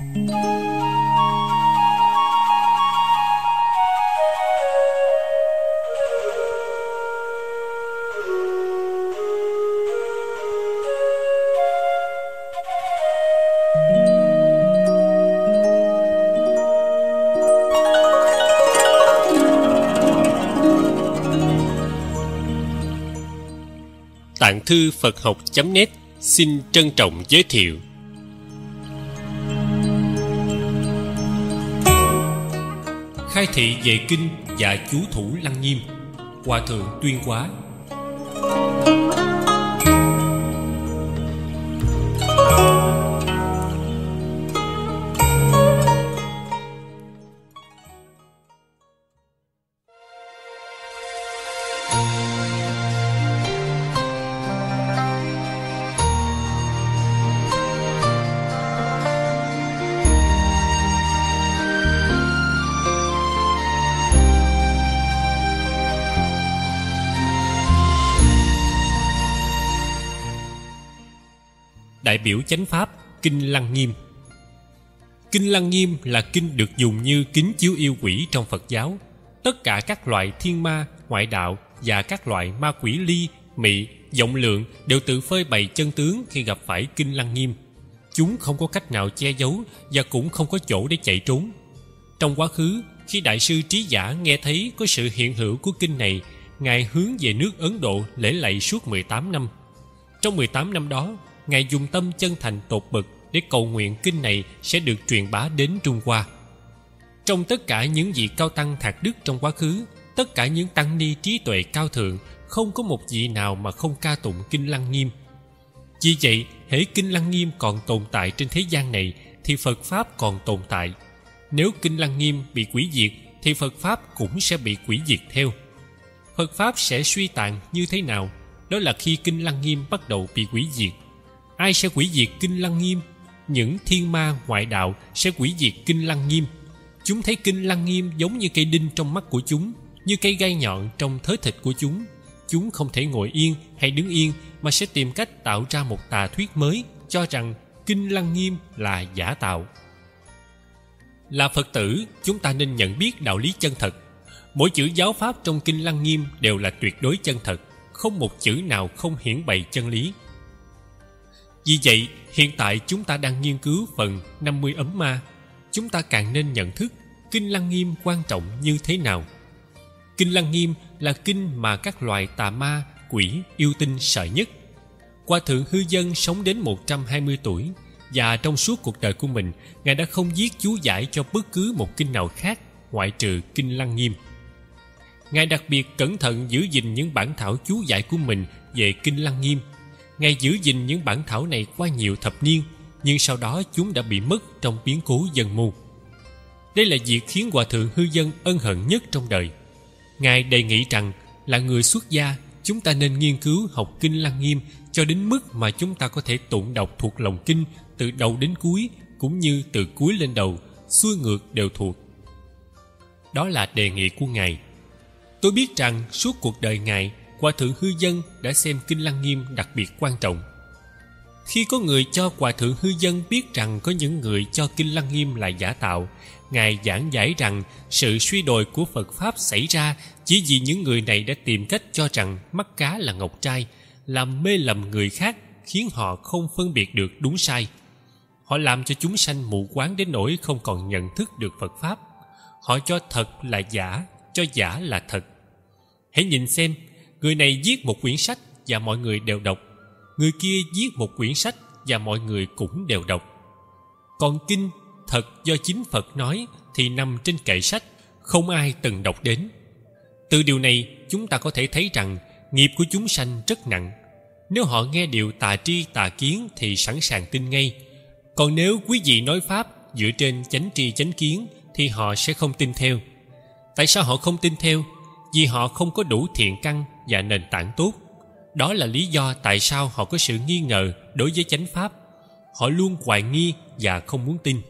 Tạng thư Phật học.net xin trân trọng giới thiệu khai thị về kinh và chú thủ Lăng Nghiêm, Hòa thượng Tuyên Hóa. Đại biểu chánh pháp Kinh Lăng Nghiêm. Kinh Lăng Nghiêm là kinh được dùng như kính chiếu yêu quỷ trong Phật giáo. Tất cả các loại thiên ma, ngoại đạo và các loại ma quỷ ly, mị, vọng lượng đều tự phơi bày chân tướng khi gặp phải Kinh Lăng Nghiêm. Chúng không có cách nào che giấu và cũng không có chỗ để chạy trốn. Trong quá khứ, khi Đại sư Trí Giả nghe thấy có sự hiện hữu của kinh này, Ngài hướng về nước Ấn Độ lễ lạy suốt 18 năm. Trong 18 năm đó, Ngài dùng tâm chân thành tột bậc để cầu nguyện kinh này sẽ được truyền bá đến Trung Hoa. Trong tất cả những vị cao tăng thạc đức trong quá khứ, tất cả những tăng ni trí tuệ cao thượng, không có một vị nào mà không ca tụng Kinh Lăng Nghiêm. Vì vậy, hễ Kinh Lăng Nghiêm còn tồn tại trên thế gian này, thì Phật Pháp còn tồn tại. Nếu Kinh Lăng Nghiêm bị hủy diệt, thì Phật Pháp cũng sẽ bị hủy diệt theo. Phật Pháp sẽ suy tàn như thế nào? Đó là khi Kinh Lăng Nghiêm bắt đầu bị hủy diệt. Ai sẽ hủy diệt Kinh Lăng Nghiêm? Những thiên ma ngoại đạo sẽ hủy diệt Kinh Lăng Nghiêm. Chúng thấy Kinh Lăng Nghiêm giống như cây đinh trong mắt của chúng, như cây gai nhọn trong thớ thịt của chúng. Chúng không thể ngồi yên hay đứng yên, mà sẽ tìm cách tạo ra một tà thuyết mới, cho rằng Kinh Lăng Nghiêm là giả tạo. Là Phật tử, chúng ta nên nhận biết đạo lý chân thật. Mỗi chữ giáo pháp trong Kinh Lăng Nghiêm đều là tuyệt đối chân thật, không một chữ nào không hiển bày chân lý. Vì vậy, hiện tại chúng ta đang nghiên cứu phần 50 ấm ma. Chúng ta càng nên nhận thức Kinh Lăng Nghiêm quan trọng như thế nào. Kinh Lăng Nghiêm là kinh mà các loài tà ma, quỷ, yêu tinh sợ nhất. Hòa thượng Hư Dân sống đến 120 tuổi, và trong suốt cuộc đời của mình, Ngài đã không viết chú giải cho bất cứ một kinh nào khác ngoại trừ Kinh Lăng Nghiêm. Ngài đặc biệt cẩn thận giữ gìn những bản thảo chú giải của mình về Kinh Lăng Nghiêm. Ngài giữ gìn những bản thảo này qua nhiều thập niên, nhưng sau đó chúng đã bị mất trong biến cố dân mưu. Đây là việc khiến Hòa thượng Hư Dân ân hận nhất trong đời. Ngài đề nghị rằng là người xuất gia, chúng ta nên nghiên cứu học Kinh Lăng Nghiêm cho đến mức mà chúng ta có thể tụng đọc thuộc lòng kinh từ đầu đến cuối, cũng như từ cuối lên đầu, xuôi ngược đều thuộc. Đó là đề nghị của Ngài. Tôi biết rằng suốt cuộc đời Ngài, Hòa thượng Hư Dân đã xem Kinh Lăng Nghiêm đặc biệt quan trọng. Khi có người cho Hòa thượng Hư Dân biết rằng có những người cho Kinh Lăng Nghiêm là giả tạo, Ngài giảng giải rằng sự suy đồi của Phật Pháp xảy ra chỉ vì những người này đã tìm cách cho rằng mắt cá là ngọc trai, làm mê lầm người khác, khiến họ không phân biệt được đúng sai. Họ làm cho chúng sanh mù quáng đến nỗi không còn nhận thức được Phật Pháp. Họ cho thật là giả, cho giả là thật. Hãy nhìn xem, người này viết một quyển sách và mọi người đều đọc. Người kia viết một quyển sách và mọi người cũng đều đọc. Còn kinh thật do chính Phật nói thì nằm trên kệ sách, không ai từng đọc đến. Từ điều này chúng ta có thể thấy rằng nghiệp của chúng sanh rất nặng. Nếu họ nghe điều tà tri tà kiến thì sẵn sàng tin ngay. Còn nếu quý vị nói Pháp dựa trên chánh tri chánh kiến thì họ sẽ không tin theo. Tại sao họ không tin theo? Vì họ không có đủ thiện căn và nền tảng tốt. Đó là lý do tại sao họ có sự nghi ngờ đối với chánh Pháp. Họ luôn hoài nghi và không muốn tin.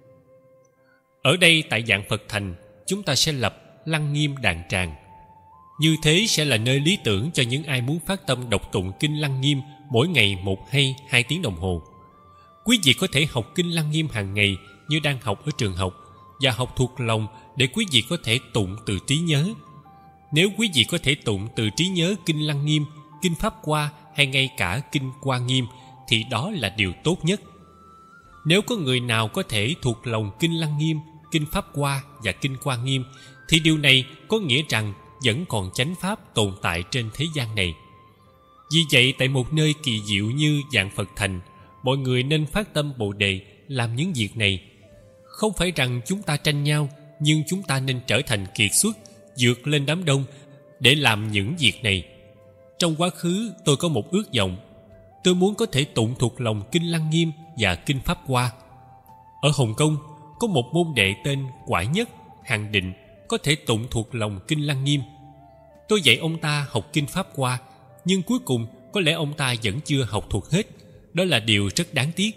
Ở đây tại Vạn Phật Thành, chúng ta sẽ lập Lăng Nghiêm đàn tràng. Như thế sẽ là nơi lý tưởng cho những ai muốn phát tâm đọc tụng Kinh Lăng Nghiêm mỗi ngày 1 hay 2 tiếng đồng hồ. Quý vị có thể học Kinh Lăng Nghiêm hàng ngày như đang học ở trường học và học thuộc lòng để quý vị có thể tụng từ trí nhớ. Nếu quý vị có thể tụng từ trí nhớ Kinh Lăng Nghiêm, Kinh Pháp Hoa hay ngay cả Kinh Hoa Nghiêm thì đó là điều tốt nhất. Nếu có người nào có thể thuộc lòng Kinh Lăng Nghiêm, Kinh Pháp Hoa và Kinh Hoa Nghiêm thì điều này có nghĩa rằng vẫn còn chánh pháp tồn tại trên thế gian này. Vì vậy, tại một nơi kỳ diệu như Vạn Phật Thành, mọi người nên phát tâm Bồ Đề làm những việc này. Không phải rằng chúng ta tranh nhau, nhưng chúng ta nên trở thành kiệt xuất, vượt lên đám đông để làm những việc này. Trong quá khứ, tôi có một ước vọng. Tôi muốn có thể tụng thuộc lòng Kinh Lăng Nghiêm và Kinh Pháp Hoa. Ở Hồng Kông, có một môn đệ tên Quải Nhất, Hằng Định, có thể tụng thuộc lòng Kinh Lăng Nghiêm. Tôi dạy ông ta học Kinh Pháp Hoa, nhưng cuối cùng có lẽ ông ta vẫn chưa học thuộc hết. Đó là điều rất đáng tiếc.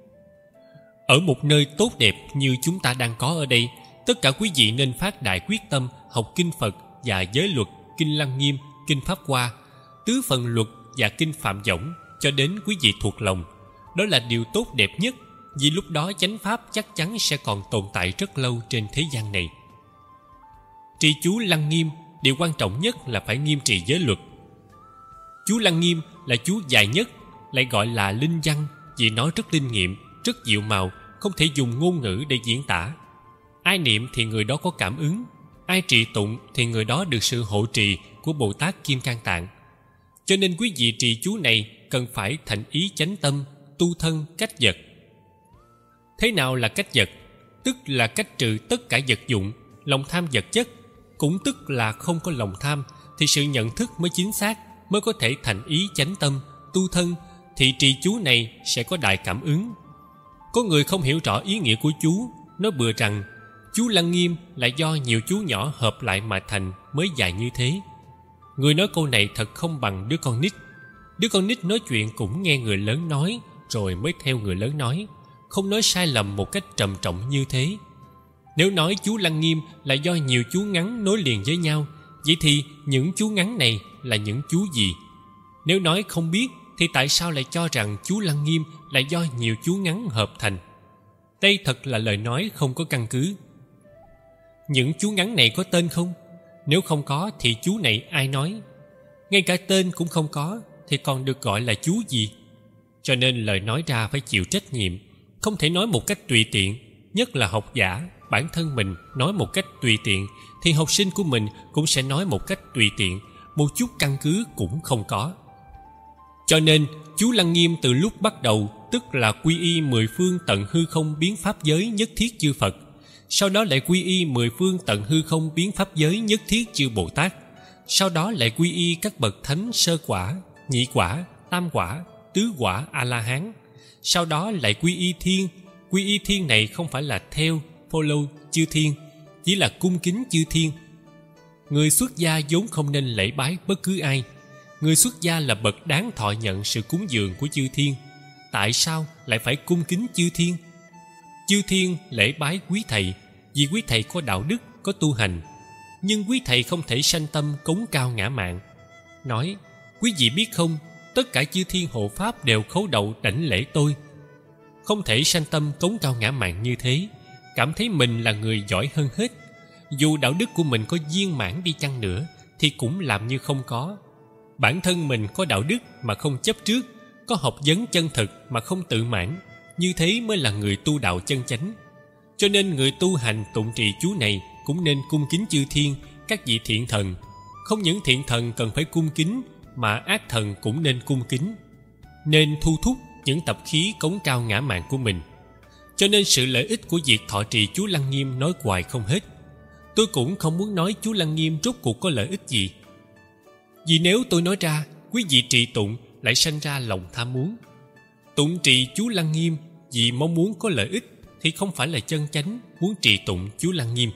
Ở một nơi tốt đẹp như chúng ta đang có ở đây, tất cả quý vị nên phát đại quyết tâm học Kinh Phật và giới luật Kinh Lăng Nghiêm, Kinh Pháp Hoa, tứ phần luật và Kinh Phạm Võng cho đến quý vị thuộc lòng. Đó là điều tốt đẹp nhất, vì lúc đó chánh pháp chắc chắn sẽ còn tồn tại rất lâu trên thế gian này. Trì chú Lăng Nghiêm, điều quan trọng nhất là phải nghiêm trì giới luật. Chú Lăng Nghiêm là chú dài nhất, lại gọi là linh văn vì nó rất linh nghiệm, rất diệu màu, không thể dùng ngôn ngữ để diễn tả. Ai niệm thì người đó có cảm ứng, ai trì tụng thì người đó được sự hộ trì của Bồ Tát Kim Cang Tạng. Cho nên quý vị trì chú này cần phải thành ý chánh tâm, tu thân cách vật. Thế nào là cách vật? Tức là cách trừ tất cả vật dụng, lòng tham vật chất. Cũng tức là không có lòng tham thì sự nhận thức mới chính xác, mới có thể thành ý chánh tâm, tu thân, thì trì chú này sẽ có đại cảm ứng. Có người không hiểu rõ ý nghĩa của chú, nói bừa rằng chú Lăng Nghiêm là do nhiều chú nhỏ hợp lại mà thành mới dài như thế. Người nói câu này thật không bằng đứa con nít. Đứa con nít nói chuyện cũng nghe người lớn nói rồi mới theo người lớn nói, không nói sai lầm một cách trầm trọng như thế. Nếu nói chú Lăng Nghiêm là do nhiều chú ngắn nối liền với nhau, vậy thì những chú ngắn này là những chú gì? Nếu nói không biết thì tại sao lại cho rằng chú Lăng Nghiêm là do nhiều chú ngắn hợp thành? Đây thật là lời nói không có căn cứ. Những chú ngắn này có tên không? Nếu không có thì chú này ai nói? Ngay cả tên cũng không có thì còn được gọi là chú gì? Cho nên lời nói ra phải chịu trách nhiệm, không thể nói một cách tùy tiện. Nhất là học giả, bản thân mình nói một cách tùy tiện thì học sinh của mình cũng sẽ nói một cách tùy tiện, một chút căn cứ cũng không có. Cho nên chú Lăng Nghiêm từ lúc bắt đầu tức là quy y 10 phương tận hư không biến pháp giới nhất thiết chư Phật, sau đó lại quy y 10 phương tận hư không biến pháp giới nhất thiết chư Bồ Tát, sau đó lại quy y các bậc thánh sơ quả, nhị quả, tam quả, tứ quả A-la-hán, sau đó lại quy y thiên. Quy y thiên này không phải là theo, follow chư thiên, chỉ là cung kính chư thiên. Người xuất gia vốn không nên lễ bái bất cứ ai. Người xuất gia là bậc đáng thọ nhận sự cúng dường của chư thiên. Tại sao lại phải cung kính chư thiên? Chư thiên lễ bái quý thầy vì quý thầy có đạo đức, có tu hành. Nhưng quý thầy không thể sanh tâm cống cao ngã mạn. Nói, quý vị biết không, tất cả chư thiên hộ pháp đều khấu đầu đảnh lễ tôi. Không thể sanh tâm cống cao ngã mạn như thế, cảm thấy mình là người giỏi hơn hết. Dù đạo đức của mình có viên mãn đi chăng nữa thì cũng làm như không có. Bản thân mình có đạo đức mà không chấp trước, có học vấn chân thực mà không tự mãn, như thế mới là người tu đạo chân chánh. Cho nên người tu hành tụng trì chú này cũng nên cung kính chư thiên, các vị thiện thần. Không những thiện thần cần phải cung kính mà ác thần cũng nên cung kính, nên thu thúc những tập khí cống cao ngã mạn của mình. Cho nên sự lợi ích của việc thọ trì chú Lăng Nghiêm nói hoài không hết. Tôi cũng không muốn nói chú Lăng Nghiêm rốt cuộc có lợi ích gì. Vì nếu tôi nói ra, quý vị trì tụng lại sanh ra lòng tham muốn. Tụng trì chú Lăng Nghiêm vì mong muốn có lợi ích thì không phải là chân chánh muốn trì tụng chú Lăng Nghiêm.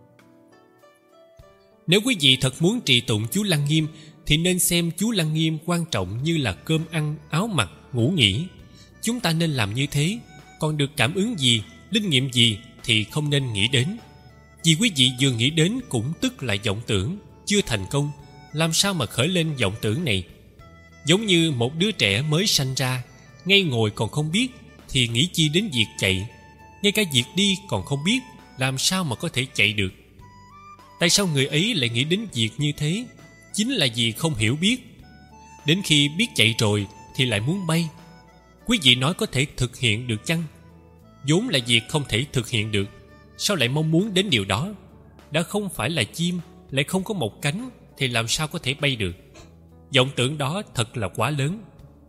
Nếu quý vị thật muốn trì tụng chú Lăng Nghiêm thì nên xem chú Lăng Nghiêm quan trọng như là cơm ăn, áo mặc, ngủ nghỉ. Chúng ta nên làm như thế. Còn được cảm ứng gì, linh nghiệm gì thì không nên nghĩ đến. Vì quý vị vừa nghĩ đến cũng tức là vọng tưởng, chưa thành công. Làm sao mà khởi lên vọng tưởng này? Giống như một đứa trẻ mới sanh ra, ngay ngồi còn không biết thì nghĩ chi đến việc chạy. ngay cả việc đi còn không biết, làm sao mà có thể chạy được? Tại sao người ấy lại nghĩ đến việc như thế? Chính là vì không hiểu biết. Đến khi biết chạy rồi thì lại muốn bay. Quý vị nói có thể thực hiện được chăng? vốn là việc không thể thực hiện được, sao lại mong muốn đến điều đó? Đã không phải là chim, lại không có một cánh, thì làm sao có thể bay được? Vọng tưởng đó thật là quá lớn.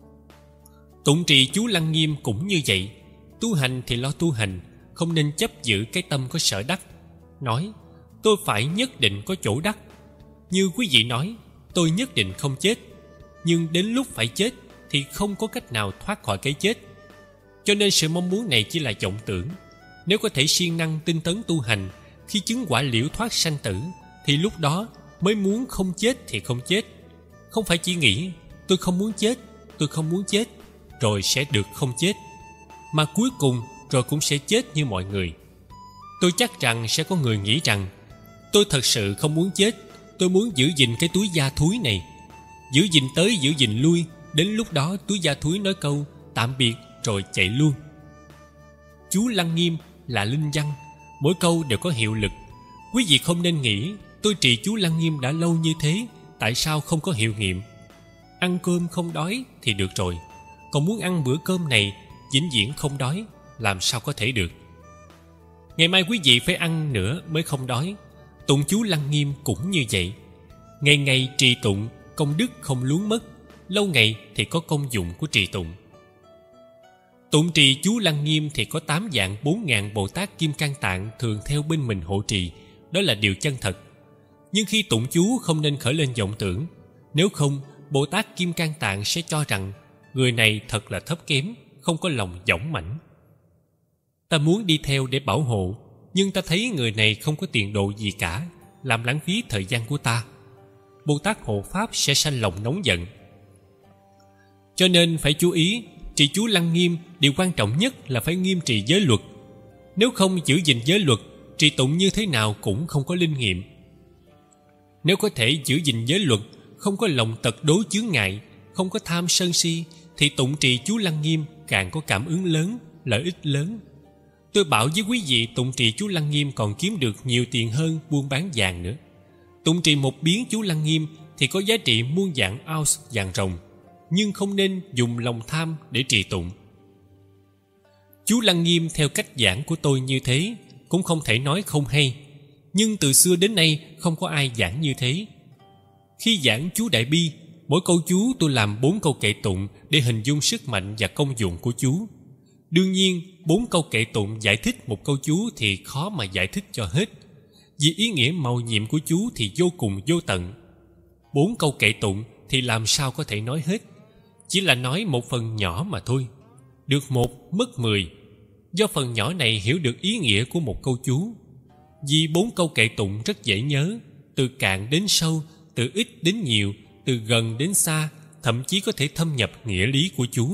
Tụng trì chú Lăng Nghiêm cũng như vậy. Tu hành thì lo tu hành, không nên chấp giữ cái tâm có sở đắc. Nói tôi phải nhất định có chỗ đắc. Như quý vị nói, tôi nhất định không chết. Nhưng đến lúc phải chết thì không có cách nào thoát khỏi cái chết. Cho nên sự mong muốn này chỉ là vọng tưởng. Nếu có thể siêng năng tinh tấn tu hành, khi chứng quả liễu thoát sanh tử, thì lúc đó mới muốn không chết thì không chết. Không phải chỉ nghĩ tôi không muốn chết, tôi không muốn chết, rồi sẽ được không chết, mà cuối cùng rồi cũng sẽ chết như mọi người. Tôi chắc rằng sẽ có người nghĩ rằng tôi thật sự không muốn chết, tôi muốn giữ gìn cái túi da thúi này. Giữ gìn tới giữ gìn lui, đến lúc đó túi da thúi nói câu tạm biệt rồi chạy luôn. Chú Lăng Nghiêm là linh văn, mỗi câu đều có hiệu lực. Quý vị không nên nghĩ tôi trì chú Lăng Nghiêm đã lâu như thế, tại sao không có hiệu nghiệm? Ăn cơm không đói thì được rồi, còn muốn ăn bữa cơm này vĩnh viễn không đói, làm sao có thể được? Ngày mai quý vị phải ăn nữa mới không đói. Tụng chú Lăng Nghiêm cũng như vậy. Ngày ngày trì tụng, công đức không luống mất, lâu ngày thì có công dụng của trì tụng. Tụng trì chú Lăng Nghiêm thì có 8 vạn 4.000 Bồ Tát Kim Cang Tạng thường theo bên mình hộ trì, đó là điều chân thật. Nhưng khi tụng chú không nên khởi lên vọng tưởng, nếu không Bồ Tát Kim Cang Tạng sẽ cho rằng người này thật là thấp kém, không có lòng dõng mãnh. Ta muốn đi theo để bảo hộ, nhưng ta thấy người này không có tiền đồ gì cả, làm lãng phí thời gian của ta. Bồ Tát hộ pháp sẽ sanh lòng nóng giận. Cho nên phải chú ý, trì chú Lăng Nghiêm, điều quan trọng nhất là phải nghiêm trì giới luật. Nếu không giữ gìn giới luật, trì tụng như thế nào cũng không có linh nghiệm. Nếu có thể giữ gìn giới luật, không có lòng tật đố chướng ngại, không có tham sân si, thì tụng trì chú Lăng Nghiêm càng có cảm ứng lớn, lợi ích lớn. Tôi bảo với quý vị, tụng trì chú Lăng Nghiêm còn kiếm được nhiều tiền hơn buôn bán vàng nữa. Tụng trì một biến chú Lăng Nghiêm thì có giá trị muôn vạn ounce vàng ròng, nhưng không nên dùng lòng tham để trì tụng. Chú Lăng Nghiêm theo cách giảng của tôi như thế cũng không thể nói không hay, nhưng từ xưa đến nay không có ai giảng như thế. Khi giảng chú Đại Bi, mỗi câu chú tôi làm 4 câu kệ tụng để hình dung sức mạnh và công dụng của chú. Đương nhiên 4 câu kệ tụng giải thích một câu chú thì khó mà giải thích cho hết, vì ý nghĩa màu nhiệm của chú thì vô cùng vô tận. 4 câu kệ tụng thì làm sao có thể nói hết, chỉ là nói một phần nhỏ mà thôi. Được 1 mất 10, do phần nhỏ này hiểu được ý nghĩa của một câu chú. Vì 4 câu kệ tụng rất dễ nhớ, từ cạn đến sâu, từ ít đến nhiều, từ gần đến xa, thậm chí có thể thâm nhập nghĩa lý của chú.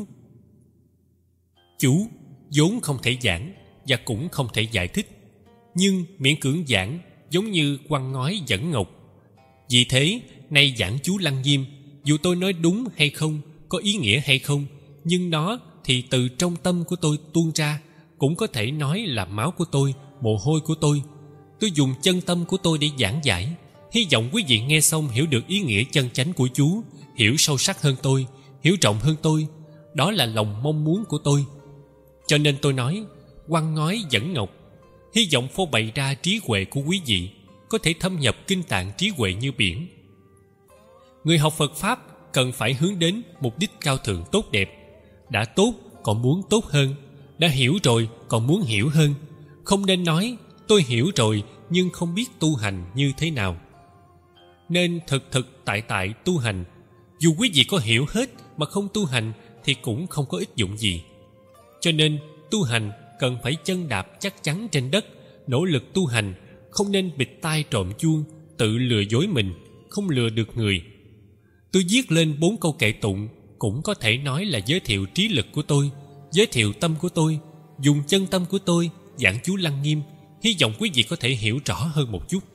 Chú vốn không thể giảng và cũng không thể giải thích, nhưng miễn cưỡng giảng giống như quăng ngói dẫn ngọc. Vì thế nay giảng chú Lăng Nghiêm, dù tôi nói đúng hay không, có ý nghĩa hay không, nhưng nó thì từ trong tâm của tôi tuôn ra, cũng có thể nói là máu của tôi, mồ hôi của tôi. Tôi dùng chân tâm của tôi để giảng giải. Hy vọng quý vị nghe xong hiểu được ý nghĩa chân chánh của chú, hiểu sâu sắc hơn tôi, hiểu rộng hơn tôi. Đó là lòng mong muốn của tôi. Cho nên tôi nói quăng ngói dẫn ngọc, hy vọng phô bày ra trí huệ của quý vị, có thể thâm nhập kinh tạng trí huệ như biển. Người học Phật Pháp cần phải hướng đến mục đích cao thượng tốt đẹp. Đã tốt còn muốn tốt hơn, đã hiểu rồi còn muốn hiểu hơn. Không nên nói tôi hiểu rồi nhưng không biết tu hành như thế nào. Nên thực tại tu hành. Dù quý vị có hiểu hết mà không tu hành thì cũng không có ích dụng gì. Cho nên tu hành cần phải chân đạp chắc chắn trên đất, nỗ lực tu hành, không nên bịt tai trộm chuông, tự lừa dối mình, không lừa được người. Tôi viết lên 4 câu kệ tụng cũng có thể nói là giới thiệu trí lực của tôi, giới thiệu tâm của tôi, dùng chân tâm của tôi giảng chú Lăng Nghiêm. Hy vọng quý vị có thể hiểu rõ hơn một chút.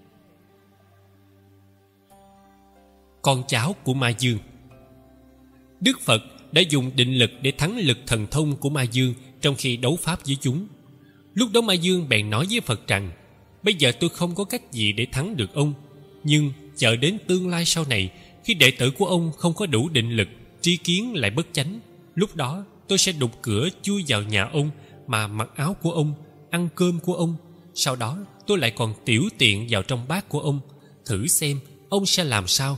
Con cháu của Ma Dương. Đức Phật đã dùng định lực để thắng lực thần thông của Ma Dương trong khi đấu pháp với chúng. Lúc đó Ma Dương bèn nói với Phật rằng: bây giờ tôi không có cách gì để thắng được ông, nhưng chờ đến tương lai sau này, khi đệ tử của ông không có đủ định lực, tri kiến lại bất chánh, lúc đó tôi sẽ đục cửa chui vào nhà ông mà mặc áo của ông, ăn cơm của ông. Sau đó tôi lại còn tiểu tiện vào trong bát của ông, thử xem ông sẽ làm sao.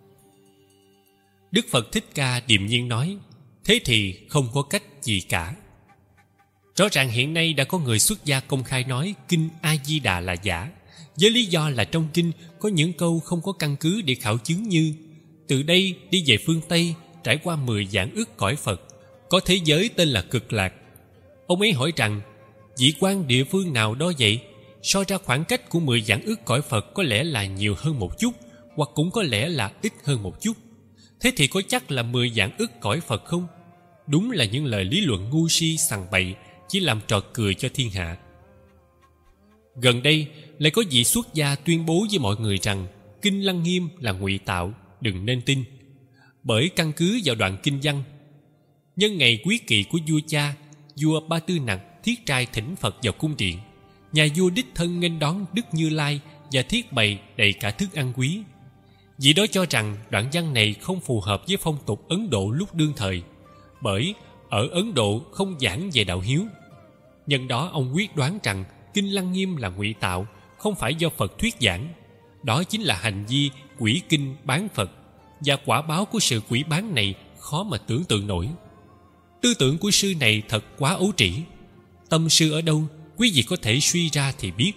Đức Phật Thích Ca điềm nhiên nói: thế thì không có cách gì cả. Rõ ràng hiện nay đã có người xuất gia công khai nói kinh A Di Đà là giả, với lý do là trong kinh có những câu không có căn cứ để khảo chứng, như: từ đây đi về phương Tây, trải qua 10 vạn ức cõi Phật, có thế giới tên là Cực Lạc. Ông ấy hỏi rằng: vị quan địa phương nào đó vậy? So ra khoảng cách của 10 vạn ức cõi Phật có lẽ là nhiều hơn một chút, hoặc cũng có lẽ là ít hơn một chút. Thế thì có chắc là 10 vạn ức cõi Phật không? Đúng là những lời lý luận ngu si sằng bậy, chỉ làm trò cười cho thiên hạ. Gần đây lại có vị xuất gia tuyên bố với mọi người rằng kinh Lăng Nghiêm là ngụy tạo, đừng nên tin. Bởi căn cứ vào đoạn kinh văn: nhân ngày quý kỵ của vua cha, vua Ba Tư Nặc thiết trai thỉnh Phật vào cung điện. Nhà vua đích thân nghênh đón Đức Như Lai và thiết bày đầy cả thức ăn quý. Vị đó cho rằng đoạn văn này không phù hợp với phong tục Ấn Độ lúc đương thời, bởi ở Ấn Độ không giảng về đạo hiếu. Nhân đó ông quyết đoán rằng kinh Lăng Nghiêm là ngụy tạo, không phải do Phật thuyết giảng. Đó chính là hành vi quỷ kinh bán Phật, và quả báo của sự quỷ bán này khó mà tưởng tượng nổi. Tư tưởng của sư này thật quá ấu trĩ. Tâm sư ở đâu, quý vị có thể suy ra thì biết.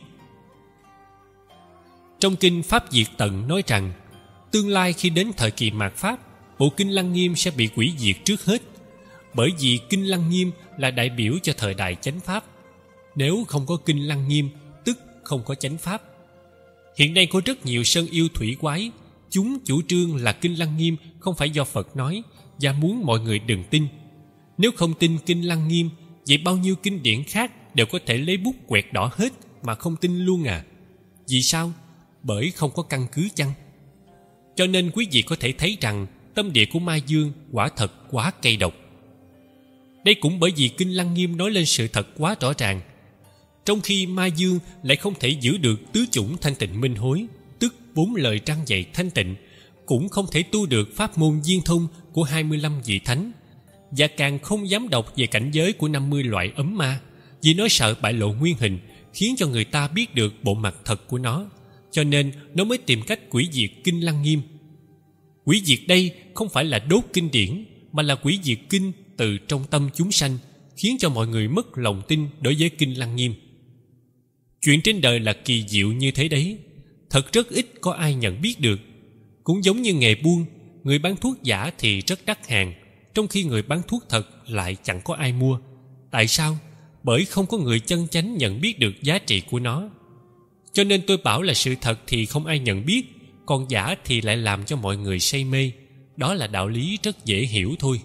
Trong kinh Pháp Diệt Tận nói rằng tương lai khi đến thời kỳ mạt Pháp, bộ kinh Lăng Nghiêm sẽ bị hủy diệt trước hết, bởi vì kinh Lăng Nghiêm là đại biểu cho thời đại chánh Pháp. Nếu không có kinh Lăng Nghiêm, tức không có chánh Pháp. Hiện nay có rất nhiều sơn yêu thủy quái, chúng chủ trương là kinh Lăng Nghiêm không phải do Phật nói, và muốn mọi người đừng tin. Nếu không tin kinh Lăng Nghiêm, vậy bao nhiêu kinh điển khác đều có thể lấy bút quẹt đỏ hết mà không tin luôn à? Vì sao? Bởi không có căn cứ chăng? Cho nên quý vị có thể thấy rằng tâm địa của Ma Dương quả thật quá cay độc. Đây cũng bởi vì kinh Lăng Nghiêm nói lên sự thật quá rõ ràng, trong khi Ma Dương lại không thể giữ được tứ chủng thanh tịnh minh hối, tức 4 lời răn dạy thanh tịnh, cũng không thể tu được pháp môn viên thông của 25 vị thánh, và càng không dám đọc về cảnh giới của 50 loại ấm ma, vì nó sợ bại lộ nguyên hình, khiến cho người ta biết được bộ mặt thật của nó. Cho nên nó mới tìm cách hủy diệt kinh Lăng Nghiêm. Hủy diệt đây không phải là đốt kinh điển, mà là hủy diệt kinh từ trong tâm chúng sanh, khiến cho mọi người mất lòng tin đối với kinh Lăng Nghiêm. Chuyện trên đời là kỳ diệu như thế đấy, thật rất ít có ai nhận biết được. Cũng giống như nghề buôn, người bán thuốc giả thì rất đắt hàng, trong khi người bán thuốc thật lại chẳng có ai mua. Tại sao? Bởi không có người chân chánh nhận biết được giá trị của nó. Cho nên tôi bảo là sự thật thì không ai nhận biết, còn giả thì lại làm cho mọi người say mê. Đó là đạo lý rất dễ hiểu thôi.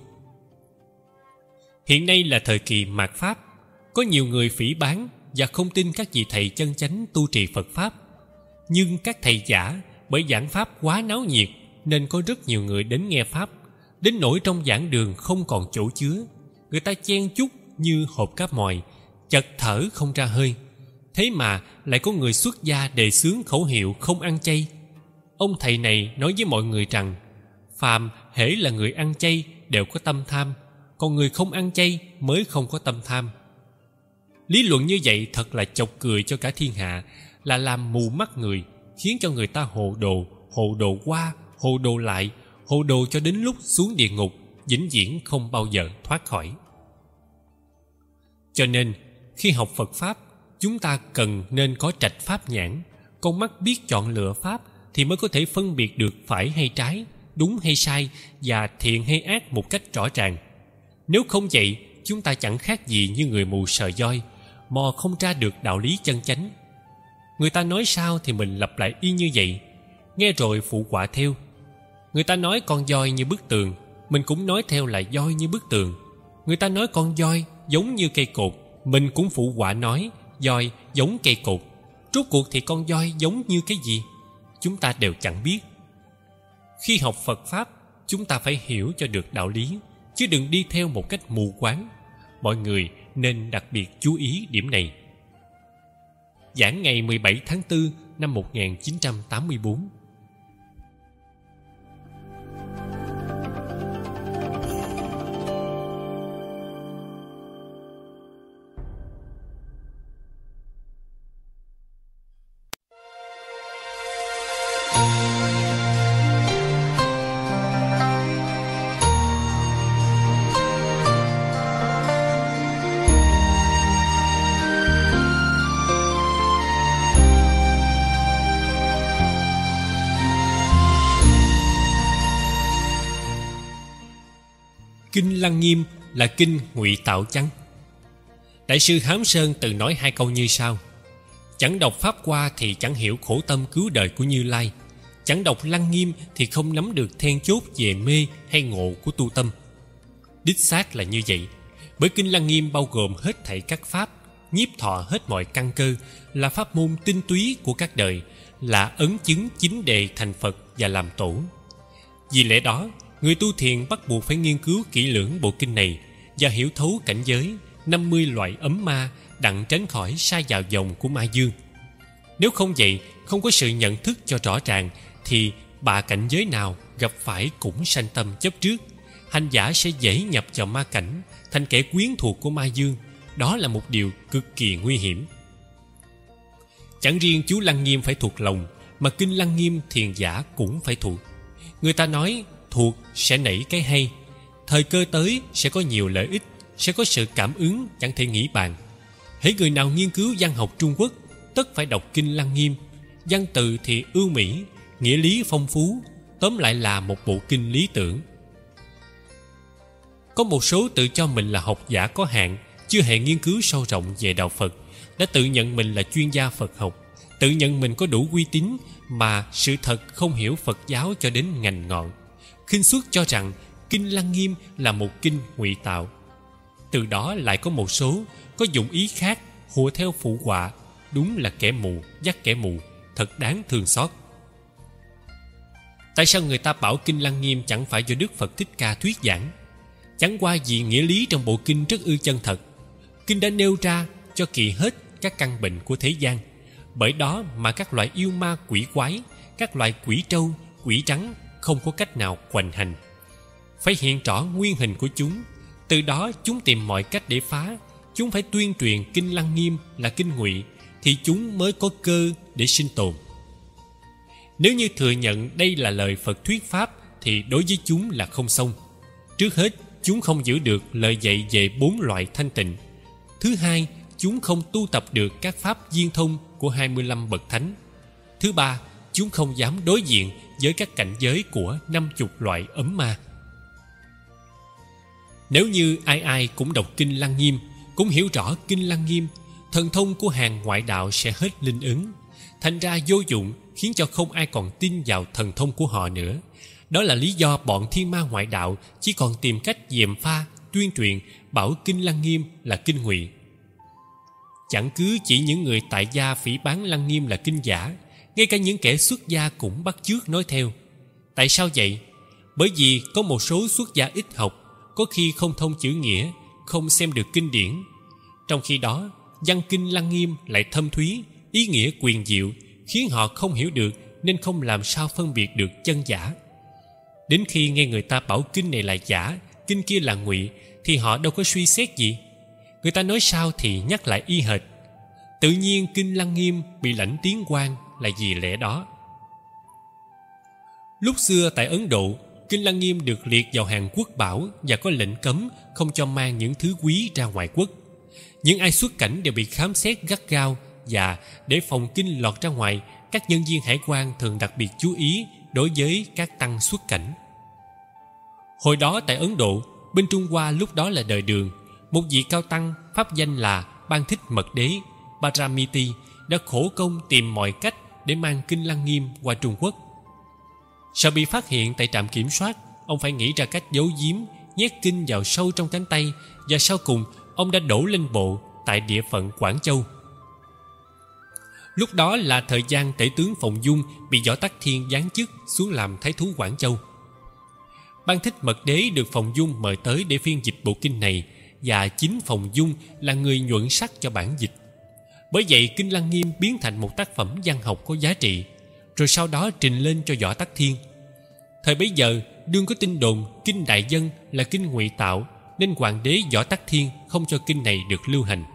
Hiện nay là thời kỳ mạt Pháp, có nhiều người phỉ báng và không tin các vị thầy chân chánh tu trì Phật Pháp. Nhưng các thầy giả bởi giảng Pháp quá náo nhiệt nên có rất nhiều người đến nghe Pháp, đến nỗi trong giảng đường không còn chỗ chứa. Người ta chen chúc như hộp cá mòi, chật thở không ra hơi. Thế mà lại có người xuất gia đề xướng khẩu hiệu không ăn chay. Ông thầy này nói với mọi người rằng phàm hễ là người ăn chay đều có tâm tham, còn người không ăn chay mới không có tâm tham. Lý luận như vậy thật là chọc cười cho cả thiên hạ, là làm mù mắt người, khiến cho người ta hồ đồ qua, hồ đồ lại, hồ đồ cho đến lúc xuống địa ngục, vĩnh viễn không bao giờ thoát khỏi. Cho nên khi học Phật Pháp, chúng ta cần nên có trạch pháp nhãn, con mắt biết chọn lựa Pháp, thì mới có thể phân biệt được phải hay trái, đúng hay sai và thiện hay ác một cách rõ ràng. Nếu không vậy, chúng ta chẳng khác gì như người mù sờ voi, mò không ra được đạo lý chân chánh. Người ta nói sao thì mình lặp lại y như vậy, nghe rồi phụ họa theo. Người ta nói con voi như bức tường, mình cũng nói theo là voi như bức tường. Người ta nói con voi giống như cây cột, mình cũng phụ họa nói voi giống cây cột. Rốt cuộc thì con voi giống như cái gì? Chúng ta đều chẳng biết. Khi học Phật Pháp, chúng ta phải hiểu cho được đạo lý, chứ đừng đi theo một cách mù quáng. Mọi người nên đặc biệt chú ý điểm này. giảng ngày 17 tháng 4 năm 1984. Kinh Lăng Nghiêm là kinh ngụy tạo chăng? Đại sư Hám Sơn từng nói hai câu như sau: chẳng đọc Pháp Hoa thì chẳng hiểu khổ tâm cứu đời của Như Lai, chẳng đọc Lăng Nghiêm thì không nắm được then chốt về mê hay ngộ của tu tâm. Đích xác là như vậy, bởi kinh Lăng Nghiêm bao gồm hết thảy các pháp, nhiếp thọ hết mọi căn cơ, là pháp môn tinh túy của các đời, là ấn chứng chính đề thành Phật và làm tổ. Vì lẽ đó, người tu thiền bắt buộc phải nghiên cứu kỹ lưỡng bộ kinh này và hiểu thấu cảnh giới 50 loại ấm ma, đặng tránh khỏi sa vào vòng của ma dương. Nếu không vậy, không có sự nhận thức cho rõ ràng, thì bạ cảnh giới nào gặp phải cũng sanh tâm chấp trước. Hành giả sẽ dễ nhập vào ma cảnh, thành kẻ quyến thuộc của ma dương. Đó là một điều cực kỳ nguy hiểm. Chẳng riêng chú Lăng Nghiêm phải thuộc lòng, mà kinh Lăng Nghiêm thiền giả cũng phải thuộc. Người ta nói thuộc sẽ nảy cái hay, thời cơ tới sẽ có nhiều lợi ích, sẽ có sự cảm ứng chẳng thể nghĩ bàn. Hễ người nào nghiên cứu văn học Trung Quốc, tất phải đọc kinh Lăng Nghiêm. Văn từ thì ưu mỹ, nghĩa lý phong phú, tóm lại là một bộ kinh lý tưởng. Có một số tự cho mình là học giả có hạn, chưa hề nghiên cứu sâu rộng về đạo Phật, đã tự nhận mình là chuyên gia Phật học, tự nhận mình có đủ uy tín, mà sự thật không hiểu Phật giáo cho đến ngành ngọn, khinh suất cho rằng kinh Lăng Nghiêm là một kinh ngụy tạo. Từ đó lại có một số có dụng ý khác, hùa theo phụ họa. Đúng là kẻ mù dắt kẻ mù, thật đáng thương xót. Tại sao người ta bảo kinh Lăng Nghiêm chẳng phải do Đức Phật Thích Ca thuyết giảng? Chẳng qua vì nghĩa lý trong bộ kinh rất ư chân thật. Kinh đã nêu ra cho kỳ hết các căn bệnh của thế gian. Bởi đó mà các loại yêu ma quỷ quái, các loại quỷ trâu, quỷ trắng không có cách nào hoành hành. Phải hiện rõ nguyên hình của chúng. Từ đó chúng tìm mọi cách để phá. Chúng phải tuyên truyền kinh Lăng Nghiêm là kinh ngụy, thì chúng mới có cơ để sinh tồn. Nếu như thừa nhận đây là lời Phật thuyết pháp, thì đối với chúng là không xong. Trước hết, chúng không giữ được lời dạy về 4 loại thanh tịnh. Thứ hai, chúng không tu tập được các pháp viên thông của 25 bậc thánh. Thứ ba, chúng không dám đối diện với các cảnh giới của 50 loại ấm ma. Nếu như ai ai cũng đọc kinh Lăng Nghiêm, cũng hiểu rõ kinh Lăng Nghiêm, thần thông của hàng ngoại đạo sẽ hết linh ứng, thành ra vô dụng, khiến cho không ai còn tin vào thần thông của họ nữa. Đó là lý do bọn thiên ma ngoại đạo chỉ còn tìm cách gièm pha, tuyên truyền bảo kinh Lăng Nghiêm là kinh ngụy. Chẳng cứ chỉ những người tại gia phỉ báng Lăng Nghiêm là kinh giả, ngay cả những kẻ xuất gia cũng bắt chước nói theo. Tại sao vậy? Bởi vì có một số xuất gia ít học, có khi không thông chữ nghĩa, không xem được kinh điển. Trong khi đó, văn kinh Lăng Nghiêm lại thâm thúy, ý nghĩa quyền diệu, khiến họ không hiểu được, nên không làm sao phân biệt được chân giả. Đến khi nghe người ta bảo kinh này là giả, kinh kia là ngụy, thì họ đâu có suy xét gì. Người ta nói sao thì nhắc lại y hệt. Tự nhiên kinh Lăng Nghiêm bị lãnh tiếng quan là vì lẽ đó. Lúc xưa tại Ấn Độ, kinh Lăng Nghiêm được liệt vào hàng quốc bảo và có lệnh cấm không cho mang những thứ quý ra ngoại quốc. Những ai xuất cảnh đều bị khám xét gắt gao, và để phòng kinh lọt ra ngoài, các nhân viên hải quan thường đặc biệt chú ý đối với các tăng xuất cảnh. Hồi đó tại Ấn Độ, bên Trung Hoa lúc đó là đời Đường, một vị cao tăng pháp danh là Ban Thích Mật Đế Paramiti đã khổ công tìm mọi cách để mang kinh Lăng Nghiêm qua Trung Quốc. Sợ bị phát hiện tại trạm kiểm soát, ông phải nghĩ ra cách giấu giếm, nhét kinh vào sâu trong cánh tay, và sau cùng ông đã đổ lên bộ tại địa phận Quảng Châu. Lúc đó là thời gian tể tướng Phùng Dung bị Võ Tắc Thiên giáng chức xuống làm thái thú Quảng Châu. Ban Thích Mật Đế được Phùng Dung mời tới để phiên dịch bộ kinh này, và chính Phùng Dung là người nhuận sắc cho bản dịch. Bởi vậy Kinh Lăng Nghiêm biến thành một tác phẩm văn học có giá trị, rồi sau đó trình lên cho Võ Tắc Thiên. Thời bấy giờ đương có tin đồn Kinh Đại Dân là kinh ngụy tạo, nên hoàng đế Võ Tắc Thiên không cho kinh này được lưu hành.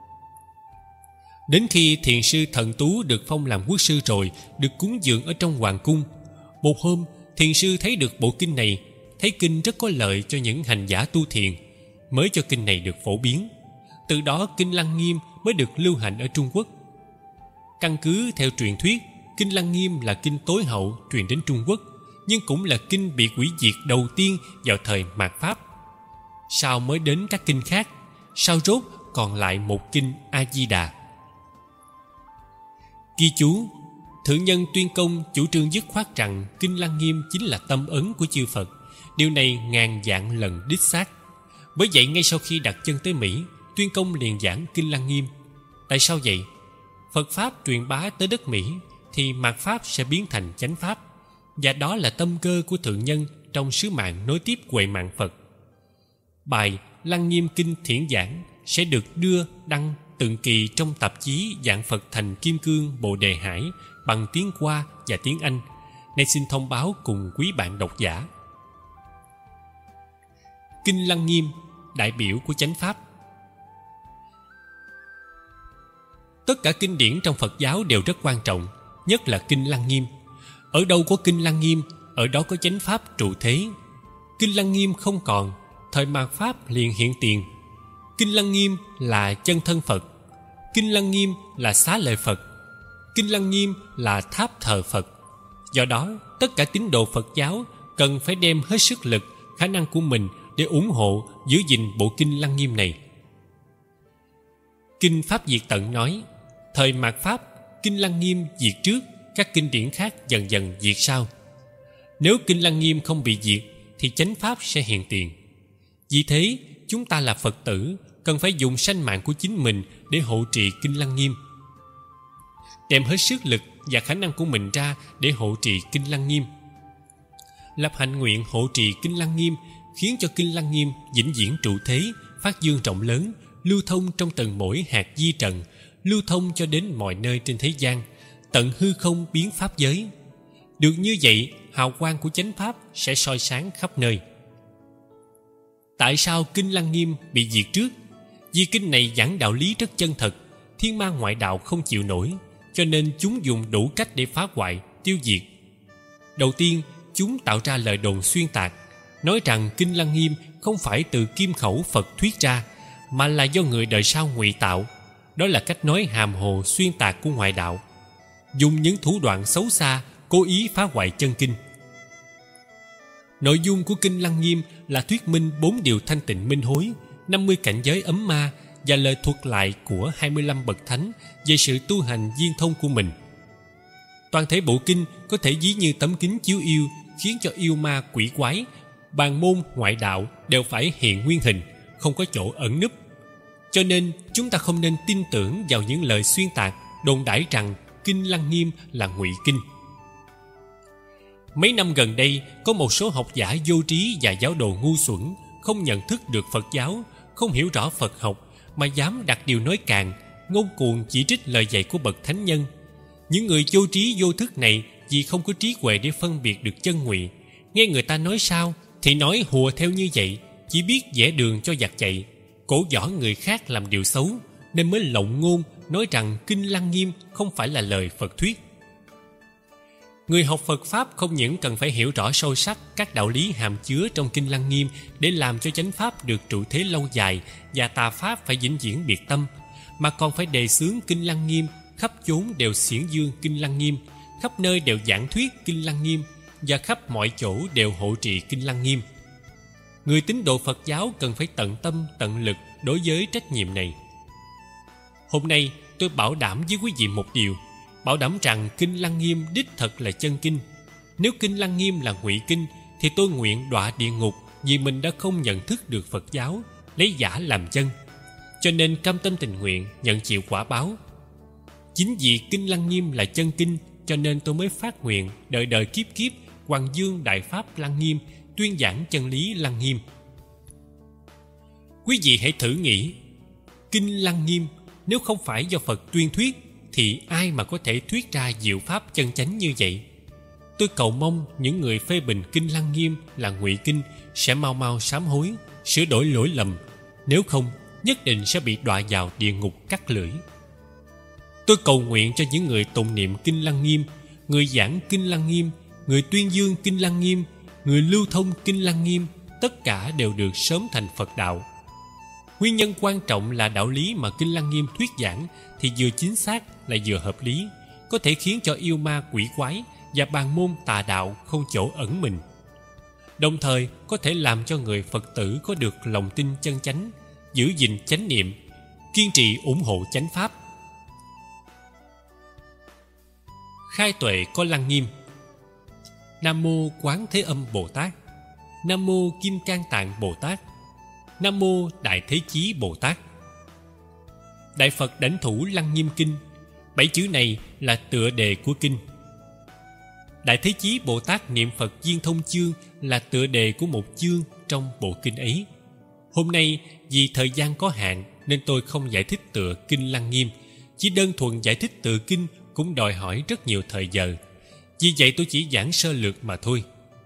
Đến khi thiền sư Thần Tú được phong làm quốc sư rồi, được cúng dường ở trong hoàng cung, một hôm thiền sư thấy được bộ kinh này, thấy kinh rất có lợi cho những hành giả tu thiền, mới cho kinh này được phổ biến. Từ đó Kinh Lăng Nghiêm mới được lưu hành ở Trung Quốc. Căn cứ theo truyền thuyết, Kinh Lăng Nghiêm là kinh tối hậu truyền đến Trung Quốc, nhưng cũng là kinh bị hủy diệt đầu tiên vào thời mạt Pháp. Sau mới đến các kinh khác, sau rốt còn lại một kinh A Di Đà. Ghi chú: Thượng nhân Tuyên Công chủ trương dứt khoát rằng Kinh Lăng Nghiêm chính là tâm ấn của chư Phật. Điều này ngàn vạn lần đích xác. Bởi vậy ngay sau khi đặt chân tới Mỹ, Tuyên Công liền giảng Kinh Lăng Nghiêm. Tại sao vậy? Phật Pháp truyền bá tới đất Mỹ thì mạt Pháp sẽ biến thành chánh Pháp, và đó là tâm cơ của thượng nhân trong sứ mạng nối tiếp huệ mạng Phật. Bài Lăng Nghiêm Kinh Thiển Giảng sẽ được đưa đăng từng kỳ trong tạp chí Dạng Phật Thành Kim Cương Bồ Đề Hải bằng tiếng Hoa và tiếng Anh. Nay xin thông báo cùng quý bạn độc giả. Kinh Lăng Nghiêm, đại biểu của chánh Pháp. Tất cả kinh điển trong Phật giáo đều rất quan trọng, nhất là Kinh Lăng Nghiêm. Ở đâu có Kinh Lăng Nghiêm, ở đó có chánh Pháp trụ thế. Kinh Lăng Nghiêm không còn, thời mạt Pháp liền hiện tiền. Kinh Lăng Nghiêm là chân thân Phật. Kinh Lăng Nghiêm là xá lợi Phật. Kinh Lăng Nghiêm là tháp thờ Phật. Do đó, tất cả tín đồ Phật giáo cần phải đem hết sức lực, khả năng của mình để ủng hộ, giữ gìn bộ Kinh Lăng Nghiêm này. Kinh Pháp Diệt Tận nói, thời mạt Pháp, Kinh Lăng Nghiêm diệt trước, các kinh điển khác dần dần diệt sau. Nếu Kinh Lăng Nghiêm không bị diệt thì chánh Pháp sẽ hiện tiền. Vì thế, chúng ta là Phật tử cần phải dùng sanh mạng của chính mình để hộ trì Kinh Lăng Nghiêm, đem hết sức lực và khả năng của mình ra để hộ trì Kinh Lăng Nghiêm. Lập hạnh nguyện hộ trì Kinh Lăng Nghiêm, khiến cho Kinh Lăng Nghiêm vĩnh viễn trụ thế, phát dương rộng lớn, lưu thông trong từng mỗi hạt di trần, lưu thông cho đến mọi nơi trên thế gian, tận hư không biến pháp giới. Được như vậy, hào quang của chánh Pháp sẽ soi sáng khắp nơi. Tại sao Kinh Lăng Nghiêm bị diệt trước? Vì kinh này giảng đạo lý rất chân thật, thiên ma ngoại đạo không chịu nổi, cho nên chúng dùng đủ cách để phá hoại, tiêu diệt. Đầu tiên, chúng tạo ra lời đồn xuyên tạc, nói rằng Kinh Lăng Nghiêm không phải từ kim khẩu Phật thuyết ra, mà là do người đời sau ngụy tạo. Đó là cách nói hàm hồ xuyên tạc của ngoại đạo, dùng những thủ đoạn xấu xa, cố ý phá hoại chân kinh. Nội dung của Kinh Lăng Nghiêm là thuyết minh 4 điều thanh tịnh minh hối, 50 cảnh giới ấm ma và lời thuật lại của 25 bậc thánh về sự tu hành viên thông của mình. Toàn thể bộ kinh có thể ví như tấm kính chiếu yêu, khiến cho yêu ma quỷ quái, bàn môn ngoại đạo đều phải hiện nguyên hình, không có chỗ ẩn núp. Cho nên chúng ta không nên tin tưởng vào những lời xuyên tạc, đồn đãi rằng Kinh Lăng Nghiêm là ngụy kinh. Mấy năm gần đây, có một số học giả vô trí và giáo đồ ngu xuẩn, không nhận thức được Phật giáo, không hiểu rõ Phật học, mà dám đặt điều nói càn, ngông cuồng chỉ trích lời dạy của bậc thánh nhân. Những người vô trí vô thức này vì không có trí huệ để phân biệt được chân ngụy, nghe người ta nói sao thì nói hùa theo như vậy, chỉ biết vẽ đường cho giặc chạy, cổ võ người khác làm điều xấu, nên mới lộng ngôn nói rằng Kinh Lăng Nghiêm không phải là lời Phật thuyết. Người học Phật Pháp không những cần phải hiểu rõ sâu sắc các đạo lý hàm chứa trong Kinh Lăng Nghiêm để làm cho chánh Pháp được trụ thế lâu dài và tà Pháp phải vĩnh viễn biệt tâm, mà còn phải đề xướng Kinh Lăng Nghiêm, khắp chốn đều xiển dương Kinh Lăng Nghiêm, khắp nơi đều giảng thuyết Kinh Lăng Nghiêm, và khắp mọi chỗ đều hộ trì Kinh Lăng Nghiêm. Người tín đồ Phật giáo cần phải tận tâm tận lực đối với trách nhiệm này. Hôm nay tôi bảo đảm với quý vị một điều, bảo đảm rằng Kinh Lăng Nghiêm đích thật là chân kinh. Nếu Kinh Lăng Nghiêm là ngụy kinh thì tôi nguyện đọa địa ngục, vì mình đã không nhận thức được Phật giáo, lấy giả làm chân, cho nên cam tâm tình nguyện nhận chịu quả báo. Chính vì Kinh Lăng Nghiêm là chân kinh, cho nên tôi mới phát nguyện đời đời kiếp kiếp hoàng dương đại pháp Lăng Nghiêm, tuyên giảng chân lý Lăng Nghiêm. Quý vị hãy thử nghĩ, Kinh Lăng Nghiêm nếu không phải do Phật tuyên thuyết thì ai mà có thể thuyết ra diệu pháp chân chánh như vậy? Tôi cầu mong những người phê bình Kinh Lăng Nghiêm là ngụy kinh sẽ mau mau sám hối, sửa đổi lỗi lầm, nếu không nhất định sẽ bị đọa vào địa ngục cắt lưỡi. Tôi cầu nguyện cho những người tụng niệm Kinh Lăng Nghiêm, người giảng Kinh Lăng Nghiêm, người tuyên dương Kinh Lăng Nghiêm, người lưu thông Kinh Lăng Nghiêm, tất cả đều được sớm thành Phật đạo. Nguyên nhân quan trọng là đạo lý mà Kinh Lăng Nghiêm thuyết giảng thì vừa chính xác lại vừa hợp lý, có thể khiến cho yêu ma quỷ quái và bàn môn tà đạo không chỗ ẩn mình, đồng thời có thể làm cho người Phật tử có được lòng tin chân chánh, giữ gìn chánh niệm, kiên trì ủng hộ chánh pháp. Khai tuệ có Lăng Nghiêm. Nam mô Quán Thế Âm Bồ Tát, Nam mô Kim Cang Tạng Bồ Tát, Nam mô Đại Thế Chí Bồ Tát. Đại Phật Đảnh Thủ Lăng Nghiêm Kinh, 7 chữ này là tựa đề của kinh. Đại Thế Chí Bồ Tát niệm Phật Viên Thông Chương là tựa đề của một chương trong bộ kinh ấy. Hôm nay vì thời gian có hạn nên tôi không giải thích tựa Kinh Lăng Nghiêm, chỉ đơn thuần giải thích tựa kinh cũng đòi hỏi rất nhiều thời giờ. Vì vậy tôi chỉ giảng sơ lược mà thôi.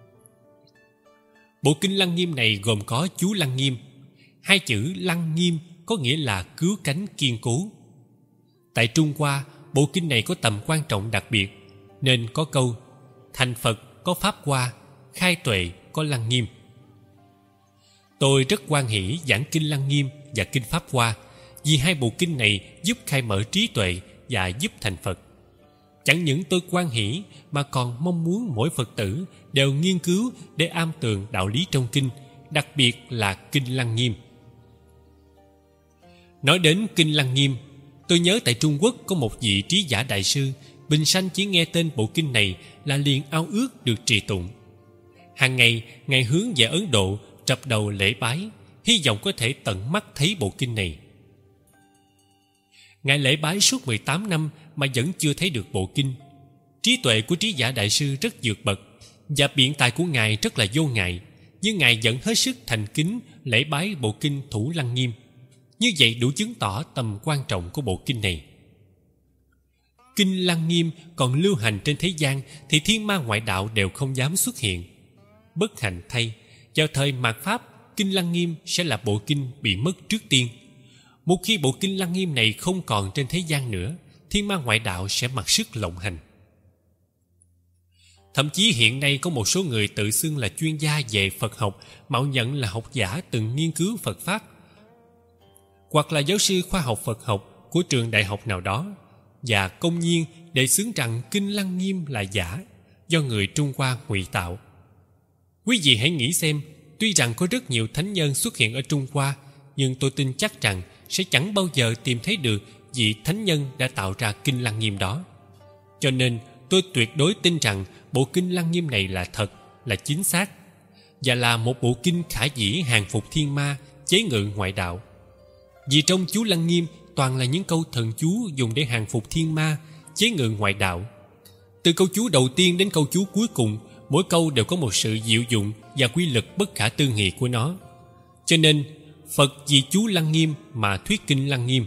Bộ Kinh Lăng Nghiêm này gồm có chú Lăng Nghiêm. Hai chữ Lăng Nghiêm có nghĩa là cứu cánh kiên cố. Tại Trung Hoa, bộ kinh này có tầm quan trọng đặc biệt, nên có câu thành Phật có Pháp Hoa, khai tuệ có Lăng Nghiêm. Tôi rất hoan hỷ giảng Kinh Lăng Nghiêm và Kinh Pháp Hoa, vì hai bộ kinh này giúp khai mở trí tuệ và giúp thành Phật. Chẳng những tôi hoan hỷ mà còn mong muốn mỗi Phật tử đều nghiên cứu để am tường đạo lý trong kinh, đặc biệt là Kinh Lăng Nghiêm. Nói đến Kinh Lăng Nghiêm, tôi nhớ tại Trung Quốc có một vị trí giả đại sư, bình sanh chỉ nghe tên bộ kinh này là liền ao ước được trì tụng. Hàng ngày, Ngài hướng về Ấn Độ trập đầu lễ bái, hy vọng có thể tận mắt thấy bộ kinh này. Ngài lễ bái suốt 18 năm mà vẫn chưa thấy được bộ kinh. Trí tuệ của trí giả đại sư rất vượt bậc và biện tài của Ngài rất là vô ngại, nhưng Ngài vẫn hết sức thành kính lễ bái bộ kinh Thủ Lăng Nghiêm. Như vậy đủ chứng tỏ tầm quan trọng của bộ kinh này. Kinh Lăng Nghiêm còn lưu hành trên thế gian thì thiên ma ngoại đạo đều không dám xuất hiện. Bất hạnh thay, vào thời mạt Pháp, Kinh Lăng Nghiêm sẽ là bộ kinh bị mất trước tiên. Một khi bộ Kinh Lăng Nghiêm này không còn trên thế gian nữa, thiên ma ngoại đạo sẽ mặc sức lộng hành. Thậm chí hiện nay có một số người tự xưng là chuyên gia về Phật học, mạo nhận là học giả từng nghiên cứu Phật Pháp, hoặc là giáo sư khoa học Phật học của trường đại học nào đó, và công nhiên để xướng rằng Kinh Lăng Nghiêm là giả, do người Trung Hoa ngụy tạo. Quý vị hãy nghĩ xem, tuy rằng có rất nhiều thánh nhân xuất hiện ở Trung Hoa, nhưng tôi tin chắc rằng sẽ chẳng bao giờ tìm thấy được vị thánh nhân đã tạo ra Kinh Lăng Nghiêm đó. Cho nên tôi tuyệt đối tin rằng bộ Kinh Lăng Nghiêm này là thật, là chính xác, và là một bộ kinh khả dĩ hàng phục thiên ma, chế ngự ngoại đạo. Vì trong chú Lăng Nghiêm toàn là những câu thần chú dùng để hàng phục thiên ma, chế ngự ngoại đạo. Từ câu chú đầu tiên đến câu chú cuối cùng, mỗi câu đều có một sự diệu dụng và quy lực bất khả tư nghị của nó. Cho nên Phật vì chú Lăng Nghiêm mà thuyết Kinh Lăng Nghiêm.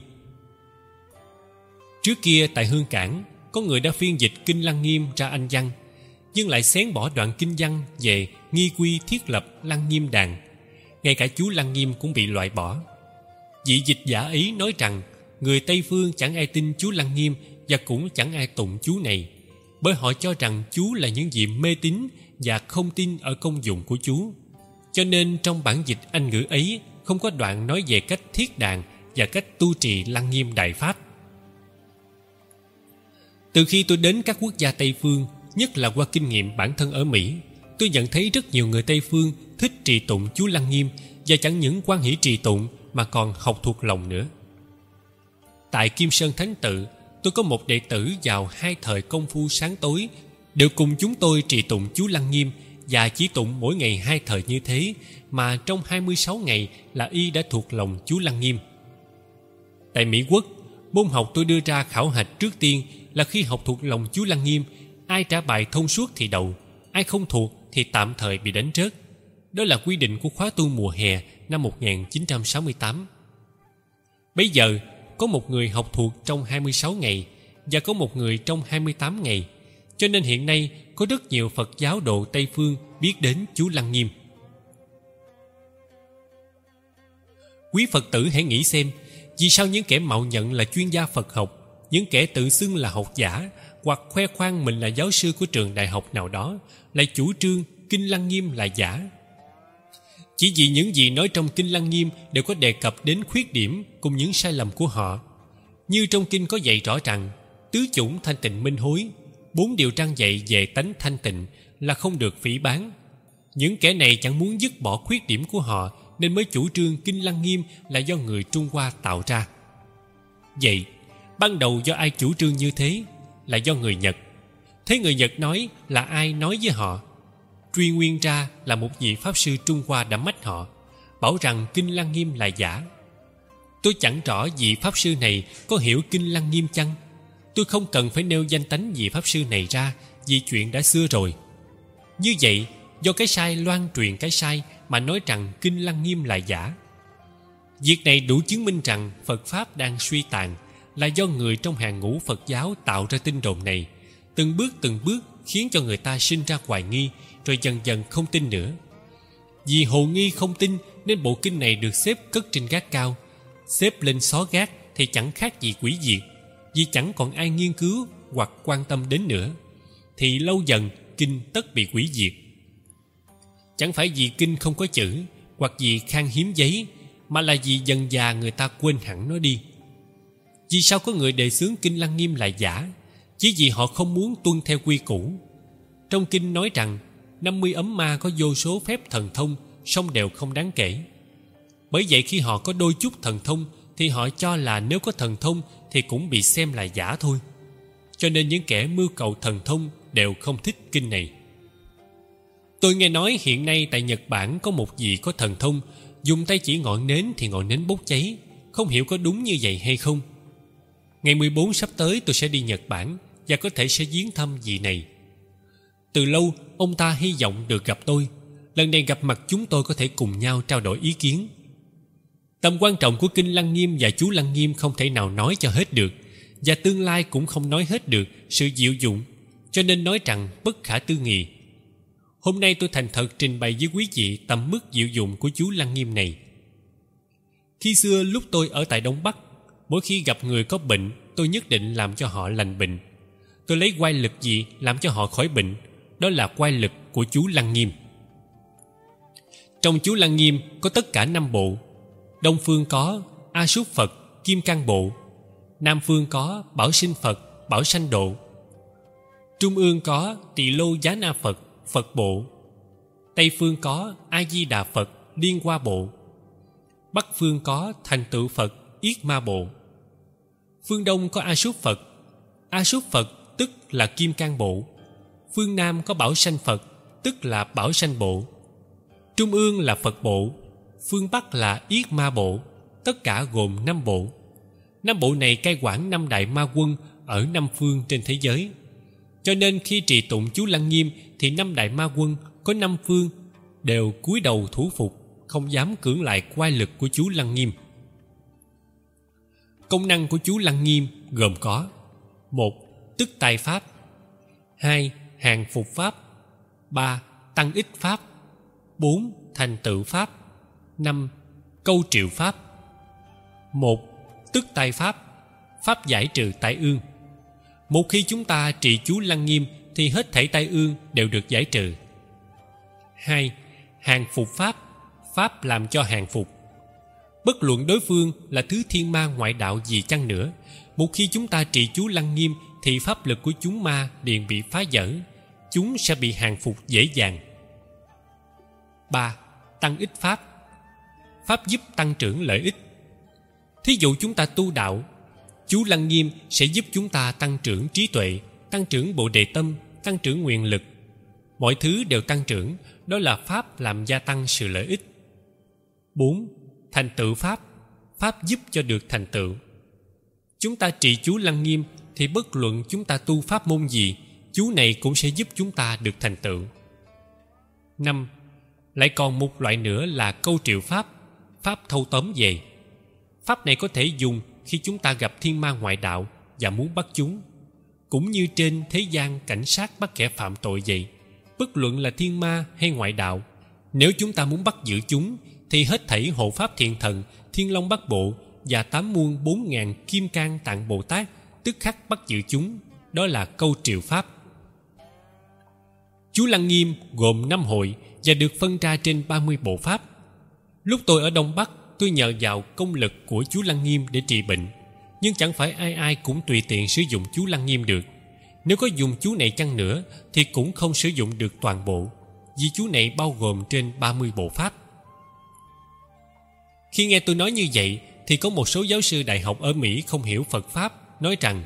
Trước kia tại Hương Cảng, có người đã phiên dịch Kinh Lăng Nghiêm ra Anh văn, nhưng lại xén bỏ đoạn kinh văn về nghi quy thiết lập Lăng Nghiêm đàn. Ngay cả chú Lăng Nghiêm cũng bị loại bỏ. Vị dịch giả ấy nói rằng người Tây Phương chẳng ai tin chú Lăng Nghiêm và cũng chẳng ai tụng chú này, bởi họ cho rằng chú là những vị mê tín và không tin ở công dụng của chú. Cho nên trong bản dịch Anh ngữ ấy không có đoạn nói về cách thiết đàn và cách tu trì Lăng Nghiêm đại pháp. Từ khi tôi đến các quốc gia Tây Phương, nhất là qua kinh nghiệm bản thân ở Mỹ, tôi nhận thấy rất nhiều người Tây Phương thích trì tụng chú Lăng Nghiêm, và chẳng những quan hỷ trì tụng mà còn học thuộc lòng nữa. Tại Kim Sơn Thánh Tự, tôi có một đệ tử vào hai thời công phu sáng tối đều cùng chúng tôi trì tụng chú Lăng Nghiêm, và chỉ tụng mỗi ngày 2 thời như thế mà trong 26 ngày là y đã thuộc lòng chú Lăng Nghiêm. Tại Mỹ Quốc, môn học tôi đưa ra khảo hạch trước tiên là khi học thuộc lòng chú Lăng Nghiêm, ai trả bài thông suốt thì đậu, ai không thuộc thì tạm thời bị đánh rớt. Đó là quy định của khóa tu mùa hè năm 1968. Bây giờ có một người học thuộc trong 26 ngày và có một người trong 28 ngày. Cho nên hiện nay có rất nhiều Phật giáo độ Tây Phương biết đến chú Lăng Nghiêm. Quý Phật tử hãy nghĩ xem, vì sao những kẻ mạo nhận là chuyên gia Phật học, những kẻ tự xưng là học giả hoặc khoe khoang mình là giáo sư của trường đại học nào đó lại chủ trương Kinh Lăng Nghiêm là giả? Chỉ vì những gì nói trong Kinh Lăng Nghiêm đều có đề cập đến khuyết điểm cùng những sai lầm của họ. Như trong kinh có dạy rõ rằng tứ chủng thanh tịnh minh hối, 4 điều răn dạy về tánh thanh tịnh là không được phỉ báng. Những kẻ này chẳng muốn dứt bỏ khuyết điểm của họ nên mới chủ trương Kinh Lăng Nghiêm là do người Trung Hoa tạo ra. Vậy, ban đầu do ai chủ trương như thế? Là do người Nhật. Thế người Nhật nói là ai nói với họ? Truy nguyên ra là một vị Pháp sư Trung Hoa đã mách họ, bảo rằng Kinh Lăng Nghiêm là giả. Tôi chẳng rõ vị Pháp sư này có hiểu Kinh Lăng Nghiêm chăng? Tôi không cần phải nêu danh tánh vị Pháp sư này ra, vì chuyện đã xưa rồi. Như vậy, do cái sai loan truyền cái sai mà nói rằng Kinh Lăng Nghiêm là giả. Việc này đủ chứng minh rằng Phật Pháp đang suy tàn, là do người trong hàng ngũ Phật giáo tạo ra tin đồn này, từng bước khiến cho người ta sinh ra hoài nghi, rồi dần dần không tin nữa. Vì hồ nghi không tin nên bộ kinh này được xếp cất trên gác cao. Xếp lên xó gác thì chẳng khác gì quỷ diệt, vì chẳng còn ai nghiên cứu hoặc quan tâm đến nữa, thì lâu dần kinh tất bị hủy diệt. Chẳng phải vì kinh không có chữ hoặc vì khan hiếm giấy, mà là vì dần dà người ta quên hẳn nó đi. Vì sao có người đề xướng Kinh Lăng Nghiêm là giả? Chỉ vì họ không muốn tuân theo quy củ. Trong kinh nói rằng 50 ấm ma có vô số phép thần thông, song đều không đáng kể. Bởi vậy khi họ có đôi chút thần thông thì họ cho là nếu có thần thông thì cũng bị xem là giả thôi. Cho nên những kẻ mưu cầu thần thông đều không thích kinh này. Tôi nghe nói hiện nay tại Nhật Bản có một vị có thần thông, dùng tay chỉ ngọn nến thì ngọn nến bốc cháy. Không hiểu có đúng như vậy hay không. Ngày 14 sắp tới tôi sẽ đi Nhật Bản và có thể sẽ viếng thăm vị này. Từ lâu ông ta hy vọng được gặp tôi. Lần này gặp mặt chúng tôi có thể cùng nhau trao đổi ý kiến. Tầm quan trọng của Kinh Lăng Nghiêm và chú Lăng Nghiêm không thể nào nói cho hết được, và tương lai cũng không nói hết được sự diệu dụng, cho nên nói rằng bất khả tư nghị. Hôm nay tôi thành thật trình bày với quý vị tầm mức diệu dụng của chú Lăng Nghiêm này. Khi xưa lúc tôi ở tại Đông Bắc, mỗi khi gặp người có bệnh, tôi nhất định làm cho họ lành bệnh. Tôi lấy oai lực gì làm cho họ khỏi bệnh? Đó là oai lực của chú Lăng Nghiêm. Trong chú Lăng Nghiêm có tất cả 5 bộ. Đông phương có A Súc Phật, Kim Cang Bộ. Nam phương có Bảo Sinh Phật, Bảo Sanh Độ. Trung ương có Tỳ Lô Giá Na Phật, Phật Bộ. Tây phương có A Di Đà Phật, Liên Hoa Bộ. Bắc phương có Thành Tựu Phật, Yết Ma Bộ. Phương Đông có A Súc Phật. A Súc Phật tức là Kim Cang Bộ. Phương Nam có Bảo Sanh Phật, tức là Bảo Sanh Bộ. Trung ương là Phật Bộ. Phương Bắc là Yết Ma Bộ. Tất cả gồm 5 bộ. 5 bộ này cai quản 5 đại ma quân ở 5 phương trên thế giới. Cho nên khi trì tụng chú Lăng Nghiêm thì 5 đại ma quân có 5 phương đều cúi đầu thủ phục, không dám cưỡng lại oai lực của chú Lăng Nghiêm. Công năng của chú Lăng Nghiêm gồm có: 1. Tức tai pháp. 2. Hàng phục pháp. 3. Tăng ích pháp. 4. Thành tựu pháp. 5. Câu triệu pháp. 1. Tức tai pháp. Pháp giải trừ tai ương. Một khi chúng ta trì chú Lăng Nghiêm thì hết thảy tai ương đều được giải trừ. 2. Hàng phục pháp. Pháp làm cho hàng phục. Bất luận đối phương là thứ thiên ma ngoại đạo gì chăng nữa, một khi chúng ta trì chú Lăng Nghiêm thì pháp lực của chúng ma liền bị phá vỡ, chúng sẽ bị hàng phục dễ dàng. 3. Tăng ích pháp. Pháp giúp tăng trưởng lợi ích. Thí dụ chúng ta tu đạo, chú Lăng Nghiêm sẽ giúp chúng ta tăng trưởng trí tuệ, tăng trưởng bồ đề tâm, tăng trưởng nguyện lực. Mọi thứ đều tăng trưởng, đó là pháp làm gia tăng sự lợi ích. 4. Thành tựu pháp. Pháp giúp cho được thành tựu. Chúng ta trì chú Lăng Nghiêm thì bất luận chúng ta tu pháp môn gì, chú này cũng sẽ giúp chúng ta được thành tựu. 5. Lại còn một loại nữa là câu triệu pháp. Pháp thâu tóm về. Pháp này có thể dùng khi chúng ta gặp thiên ma ngoại đạo và muốn bắt chúng. Cũng như trên thế gian cảnh sát bắt kẻ phạm tội vậy, bất luận là thiên ma hay ngoại đạo, nếu chúng ta muốn bắt giữ chúng thì hết thảy hộ pháp thiện thần, Thiên Long Bát Bộ và 8 muôn 4.000 Kim Cang Tạng Bồ Tát tức khắc bắt giữ chúng. Đó là câu triệu pháp. Chú Lăng Nghiêm gồm 5 hội và được phân ra trên 30 bộ pháp. Lúc tôi ở Đông Bắc, tôi nhờ vào công lực của chú Lăng Nghiêm để trị bệnh. Nhưng chẳng phải ai ai cũng tùy tiện sử dụng chú Lăng Nghiêm được. Nếu có dùng chú này chăng nữa thì cũng không sử dụng được toàn bộ, vì chú này bao gồm trên 30 bộ pháp. Khi nghe tôi nói như vậy thì có một số giáo sư đại học ở Mỹ không hiểu Phật Pháp, nói rằng: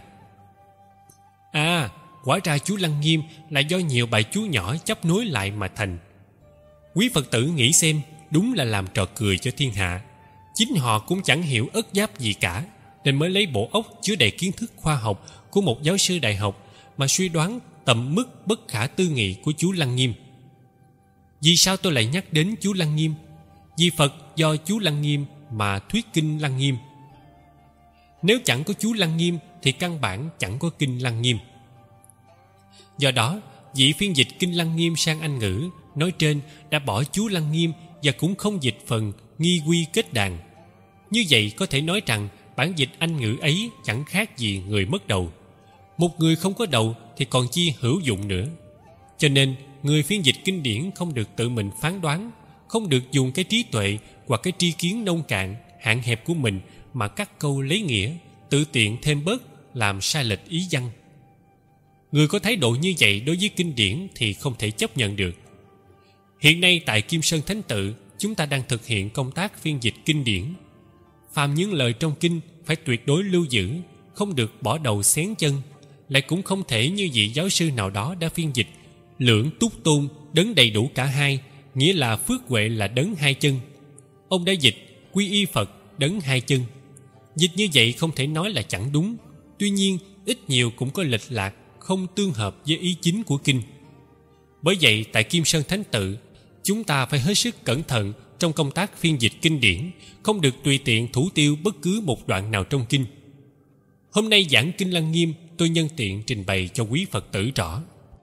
quả ra chú Lăng Nghiêm là do nhiều bài chú nhỏ chấp nối lại mà thành. Quý Phật tử nghĩ xem, đúng là làm trò cười cho thiên hạ. Chính họ cũng chẳng hiểu ất giáp gì cả, nên mới lấy bộ óc chứa đầy kiến thức khoa học của một giáo sư đại học mà suy đoán tầm mức bất khả tư nghị của chú Lăng Nghiêm. Vì sao tôi lại nhắc đến chú Lăng Nghiêm? Vì Phật do chú Lăng Nghiêm mà thuyết kinh Lăng Nghiêm. Nếu chẳng có chú Lăng Nghiêm thì căn bản chẳng có kinh Lăng Nghiêm. Do đó, vị phiên dịch kinh Lăng Nghiêm sang Anh ngữ nói trên đã bỏ chú Lăng Nghiêm và cũng không dịch phần nghi quy kết đàn. Như vậy có thể nói rằng bản dịch Anh ngữ ấy chẳng khác gì người mất đầu. Một người không có đầu thì còn chi hữu dụng nữa. Cho nên người phiên dịch kinh điển không được tự mình phán đoán, không được dùng cái trí tuệ hoặc cái tri kiến nông cạn, hạn hẹp của mình mà cắt câu lấy nghĩa, tự tiện thêm bớt, làm sai lệch ý văn. Người có thái độ như vậy đối với kinh điển thì không thể chấp nhận được. Hiện nay tại Kim Sơn Thánh Tự, chúng ta đang thực hiện công tác phiên dịch kinh điển. Phàm những lời trong kinh phải tuyệt đối lưu giữ, không được bỏ đầu xén chân. Lại cũng không thể như vị giáo sư nào đó đã phiên dịch Lưỡng Túc Tôn đấng đầy đủ cả hai, nghĩa là Phước Huệ là đấng hai chân. Ông đã dịch Quy Y Phật đấng hai chân. Dịch như vậy không thể nói là chẳng đúng. Tuy nhiên ít nhiều cũng có lệch lạc, không tương hợp với ý chính của kinh. Bởi vậy tại Kim Sơn Thánh Tự, chúng ta phải hết sức cẩn thận trong công tác phiên dịch kinh điển, không được tùy tiện thủ tiêu bất cứ một đoạn nào trong kinh. Hôm nay giảng kinh Lăng Nghiêm, tôi nhân tiện trình bày cho quý Phật tử rõ.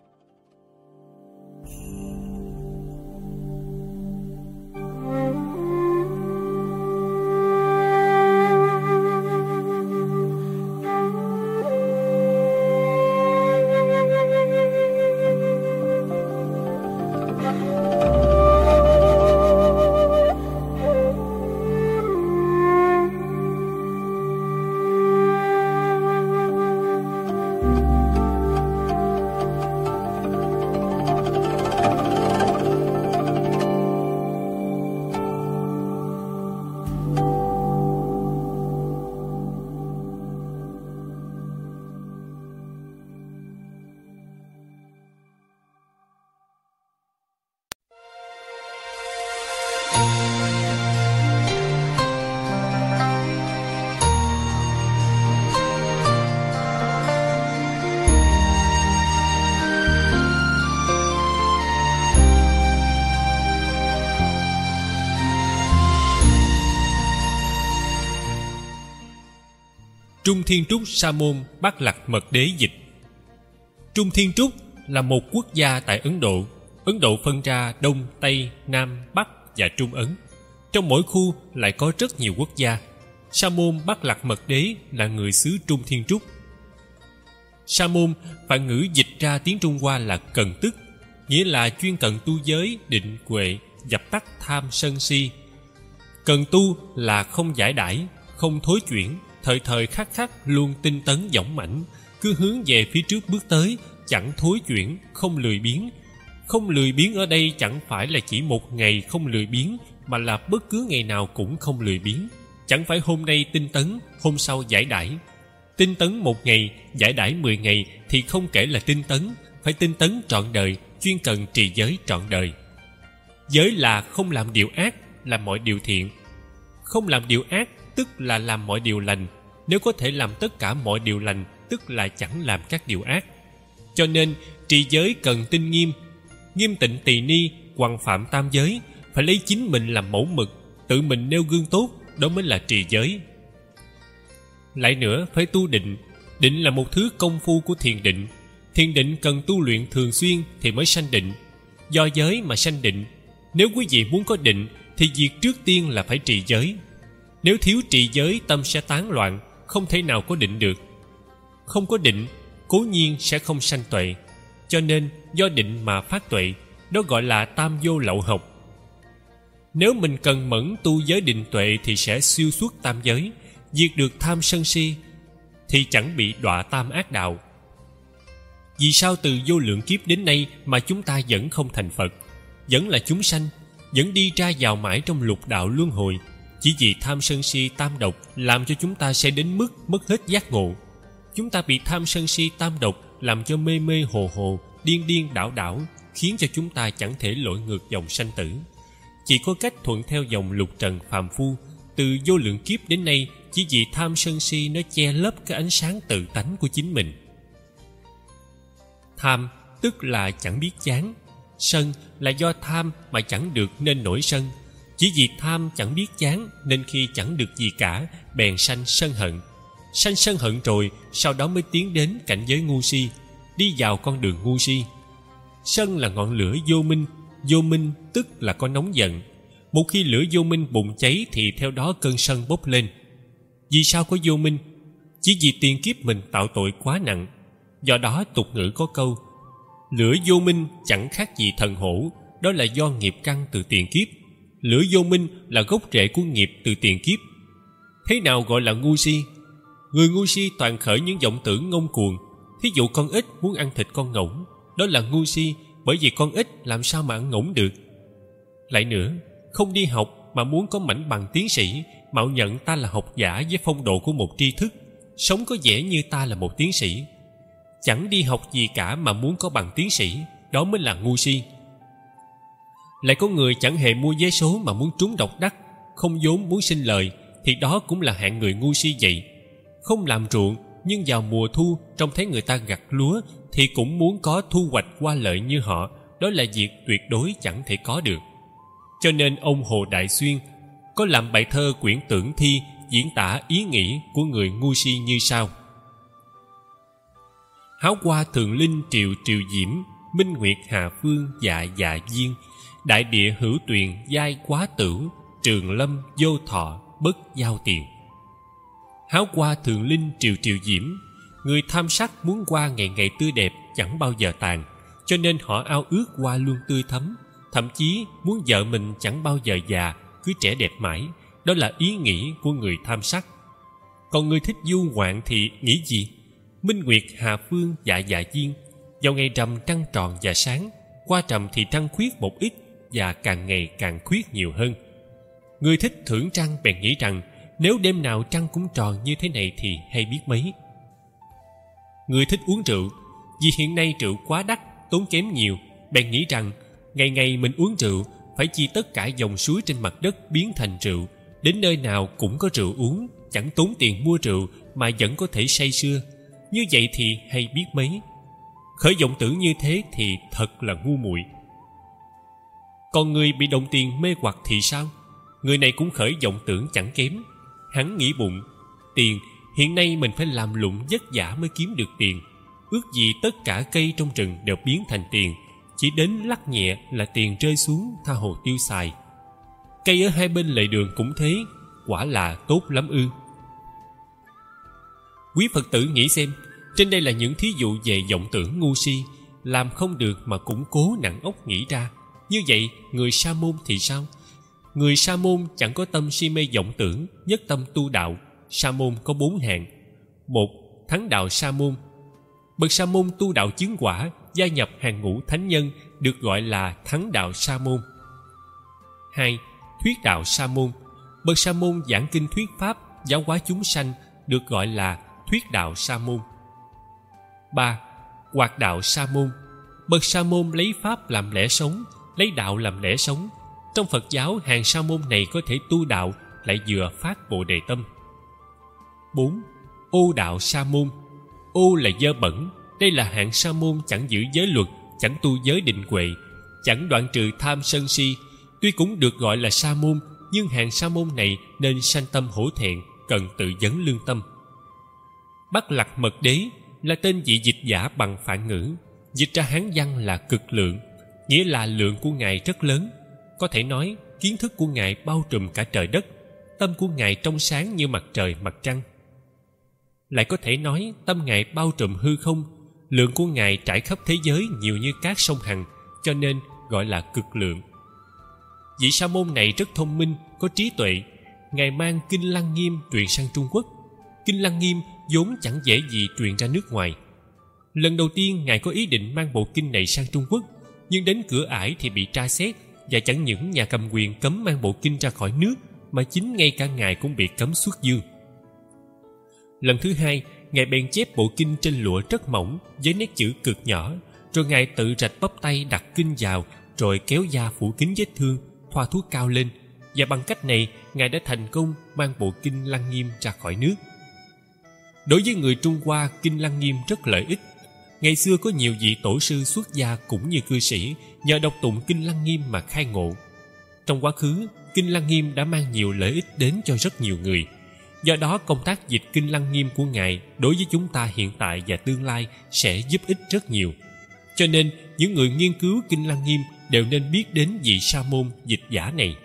Trung Thiên Trúc Sa Môn Bát Lạc Mật Đế dịch. Trung Thiên Trúc là một quốc gia tại Ấn Độ. Ấn Độ phân ra Đông, Tây, Nam, Bắc và Trung Ấn. Trong mỗi khu lại có rất nhiều quốc gia. Sa Môn Bát Lạc Mật Đế là người xứ Trung Thiên Trúc. Sa Môn phạn ngữ dịch ra tiếng Trung Hoa là cần tức, nghĩa là chuyên cần tu giới, định huệ, dập tắt tham sân si. Cần tu là không giải đãi, không thối chuyển, thời thời khắc khắc luôn tinh tấn dõng mãnh, cứ hướng về phía trước bước tới, chẳng thối chuyển, không lười biếng. Không lười biếng ở đây chẳng phải là chỉ một ngày không lười biếng, mà là bất cứ ngày nào cũng không lười biếng. Chẳng phải hôm nay tinh tấn, hôm sau giải đãi. Tinh tấn một ngày, giải đãi 10 ngày thì không kể là tinh tấn, phải tinh tấn trọn đời, chuyên cần trì giới trọn đời. Giới là không làm điều ác, làm mọi điều thiện. Không làm điều ác tức là làm mọi điều lành. Nếu có thể làm tất cả mọi điều lành, tức là chẳng làm các điều ác. Cho nên trì giới cần tinh nghiêm. Nghiêm tịnh tỳ ni, hoằng phạm tam giới, phải lấy chính mình làm mẫu mực, tự mình nêu gương tốt, đó mới là trì giới. Lại nữa, phải tu định. Định là một thứ công phu của thiền định. Thiền định cần tu luyện thường xuyên thì mới sanh định. Do giới mà sanh định. Nếu quý vị muốn có định thì việc trước tiên là phải trì giới. Nếu thiếu trì giới, tâm sẽ tán loạn, không thể nào có định được. Không có định, cố nhiên sẽ không sanh tuệ. Cho nên do định mà phát tuệ, đó gọi là tam vô lậu học. Nếu mình cần mẫn tu giới định tuệ thì sẽ xuyên suốt tam giới, diệt được tham sân si, thì chẳng bị đọa tam ác đạo. Vì sao từ vô lượng kiếp đến nay mà chúng ta vẫn không thành Phật, vẫn là chúng sanh, vẫn đi ra vào mãi trong lục đạo luân hồi, chỉ vì tham sân si tam độc làm cho chúng ta sẽ đến mức mất hết giác ngộ. Chúng ta bị tham sân si tam độc làm cho mê mê hồ hồ, điên điên đảo đảo, khiến cho chúng ta chẳng thể lội ngược dòng sanh tử. Chỉ có cách thuận theo dòng lục trần phàm phu, từ vô lượng kiếp đến nay, chỉ vì tham sân si nó che lấp cái ánh sáng tự tánh của chính mình. Tham tức là chẳng biết chán. Sân là do tham mà chẳng được nên nổi sân. Chỉ vì tham chẳng biết chán nên khi chẳng được gì cả bèn sanh sân hận. Sanh sân hận rồi sau đó mới tiến đến cảnh giới ngu si, đi vào con đường ngu si. Sân là ngọn lửa vô minh. Vô minh tức là có nóng giận. Một khi lửa vô minh bùng cháy thì theo đó cơn sân bốc lên. Vì sao có vô minh? Chỉ vì tiền kiếp mình tạo tội quá nặng. Do đó tục ngữ có câu: lửa vô minh chẳng khác gì thần hổ. Đó là do nghiệp căn từ tiền kiếp. Lửa vô minh là gốc rễ của nghiệp từ tiền kiếp. Thế nào gọi là ngu si? Người ngu si toàn khởi những vọng tưởng ngông cuồng. Thí dụ con ếch muốn ăn thịt con ngỗng, đó là ngu si, bởi vì con ếch làm sao mà ăn ngỗng được. Lại nữa, không đi học mà muốn có mảnh bằng tiến sĩ, mạo nhận ta là học giả với phong độ của một tri thức, sống có vẻ như ta là một tiến sĩ. Chẳng đi học gì cả mà muốn có bằng tiến sĩ, đó mới là ngu si. Lại có người chẳng hề mua vé số mà muốn trúng độc đắc, không vốn muốn sinh lời, thì đó cũng là hạng người ngu si vậy. Không làm ruộng, nhưng vào mùa thu trông thấy người ta gặt lúa thì cũng muốn có thu hoạch hoa lợi như họ, đó là việc tuyệt đối chẳng thể có được. Cho nên ông Hồ Đại Xuyên có làm bài thơ quyển tưởng thi diễn tả ý nghĩ của người ngu si như sau: háo hoa thường linh triều triều diễm, minh nguyệt hà phương dạ dạ diên, đại địa hữu tuyền giai quá tửu, trường lâm vô thọ bất giao tiền. Háo hoa thường linh triều triều diễm, người tham sắc muốn hoa ngày ngày tươi đẹp chẳng bao giờ tàn, cho nên họ ao ước hoa luôn tươi thắm, thậm chí muốn vợ mình chẳng bao giờ già, cứ trẻ đẹp mãi. Đó là ý nghĩ của người tham sắc. Còn người thích du ngoạn thì nghĩ gì? Minh nguyệt hà phương dạ dạ diên, vào ngày rằm trăng tròn và sáng, qua rằm thì trăng khuyết một ít và càng ngày càng khuyết nhiều hơn. Người thích thưởng trăng bèn nghĩ rằng nếu đêm nào trăng cũng tròn như thế này thì hay biết mấy. Người thích uống rượu, vì hiện nay rượu quá đắt, tốn kém nhiều, bèn nghĩ rằng ngày ngày mình uống rượu, phải chi tất cả dòng suối trên mặt đất biến thành rượu, đến nơi nào cũng có rượu uống, chẳng tốn tiền mua rượu mà vẫn có thể say sưa. Như vậy thì hay biết mấy. Khởi vọng tưởng như thế thì thật là ngu muội. Còn người bị đồng tiền mê hoặc thì sao? Người này cũng khởi vọng tưởng chẳng kém. Hắn nghĩ bụng: tiền, hiện nay mình phải làm lụng vất vả mới kiếm được tiền. Ước gì tất cả cây trong rừng đều biến thành tiền, chỉ đến lắc nhẹ là tiền rơi xuống tha hồ tiêu xài. Cây ở hai bên lề đường cũng thế, quả là tốt lắm ư? Quý Phật tử nghĩ xem, trên đây là những thí dụ về vọng tưởng ngu si, làm không được mà cũng cố nặng óc nghĩ ra. Như vậy người sa môn thì sao? Người sa môn chẳng có tâm si mê vọng tưởng, nhất tâm tu đạo. Sa môn có 4 hạng. 1. Thắng đạo sa môn. Bậc sa môn tu đạo chứng quả, gia nhập hàng ngũ thánh nhân, được gọi là thắng đạo sa môn. 2. Thuyết đạo sa môn. Bậc sa môn giảng kinh thuyết pháp, giáo hóa chúng sanh, được gọi là thuyết đạo sa môn. 3. Hoạt đạo sa môn. Bậc sa môn lấy pháp làm lẽ sống, lấy đạo làm lẽ sống. Trong Phật giáo, hàng sa môn này có thể tu đạo, lại vừa phát Bồ Đề tâm. 4. Ô đạo sa môn. Ô là dơ bẩn. Đây là hạng sa môn chẳng giữ giới luật, chẳng tu giới định huệ, chẳng đoạn trừ tham sân si. Tuy cũng được gọi là sa môn, nhưng hạng sa môn này nên sanh tâm hổ thẹn, cần tự vấn lương tâm. Bắc Lạc Mật Đế là tên vị dịch giả bằng Phạn ngữ, dịch ra Hán văn là cực lượng, nghĩa là lượng của Ngài rất lớn. Có thể nói kiến thức của Ngài bao trùm cả trời đất, tâm của Ngài trong sáng như mặt trời mặt trăng. Lại có thể nói tâm Ngài bao trùm hư không, lượng của Ngài trải khắp thế giới nhiều như cát sông Hằng, cho nên gọi là cực lượng. Vị sa môn này rất thông minh, có trí tuệ. Ngài mang Kinh Lăng Nghiêm truyền sang Trung Quốc. Kinh Lăng Nghiêm vốn chẳng dễ gì truyền ra nước ngoài. Lần đầu tiên Ngài có ý định mang bộ kinh này sang Trung Quốc, nhưng đến cửa ải thì bị tra xét, và chẳng những nhà cầm quyền cấm mang bộ kinh ra khỏi nước, mà chính ngay cả Ngài cũng bị cấm xuất dương. Lần thứ hai, Ngài bèn chép bộ kinh trên lụa rất mỏng với nét chữ cực nhỏ, rồi Ngài tự rạch bắp tay đặt kinh vào, rồi kéo da phủ kín vết thương, thoa thuốc cao lên, và bằng cách này Ngài đã thành công mang bộ kinh Lăng Nghiêm ra khỏi nước. Đối với người Trung Hoa, kinh Lăng Nghiêm rất lợi ích. Ngày xưa có nhiều vị tổ sư xuất gia cũng như cư sĩ nhờ đọc tụng kinh Lăng Nghiêm mà khai ngộ. Trong quá khứ, kinh Lăng Nghiêm đã mang nhiều lợi ích đến cho rất nhiều người. Do đó công tác dịch kinh Lăng Nghiêm của Ngài đối với chúng ta hiện tại và tương lai sẽ giúp ích rất nhiều. Cho nên những người nghiên cứu kinh Lăng Nghiêm đều nên biết đến vị sa môn dịch giả này.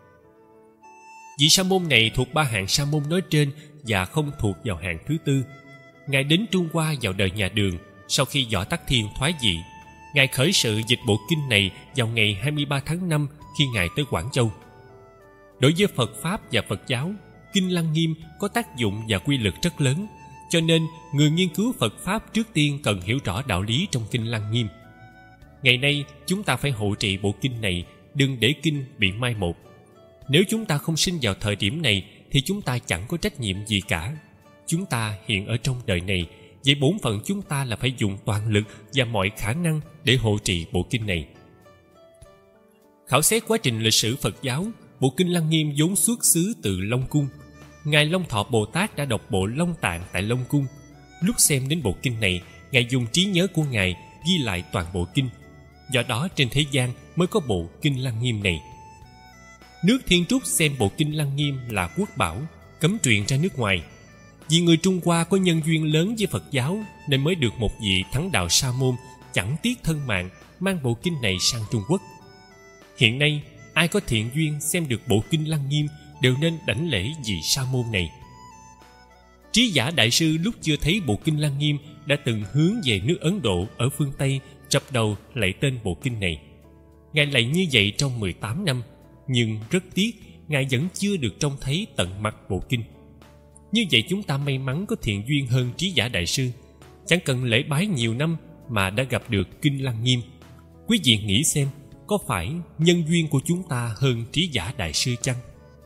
Vị sa môn này thuộc ba hạng sa môn nói trên và không thuộc vào hạng thứ tư. Ngài đến Trung Hoa vào đời nhà Đường, sau khi Võ Tắc Thiên thoái vị. Ngài khởi sự dịch bộ kinh này vào ngày 23 tháng 5 khi Ngài tới Quảng Châu. Đối với Phật Pháp và Phật giáo, kinh Lăng Nghiêm có tác dụng và quy lực rất lớn, cho nên người nghiên cứu Phật Pháp trước tiên cần hiểu rõ đạo lý trong kinh Lăng Nghiêm. Ngày nay chúng ta phải hộ trì bộ kinh này, đừng để kinh bị mai một. Nếu chúng ta không sinh vào thời điểm này thì chúng ta chẳng có trách nhiệm gì cả. Chúng ta hiện ở trong đời này, vậy bổn phận chúng ta là phải dùng toàn lực và mọi khả năng để hộ trì bộ kinh này. Khảo xét quá trình lịch sử Phật giáo, bộ kinh Lăng Nghiêm vốn xuất xứ từ Long Cung. Ngài Long Thọ Bồ Tát đã đọc bộ Long Tạng tại Long Cung. Lúc xem đến bộ kinh này, Ngài dùng trí nhớ của Ngài ghi lại toàn bộ kinh. Do đó trên thế gian mới có bộ kinh Lăng Nghiêm này. Nước Thiên Trúc xem bộ kinh Lăng Nghiêm là quốc bảo, cấm truyền ra nước ngoài. Vì người Trung Hoa có nhân duyên lớn với Phật giáo nên mới được một vị thắng đạo sa môn chẳng tiếc thân mạng mang bộ kinh này sang Trung Quốc. Hiện nay ai có thiện duyên xem được bộ kinh Lăng Nghiêm đều nên đảnh lễ vị sa môn này. Trí Giả Đại Sư lúc chưa thấy bộ kinh Lăng Nghiêm đã từng hướng về nước Ấn Độ ở phương Tây, rập đầu lạy tên bộ kinh này. Ngài lạy như vậy trong 18 năm, nhưng rất tiếc Ngài vẫn chưa được trông thấy tận mặt bộ kinh. Như vậy chúng ta may mắn có thiện duyên hơn Trí Giả Đại Sư, chẳng cần lễ bái nhiều năm mà đã gặp được kinh Lăng Nghiêm. Quý vị nghĩ xem, có phải nhân duyên của chúng ta hơn Trí Giả Đại Sư chăng?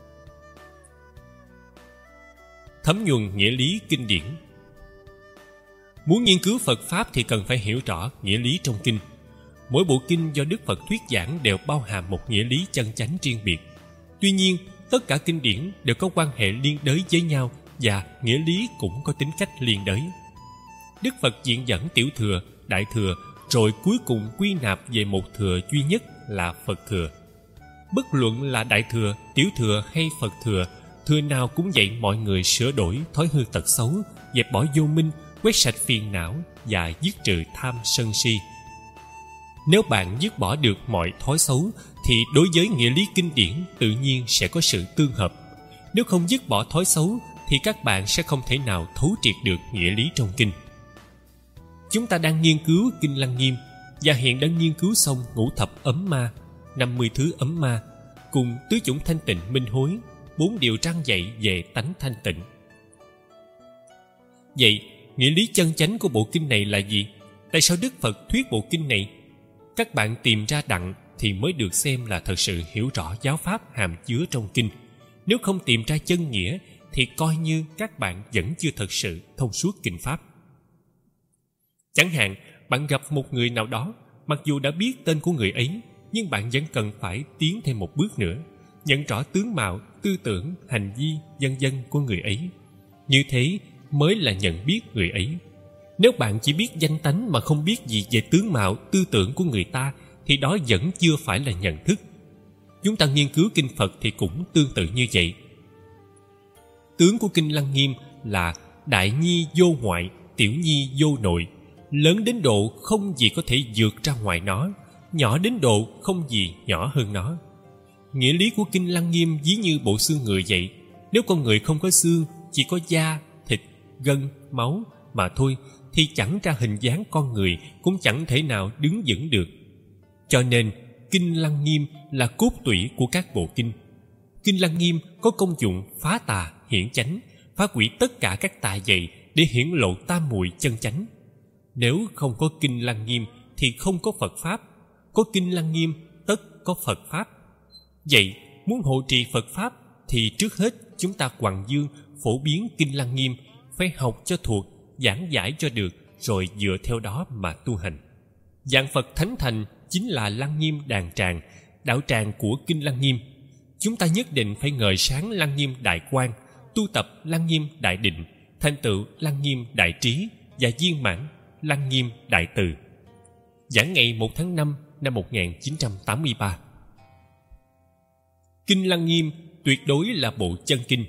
Thấm nhuần nghĩa lý kinh điển. Muốn nghiên cứu Phật Pháp thì cần phải hiểu rõ nghĩa lý trong kinh. Mỗi bộ kinh do Đức Phật thuyết giảng đều bao hàm một nghĩa lý chân chánh riêng biệt. Tuy nhiên, tất cả kinh điển đều có quan hệ liên đới với nhau và nghĩa lý cũng có tính cách liên đới. Đức Phật diện dẫn tiểu thừa, đại thừa, rồi cuối cùng quy nạp về một thừa duy nhất là Phật thừa. Bất luận là đại thừa, tiểu thừa hay Phật thừa, thừa nào cũng dạy mọi người sửa đổi thói hư tật xấu, dẹp bỏ vô minh, quét sạch phiền não và dứt trừ tham sân si. Nếu bạn dứt bỏ được mọi thói xấu thì đối với nghĩa lý kinh điển tự nhiên sẽ có sự tương hợp. Nếu không dứt bỏ thói xấu thì các bạn sẽ không thể nào thấu triệt được nghĩa lý trong kinh. Chúng ta đang nghiên cứu kinh Lăng Nghiêm và hiện đã nghiên cứu xong ngũ thập ấm ma, 50 thứ ấm ma, cùng tứ chủng thanh tịnh minh hối, 4 điều răn dạy về tánh thanh tịnh. Vậy, nghĩa lý chân chánh của bộ kinh này là gì? Tại sao Đức Phật thuyết bộ kinh này? Các bạn tìm ra đặng thì mới được xem là thật sự hiểu rõ giáo pháp hàm chứa trong kinh. Nếu không tìm ra chân nghĩa thì coi như các bạn vẫn chưa thật sự thông suốt kinh pháp. Chẳng hạn, bạn gặp một người nào đó, mặc dù đã biết tên của người ấy, nhưng bạn vẫn cần phải tiến thêm một bước nữa, nhận rõ tướng mạo, tư tưởng, hành vi, vân vân của người ấy. Như thế mới là nhận biết người ấy. Nếu bạn chỉ biết danh tánh mà không biết gì về tướng mạo, tư tưởng của người ta, thì đó vẫn chưa phải là nhận thức. Chúng ta nghiên cứu kinh Phật thì cũng tương tự như vậy. Tướng của kinh Lăng Nghiêm là đại nhi vô ngoại, tiểu nhi vô nội, lớn đến độ không gì có thể vượt ra ngoài nó, nhỏ đến độ không gì nhỏ hơn nó. Nghĩa lý của Kinh Lăng Nghiêm ví như bộ xương người vậy. Nếu con người không có xương, chỉ có da, thịt, gân, máu mà thôi, thì chẳng ra hình dáng con người, cũng chẳng thể nào đứng vững được. Cho nên Kinh Lăng Nghiêm là cốt tủy của các bộ kinh. Kinh Lăng Nghiêm có công dụng phá tà hiển chánh, phá hủy tất cả các tà dày để hiển lộ tam muội chân chánh. Nếu không có Kinh Lăng Nghiêm thì không có Phật Pháp, có Kinh Lăng Nghiêm tất có Phật Pháp. Vậy muốn hộ trì Phật Pháp thì trước hết chúng ta hoằng dương phổ biến Kinh Lăng Nghiêm, phải học cho thuộc, giảng giải cho được, rồi dựa theo đó mà tu hành. Dạng Phật thánh thành chính là Lăng Nghiêm đàn tràng, đạo tràng của Kinh Lăng Nghiêm. Chúng ta nhất định phải ngời sáng Lăng Nghiêm đại quang, tu tập Lăng Nghiêm đại định, thành tựu Lăng Nghiêm đại trí và viên mãn Lăng Nghiêm đại từ. Giảng ngày 1 tháng 5 năm 1983. Kinh Lăng Nghiêm tuyệt đối là bộ chân kinh.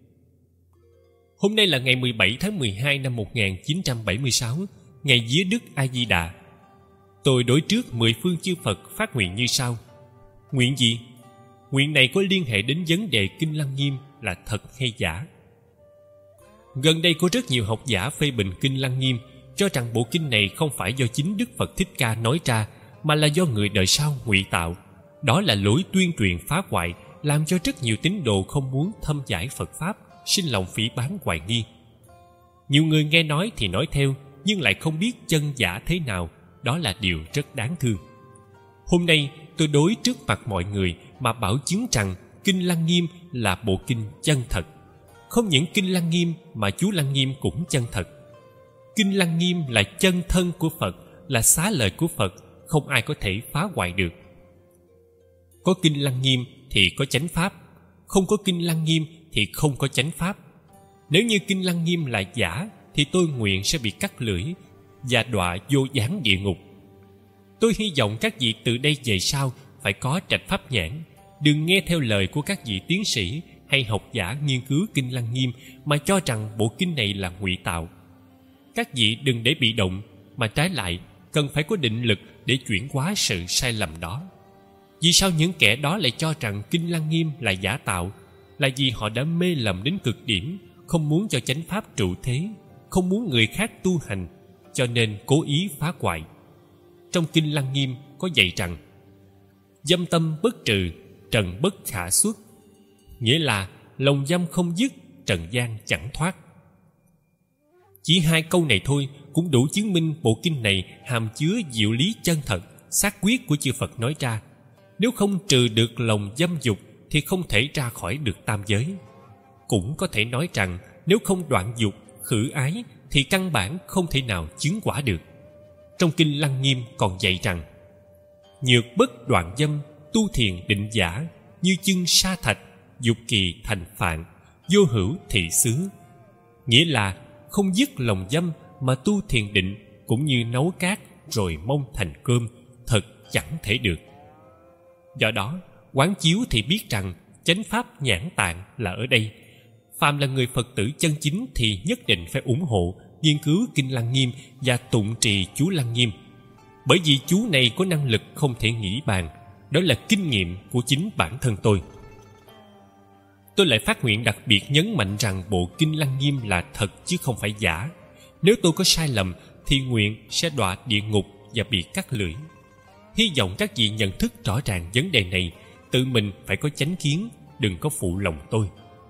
Hôm nay là ngày 17 tháng 12 năm 1976, ngày vía Đức A Di Đà. Tôi đối trước 10 phương chư Phật phát nguyện như sau. Nguyện gì? Nguyện này có liên hệ đến vấn đề Kinh Lăng Nghiêm là thật hay giả. Gần đây có rất nhiều học giả phê bình Kinh Lăng Nghiêm, cho rằng bộ kinh này không phải do chính Đức Phật Thích Ca nói ra, mà là do người đời sau ngụy tạo. Đó là lối tuyên truyền phá hoại, làm cho rất nhiều tín đồ không muốn thâm giải Phật Pháp, sinh lòng phỉ báng hoài nghi. Nhiều người nghe nói thì nói theo, nhưng lại không biết chân giả thế nào. Đó là điều rất đáng thương. Hôm nay tôi đối trước mặt mọi người mà bảo chứng rằng Kinh Lăng Nghiêm là bộ kinh chân thật. Không những Kinh Lăng Nghiêm mà chú Lăng Nghiêm cũng chân thật. Kinh Lăng Nghiêm là chân thân của Phật, là xá lợi của Phật, không ai có thể phá hoại được. Có Kinh Lăng Nghiêm thì có chánh pháp, không có Kinh Lăng Nghiêm thì không có chánh pháp. Nếu như Kinh Lăng Nghiêm là giả thì tôi nguyện sẽ bị cắt lưỡi và đọa vô gián địa ngục. Tôi hy vọng các vị từ đây về sau phải có trạch pháp nhãn, đừng nghe theo lời của các vị tiến sĩ hay học giả nghiên cứu Kinh Lăng Nghiêm mà cho rằng bộ kinh này là ngụy tạo. Các vị đừng để bị động, mà trái lại cần phải có định lực để chuyển hóa sự sai lầm đó. Vì sao những kẻ đó lại cho rằng Kinh Lăng Nghiêm là giả tạo? Là vì họ đã mê lầm đến cực điểm, không muốn cho chánh pháp trụ thế, không muốn người khác tu hành, cho nên cố ý phá hoại. Trong Kinh Lăng Nghiêm có dạy rằng dâm tâm bất trừ, trần bất khả xuất, nghĩa là lòng dâm không dứt, trần gian chẳng thoát. Chỉ 2 câu này thôi cũng đủ chứng minh bộ kinh này hàm chứa diệu lý chân thật, xác quyết của chư Phật nói ra. Nếu không trừ được lòng dâm dục thì không thể ra khỏi được tam giới. Cũng có thể nói rằng nếu không đoạn dục, khử ái thì căn bản không thể nào chứng quả được. Trong Kinh Lăng Nghiêm còn dạy rằng nhược bất đoạn dâm, tu thiền định giả, như chân sa thạch, dục kỳ thành phạn, vô hữu thị xứ. Nghĩa là không dứt lòng dâm mà tu thiền định cũng như nấu cát rồi mong thành cơm, thật chẳng thể được. Do đó quán chiếu thì biết rằng chánh pháp nhãn tạng là ở đây. Phàm là người Phật tử chân chính thì nhất định phải ủng hộ, nghiên cứu Kinh Lăng Nghiêm và tụng trì chú Lăng Nghiêm. Bởi vì chú này có năng lực không thể nghĩ bàn. Đó là kinh nghiệm của chính bản thân tôi. Tôi lại phát nguyện đặc biệt nhấn mạnh rằng bộ Kinh Lăng Nghiêm là thật chứ không phải giả. Nếu tôi có sai lầm thì nguyện sẽ đọa địa ngục và bị cắt lưỡi. Hy vọng các vị nhận thức rõ ràng vấn đề này, tự mình phải có chánh kiến, đừng có phụ lòng tôi.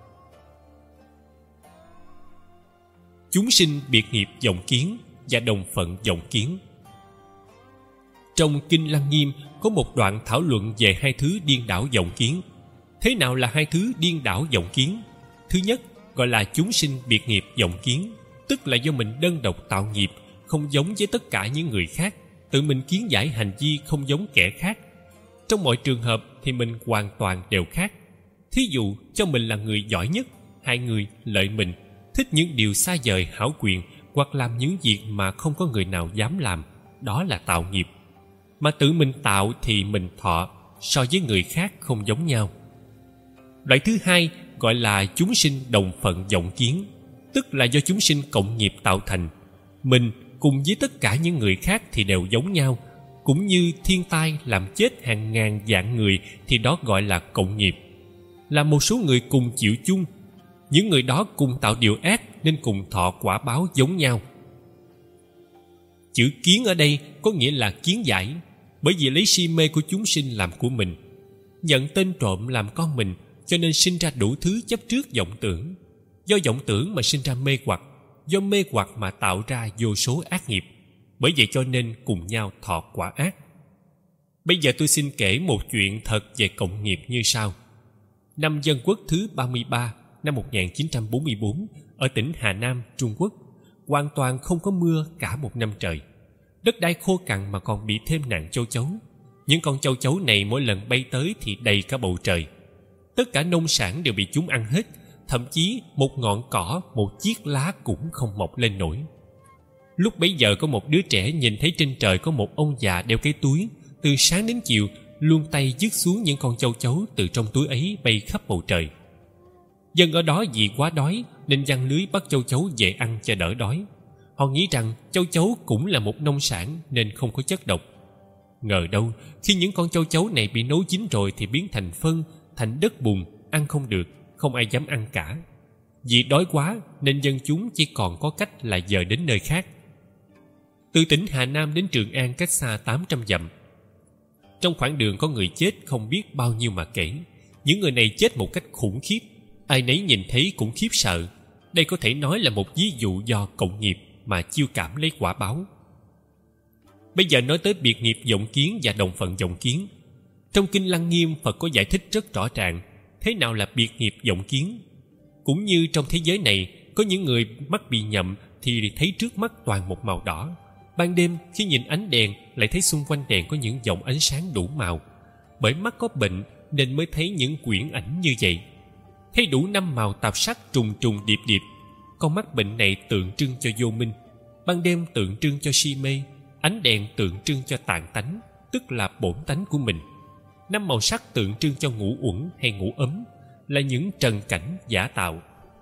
Chúng sinh biệt nghiệp vọng kiến và đồng phận vọng kiến. Trong Kinh Lăng Nghiêm có một đoạn thảo luận về 2 thứ điên đảo vọng kiến. Thế nào là 2 thứ điên đảo vọng kiến? Thứ nhất gọi là chúng sinh biệt nghiệp vọng kiến, tức là do mình đơn độc tạo nghiệp, không giống với tất cả những người khác, tự mình kiến giải hành vi không giống kẻ khác. Trong mọi trường hợp thì mình hoàn toàn đều khác. Thí dụ cho mình là người giỏi nhất, hai người lợi mình, thích những điều xa vời hão quyền, hoặc làm những việc mà không có người nào dám làm, đó là tạo nghiệp. Mà tự mình tạo thì mình thọ, so với người khác không giống nhau. Loại thứ hai gọi là chúng sinh đồng phận vọng kiến. tức là do chúng sinh cộng nghiệp tạo thành. Mình cùng với tất cả những người khác thì đều giống nhau. Cũng như thiên tai làm chết hàng ngàn vạn người thì đó gọi là cộng nghiệp, là một số người cùng chịu chung. Những người đó cùng tạo điều ác nên cùng thọ quả báo giống nhau. Chữ kiến ở đây có nghĩa là kiến giải, bởi vì lấy si mê của chúng sinh làm của mình, nhận tên trộm làm con mình, cho nên sinh ra đủ thứ chấp trước vọng tưởng. Do vọng tưởng mà sinh ra mê hoặc, do mê hoặc mà tạo ra vô số ác nghiệp. Bởi vậy cho nên cùng nhau thọ quả ác. Bây giờ tôi xin kể một chuyện thật về cộng nghiệp như sau. Năm Dân Quốc thứ 33 năm 1944 ở tỉnh Hà Nam, Trung Quốc, hoàn toàn không có mưa cả một năm trời. Đất đai khô cằn mà còn bị thêm nạn châu chấu. Những con châu chấu này mỗi lần bay tới thì đầy cả bầu trời. Tất cả nông sản đều bị chúng ăn hết, thậm chí một ngọn cỏ, một chiếc lá cũng không mọc lên nổi. Lúc bấy giờ có một đứa trẻ nhìn thấy trên trời có một ông già đeo cái túi, từ sáng đến chiều luôn tay dứt xuống những con châu chấu từ trong túi ấy bay khắp bầu trời. Dân ở đó vì quá đói nên giăng lưới bắt châu chấu về ăn cho đỡ đói. Họ nghĩ rằng châu chấu cũng là một nông sản nên không có chất độc. Ngờ đâu khi những con châu chấu này bị nấu chín rồi thì biến thành phân, thành đất bùn, ăn không được, không ai dám ăn cả. Vì đói quá nên dân chúng chỉ còn có cách là dời đến nơi khác. Từ tỉnh Hà Nam đến Trường An cách xa 800 dặm. Trong khoảng đường có người chết không biết bao nhiêu mà kể. Những người này chết một cách khủng khiếp, ai nấy nhìn thấy cũng khiếp sợ. Đây có thể nói là một ví dụ do cộng nghiệp mà chiêu cảm lấy quả báo. Bây giờ nói tới biệt nghiệp vọng kiến và đồng phận vọng kiến. Trong Kinh Lăng Nghiêm, Phật có giải thích rất rõ ràng thế nào là biệt nghiệp vọng kiến. Cũng như trong thế giới này, có những người mắt bị nhầm thì thấy trước mắt toàn một màu đỏ. Ban đêm khi nhìn ánh đèn lại thấy xung quanh đèn có những dòng ánh sáng đủ màu. Bởi mắt có bệnh nên mới thấy những quyển ảnh như vậy. Thấy đủ 5 màu tạp sắc trùng trùng điệp điệp. Con mắt bệnh này tượng trưng cho vô minh, ban đêm tượng trưng cho si mê, ánh đèn tượng trưng cho tạng tánh, tức là bổn tánh của mình. 5 màu sắc tượng trưng cho ngũ uẩn hay ngũ ấm, là những trần cảnh giả tạo.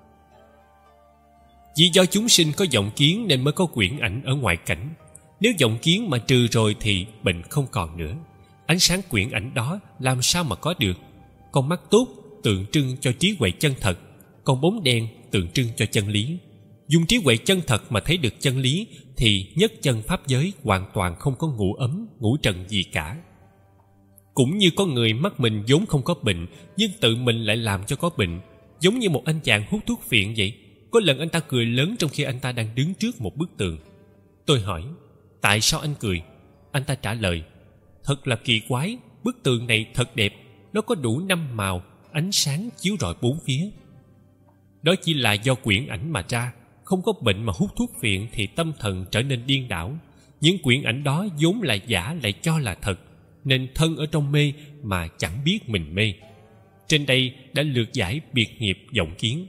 Vì do chúng sinh có vọng kiến nên mới có quyển ảnh ở ngoại cảnh. Nếu vọng kiến mà trừ rồi thì bệnh không còn nữa. Ánh sáng quyển ảnh đó làm sao mà có được? Con mắt tốt tượng trưng cho trí huệ chân thật, còn bóng đen tượng trưng cho chân lý. Dùng trí huệ chân thật mà thấy được chân lý thì nhất chân pháp giới hoàn toàn không có ngũ ấm, ngũ trần gì cả. Cũng như có người mắt mình vốn không có bệnh, nhưng tự mình lại làm cho có bệnh. Giống như một anh chàng hút thuốc phiện vậy. Có lần anh ta cười lớn trong khi anh ta đang đứng trước một bức tường. Tôi hỏi, tại sao anh cười? Anh ta trả lời, thật là kỳ quái, bức tường này thật đẹp, nó có đủ 5 màu, ánh sáng chiếu rọi bốn phía. Đó chỉ là do quyển ảnh mà ra. Không có bệnh mà hút thuốc phiện thì tâm thần trở nên điên đảo. Những quyển ảnh đó vốn là giả lại cho là thật, nên thân ở trong mê mà chẳng biết mình mê. Trên đây đã lược giải biệt nghiệp vọng kiến.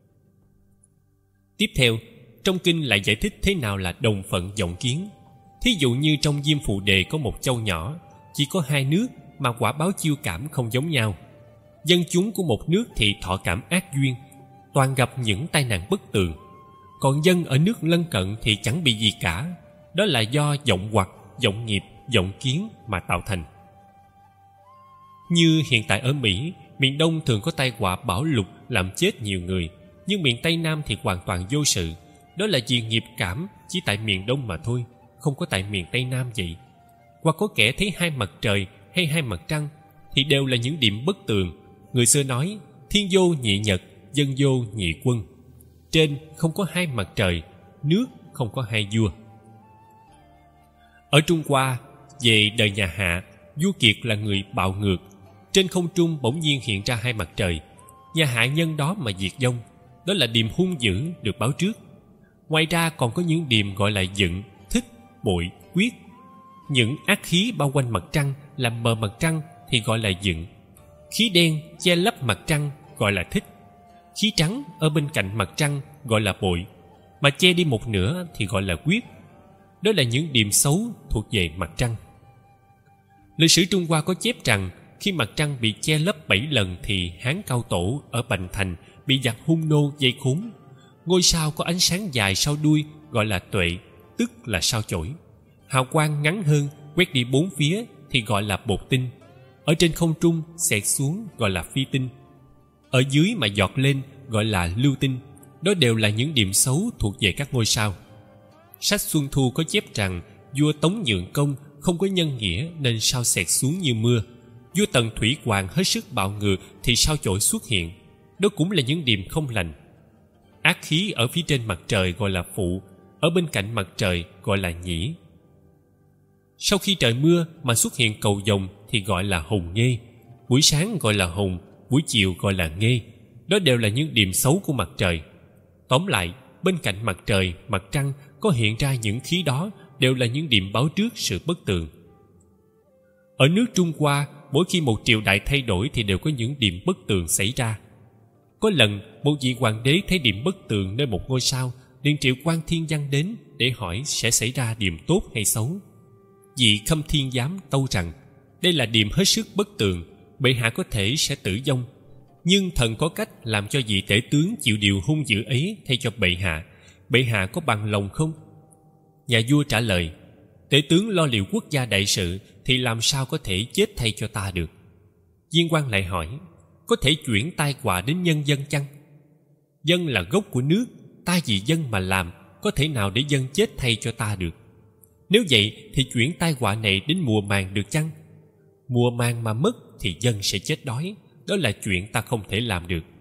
Tiếp theo, trong kinh lại giải thích thế nào là đồng phận vọng kiến. Thí dụ như trong Diêm Phù Đề có một châu nhỏ, chỉ có 2 nước mà quả báo chiêu cảm không giống nhau. Dân chúng của một nước thì thọ cảm ác duyên, toàn gặp những tai nạn bất tường. Còn dân ở nước lân cận thì chẳng bị gì cả. Đó là do vọng hoặc, vọng nghiệp, vọng kiến mà tạo thành. Như hiện tại ở Mỹ, miền Đông thường có tai họa bão lụt làm chết nhiều người, nhưng miền Tây Nam thì hoàn toàn vô sự. Đó là vì nghiệp cảm chỉ tại miền Đông mà thôi, không có tại miền Tây Nam vậy. Hoặc có kẻ thấy 2 mặt trời hay 2 mặt trăng thì đều là những điểm bất tường. Người xưa nói thiên vô nhị nhật, dân vô nhị quân. Trên không có 2 mặt trời, nước không có 2 vua. Ở Trung Hoa, về đời nhà Hạ, vua Kiệt là người bạo ngược. Trên không trung bỗng nhiên hiện ra 2 mặt trời. Nhà Hạ nhân đó mà diệt vong. Đó là điềm hung dữ được báo trước. Ngoài ra còn có những điềm gọi là giận, thích, bội, quyết. Những ác khí bao quanh mặt trăng làm mờ mặt trăng thì gọi là giận. Khí đen che lấp mặt trăng gọi là thích. Khí trắng ở bên cạnh mặt trăng gọi là bội, mà che đi một nửa thì gọi là quyết. Đó là những điềm xấu thuộc về mặt trăng. Lịch sử Trung Hoa có chép rằng khi mặt trăng bị che lấp 7 lần thì Hán Cao Tổ ở Bành Thành bị giặc Hung nô vây khốn. Ngôi sao có ánh sáng dài sau đuôi gọi là tuệ, tức là sao chổi. Hào quang ngắn hơn quét đi bốn phía thì gọi là bột tinh. Ở trên không trung xẹt xuống gọi là phi tinh. Ở dưới mà giọt lên gọi là lưu tinh. Đó đều là những điểm xấu thuộc về các ngôi sao. Sách Xuân Thu có chép rằng vua Tống Nhượng Công không có nhân nghĩa nên sao xẹt xuống như mưa. Vua Tần Thủy Hoàng hết sức bạo ngược thì sao chổi xuất hiện. Đó cũng là những điểm không lành. Ác khí ở phía trên mặt trời gọi là phụ, ở bên cạnh mặt trời gọi là nhĩ. Sau khi trời mưa mà xuất hiện cầu vồng thì gọi là hùng nghê. Buổi sáng gọi là hùng, buổi chiều gọi là nghê. Đó đều là những điểm xấu của mặt trời. Tóm lại, bên cạnh mặt trời, mặt trăng có hiện ra những khí đó đều là những điểm báo trước sự bất tường. Ở nước Trung Hoa, mỗi khi một triều đại thay đổi thì đều có những điểm bất tường xảy ra. Có lần, một vị hoàng đế thấy điểm bất tường nơi một ngôi sao, liền triệu quan thiên văn đến để hỏi sẽ xảy ra điểm tốt hay xấu. Vị Khâm Thiên Giám tâu rằng đây là điểm hết sức bất tường, bệ hạ có thể sẽ tử vong, nhưng thần có cách làm cho vị tể tướng chịu điều hung dữ ấy thay cho bệ hạ có bằng lòng không? Nhà vua trả lời, tể tướng lo liệu quốc gia đại sự thì làm sao có thể chết thay cho ta được? Viên quan lại hỏi, có thể chuyển tai họa đến nhân dân chăng? Dân là gốc của nước, ta vì dân mà làm, có thể nào để dân chết thay cho ta được? Nếu vậy thì chuyển tai họa này đến mùa màng được chăng? Mùa màng mà mất thì dân sẽ chết đói, đó là chuyện ta không thể làm được.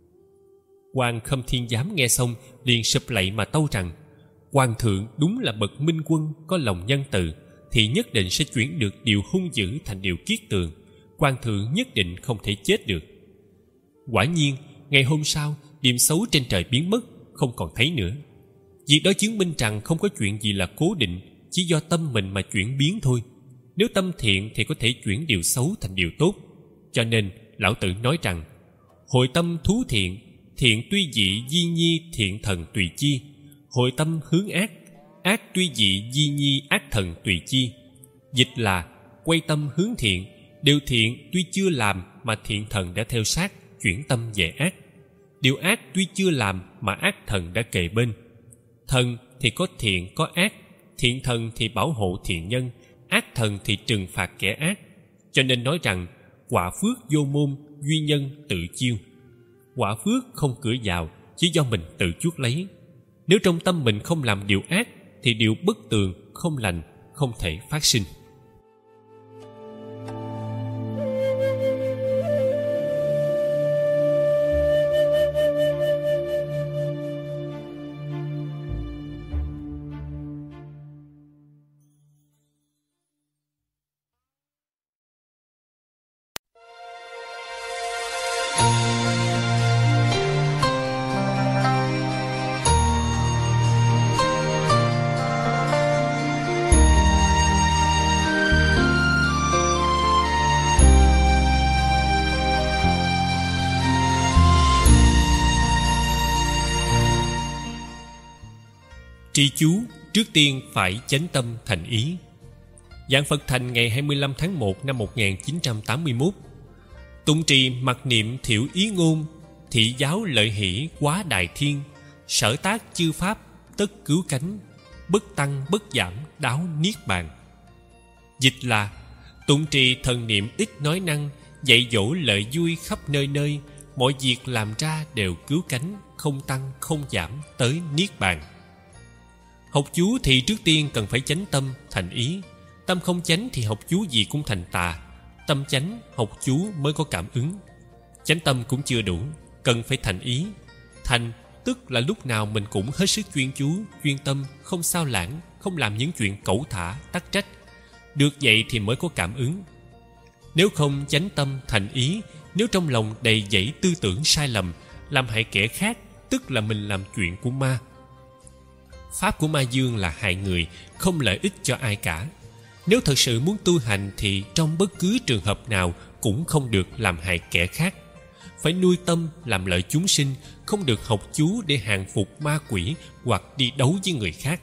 Quan Khâm Thiên Giám nghe xong liền sụp lạy mà tâu rằng, hoàng thượng đúng là bậc minh quân có lòng nhân từ, thì nhất định sẽ chuyển được điều hung dữ thành điều kiết tường. Hoàng thượng nhất định không thể chết được. Quả nhiên, ngày hôm sau, điểm xấu trên trời biến mất, không còn thấy nữa. Việc đó chứng minh rằng không có chuyện gì là cố định, chỉ do tâm mình mà chuyển biến thôi. Nếu tâm thiện thì có thể chuyển điều xấu thành điều tốt. Cho nên, Lão Tử nói rằng, hội tâm thú thiện, thiện tuy dị di nhi thiện thần tùy chi. Hội tâm hướng ác, ác tuy dị di nhi ác thần tùy chi. Dịch là, quay tâm hướng thiện, điều thiện tuy chưa làm mà thiện thần đã theo sát, chuyển tâm về ác. Điều ác tuy chưa làm mà ác thần đã kề bên. Thần thì có thiện có ác, thiện thần thì bảo hộ thiện nhân, ác thần thì trừng phạt kẻ ác. Cho nên nói rằng, quả phước vô môn, duy nhân tự chiêu. Quả phước không cửa vào, chỉ do mình tự chuốc lấy. Nếu trong tâm mình không làm điều ác thì điều bất tường, không lành không thể phát sinh. Trì chú trước tiên phải chánh tâm thành ý. Giảng Phật thành ngày 25 tháng 1 năm 1981. Tụng trì mặc niệm thiểu ý ngôn, thị giáo lợi hỷ quá đại thiên. Sở tác chư pháp tất cứu cánh, bất tăng bất giảm đáo niết bàn. Dịch là, tụng trì thần niệm ít nói năng, dạy dỗ lợi vui khắp nơi nơi. Mọi việc làm ra đều cứu cánh, không tăng không giảm tới niết bàn. Học chú thì trước tiên cần phải chánh tâm, thành ý. Tâm không chánh thì học chú gì cũng thành tà. Tâm chánh, học chú mới có cảm ứng. Chánh tâm cũng chưa đủ, cần phải thành ý. Thành, tức là lúc nào mình cũng hết sức chuyên chú, chuyên tâm, không sao lãng, không làm những chuyện cẩu thả, tắc trách. Được vậy thì mới có cảm ứng. Nếu không chánh tâm, thành ý, nếu trong lòng đầy dẫy tư tưởng sai lầm, làm hại kẻ khác, tức là mình làm chuyện của ma. Pháp của ma dương là hại người, không lợi ích cho ai cả. Nếu thật sự muốn tu hành thì trong bất cứ trường hợp nào cũng không được làm hại kẻ khác. Phải nuôi tâm làm lợi chúng sinh, không được học chú để hàng phục ma quỷ hoặc đi đấu với người khác.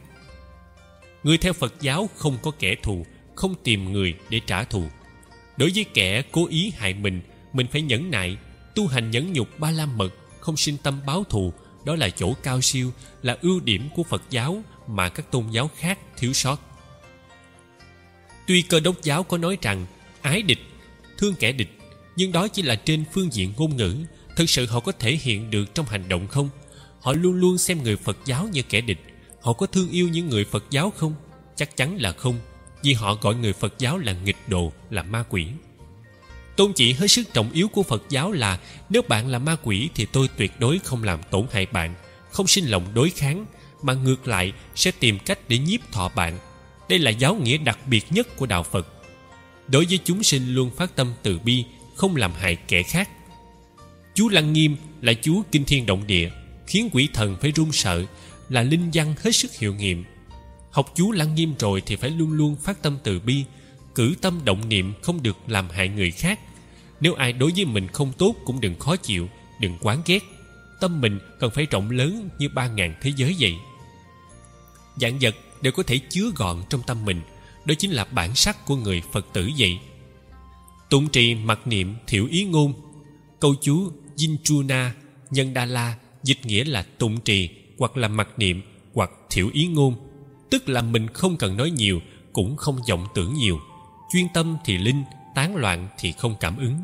Người theo Phật giáo không có kẻ thù, không tìm người để trả thù. Đối với kẻ cố ý hại mình phải nhẫn nại, tu hành nhẫn nhục ba la mật, không sinh tâm báo thù, đó là chỗ cao siêu, là ưu điểm của Phật giáo mà các tôn giáo khác thiếu sót. Tuy Cơ Đốc giáo có nói rằng ái địch, thương kẻ địch, nhưng đó chỉ là trên phương diện ngôn ngữ. Thực sự họ có thể hiện được trong hành động không? Họ luôn luôn xem người Phật giáo như kẻ địch. Họ có thương yêu những người Phật giáo không? Chắc chắn là không, vì họ gọi người Phật giáo là nghịch đồ, là ma quỷ. Tôn chỉ hết sức trọng yếu của Phật giáo là nếu bạn là ma quỷ thì tôi tuyệt đối không làm tổn hại bạn, không sinh lòng đối kháng, mà ngược lại sẽ tìm cách để nhiếp thọ bạn. Đây là giáo nghĩa đặc biệt nhất của đạo Phật. Đối với chúng sinh luôn phát tâm từ bi, không làm hại kẻ khác. Chú Lăng Nghiêm là chú kinh thiên động địa, khiến quỷ thần phải run sợ, là linh văn hết sức hiệu nghiệm. Học chú Lăng Nghiêm rồi thì phải luôn luôn phát tâm từ bi, cử tâm động niệm không được làm hại người khác. Nếu ai đối với mình không tốt cũng đừng khó chịu, đừng oán ghét. Tâm mình cần phải rộng lớn như 3.000 thế giới vậy. Vạn vật đều có thể chứa gọn trong tâm mình. Đó chính là bản sắc của người Phật tử vậy. Tụng trì mặc niệm thiểu ý ngôn. Câu chú Jinchuna Nhân Đa La dịch nghĩa là tụng trì hoặc là mặc niệm hoặc thiểu ý ngôn, tức là mình không cần nói nhiều, cũng không vọng tưởng nhiều. Chuyên tâm thì linh, tán loạn thì không cảm ứng.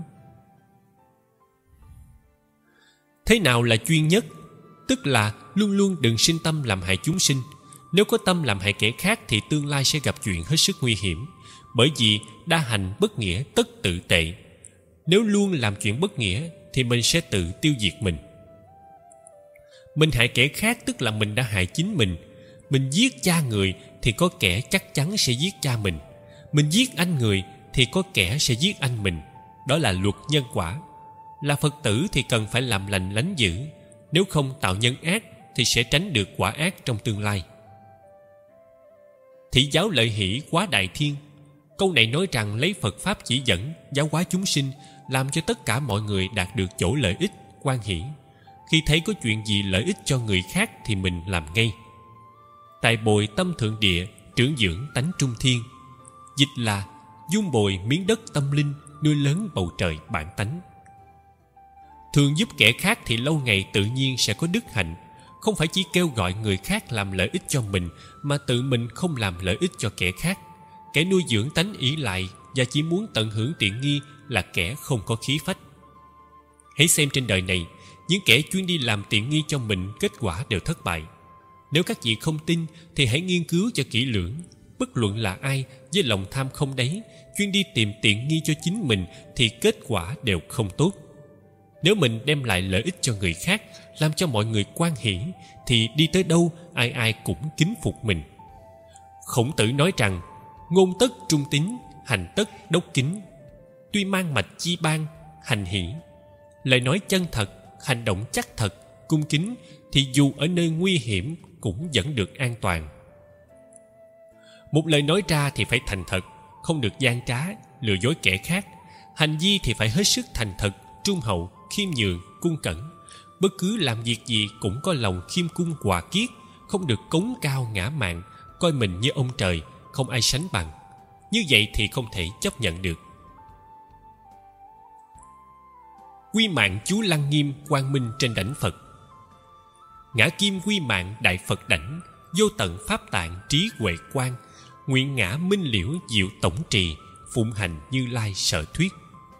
Thế nào là chuyên nhất? Tức là luôn luôn đừng sinh tâm làm hại chúng sinh. Nếu có tâm làm hại kẻ khác thì tương lai sẽ gặp chuyện hết sức nguy hiểm. Bởi vì đa hành bất nghĩa tất tự tệ. Nếu luôn làm chuyện bất nghĩa thì mình sẽ tự tiêu diệt mình. Mình hại kẻ khác tức là mình đã hại chính mình. Mình giết cha người thì có kẻ chắc chắn sẽ giết cha mình. Mình giết anh người thì có kẻ sẽ giết anh mình. Đó là luật nhân quả. Là Phật tử thì cần phải làm lành lánh dữ. Nếu không tạo nhân ác thì sẽ tránh được quả ác trong tương lai. Thị giáo lợi hỷ quá đại thiên. Câu này nói rằng lấy Phật Pháp chỉ dẫn, giáo hóa chúng sinh, làm cho tất cả mọi người đạt được chỗ lợi ích, hoan hỷ. Khi thấy có chuyện gì lợi ích cho người khác thì mình làm ngay. Tài bồi tâm thượng địa, trưởng dưỡng tánh trung thiên. Dịch là dung bồi miếng đất tâm linh, nuôi lớn bầu trời bản tánh. Thường giúp kẻ khác thì lâu ngày tự nhiên sẽ có đức hạnh. Không phải chỉ kêu gọi người khác làm lợi ích cho mình, mà tự mình không làm lợi ích cho kẻ khác. Kẻ nuôi dưỡng tánh ỷ lại và chỉ muốn tận hưởng tiện nghi là kẻ không có khí phách. Hãy xem trên đời này, những kẻ chuyên đi làm tiện nghi cho mình kết quả đều thất bại. Nếu các vị không tin thì hãy nghiên cứu cho kỹ lưỡng. Bất luận là ai với lòng tham không đáy, chuyên đi tìm tiện nghi cho chính mình thì kết quả đều không tốt. Nếu mình đem lại lợi ích cho người khác, làm cho mọi người hoan hỷ, thì đi tới đâu ai ai cũng kính phục mình. Khổng Tử nói rằng ngôn tất trung tín, hành tất đốc kính. Tuy mang mạch chi ban, hành hỷ. Lời nói chân thật, hành động chắc thật, cung kính, thì dù ở nơi nguy hiểm cũng vẫn được an toàn. Một lời nói ra thì phải thành thật, không được gian trá, lừa dối kẻ khác. Hành vi thì phải hết sức thành thật, trung hậu, khiêm nhường, cung cẩn. Bất cứ làm việc gì cũng có lòng khiêm cung hòa kiết, không được cống cao ngã mạn, coi mình như ông trời, không ai sánh bằng. Như vậy thì không thể chấp nhận được. Quy mạng chú Lăng Nghiêm quang minh trên đảnh Phật. Ngã kim quy mạng đại Phật đảnh, vô tận pháp tạng trí huệ quang. Nguyện ngã minh liễu diệu tổng trì, phụng hành Như Lai sở thuyết.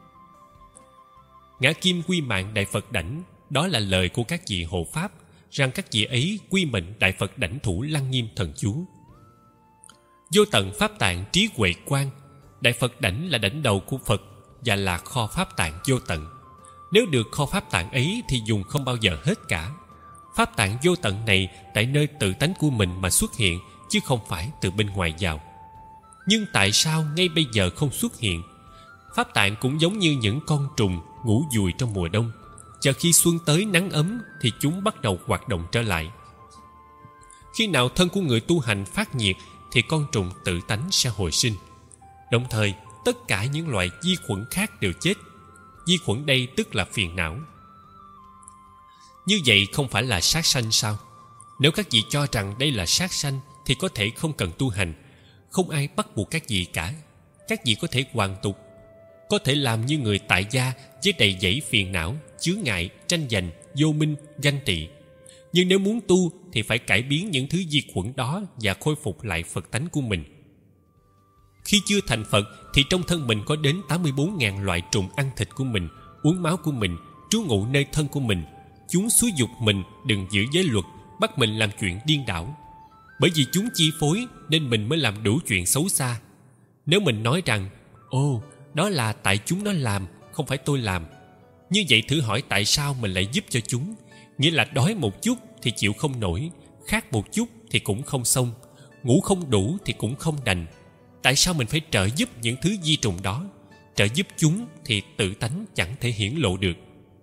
Ngã kim quy mạng đại Phật đảnh, đó là lời của các vị hộ pháp, rằng các vị ấy quy mệnh đại Phật đảnh thủ Lăng Nghiêm thần chú. Vô tận pháp tạng trí huệ quang, đại Phật đảnh là đảnh đầu của Phật và là kho pháp tạng vô tận. Nếu được kho pháp tạng ấy thì dùng không bao giờ hết cả. Pháp tạng vô tận này tại nơi tự tánh của mình mà xuất hiện, chứ không phải từ bên ngoài vào. Nhưng tại sao ngay bây giờ không xuất hiện? Pháp tạng cũng giống như những con trùng ngủ dùi trong mùa đông. Chờ khi xuân tới nắng ấm thì chúng bắt đầu hoạt động trở lại. Khi nào thân của người tu hành phát nhiệt thì con trùng tự tánh sẽ hồi sinh. Đồng thời tất cả những loại vi khuẩn khác đều chết. Vi khuẩn đây tức là phiền não. Như vậy không phải là sát sanh sao? Nếu các vị cho rằng đây là sát sanh thì có thể không cần tu hành. Không ai bắt buộc các vị cả. Các vị có thể hoàn tục, có thể làm như người tại gia với đầy dẫy phiền não, chướng ngại, tranh giành, vô minh, ganh tị. Nhưng nếu muốn tu thì phải cải biến những thứ vi khuẩn đó và khôi phục lại Phật tánh của mình. Khi chưa thành Phật thì trong thân mình có đến 84.000 loại trùng ăn thịt của mình, uống máu của mình, trú ngụ nơi thân của mình. Chúng xúi giục mình đừng giữ giới luật, bắt mình làm chuyện điên đảo. Bởi vì chúng chi phối nên mình mới làm đủ chuyện xấu xa. Nếu mình nói rằng ồ, đó là tại chúng nó làm, không phải tôi làm, như vậy thử hỏi tại sao mình lại giúp cho chúng. Nghĩa là đói một chút thì chịu không nổi, khát một chút thì cũng không xong, ngủ không đủ thì cũng không đành. Tại sao mình phải trợ giúp những thứ vi trùng đó? Trợ giúp chúng thì tự tánh chẳng thể hiển lộ được.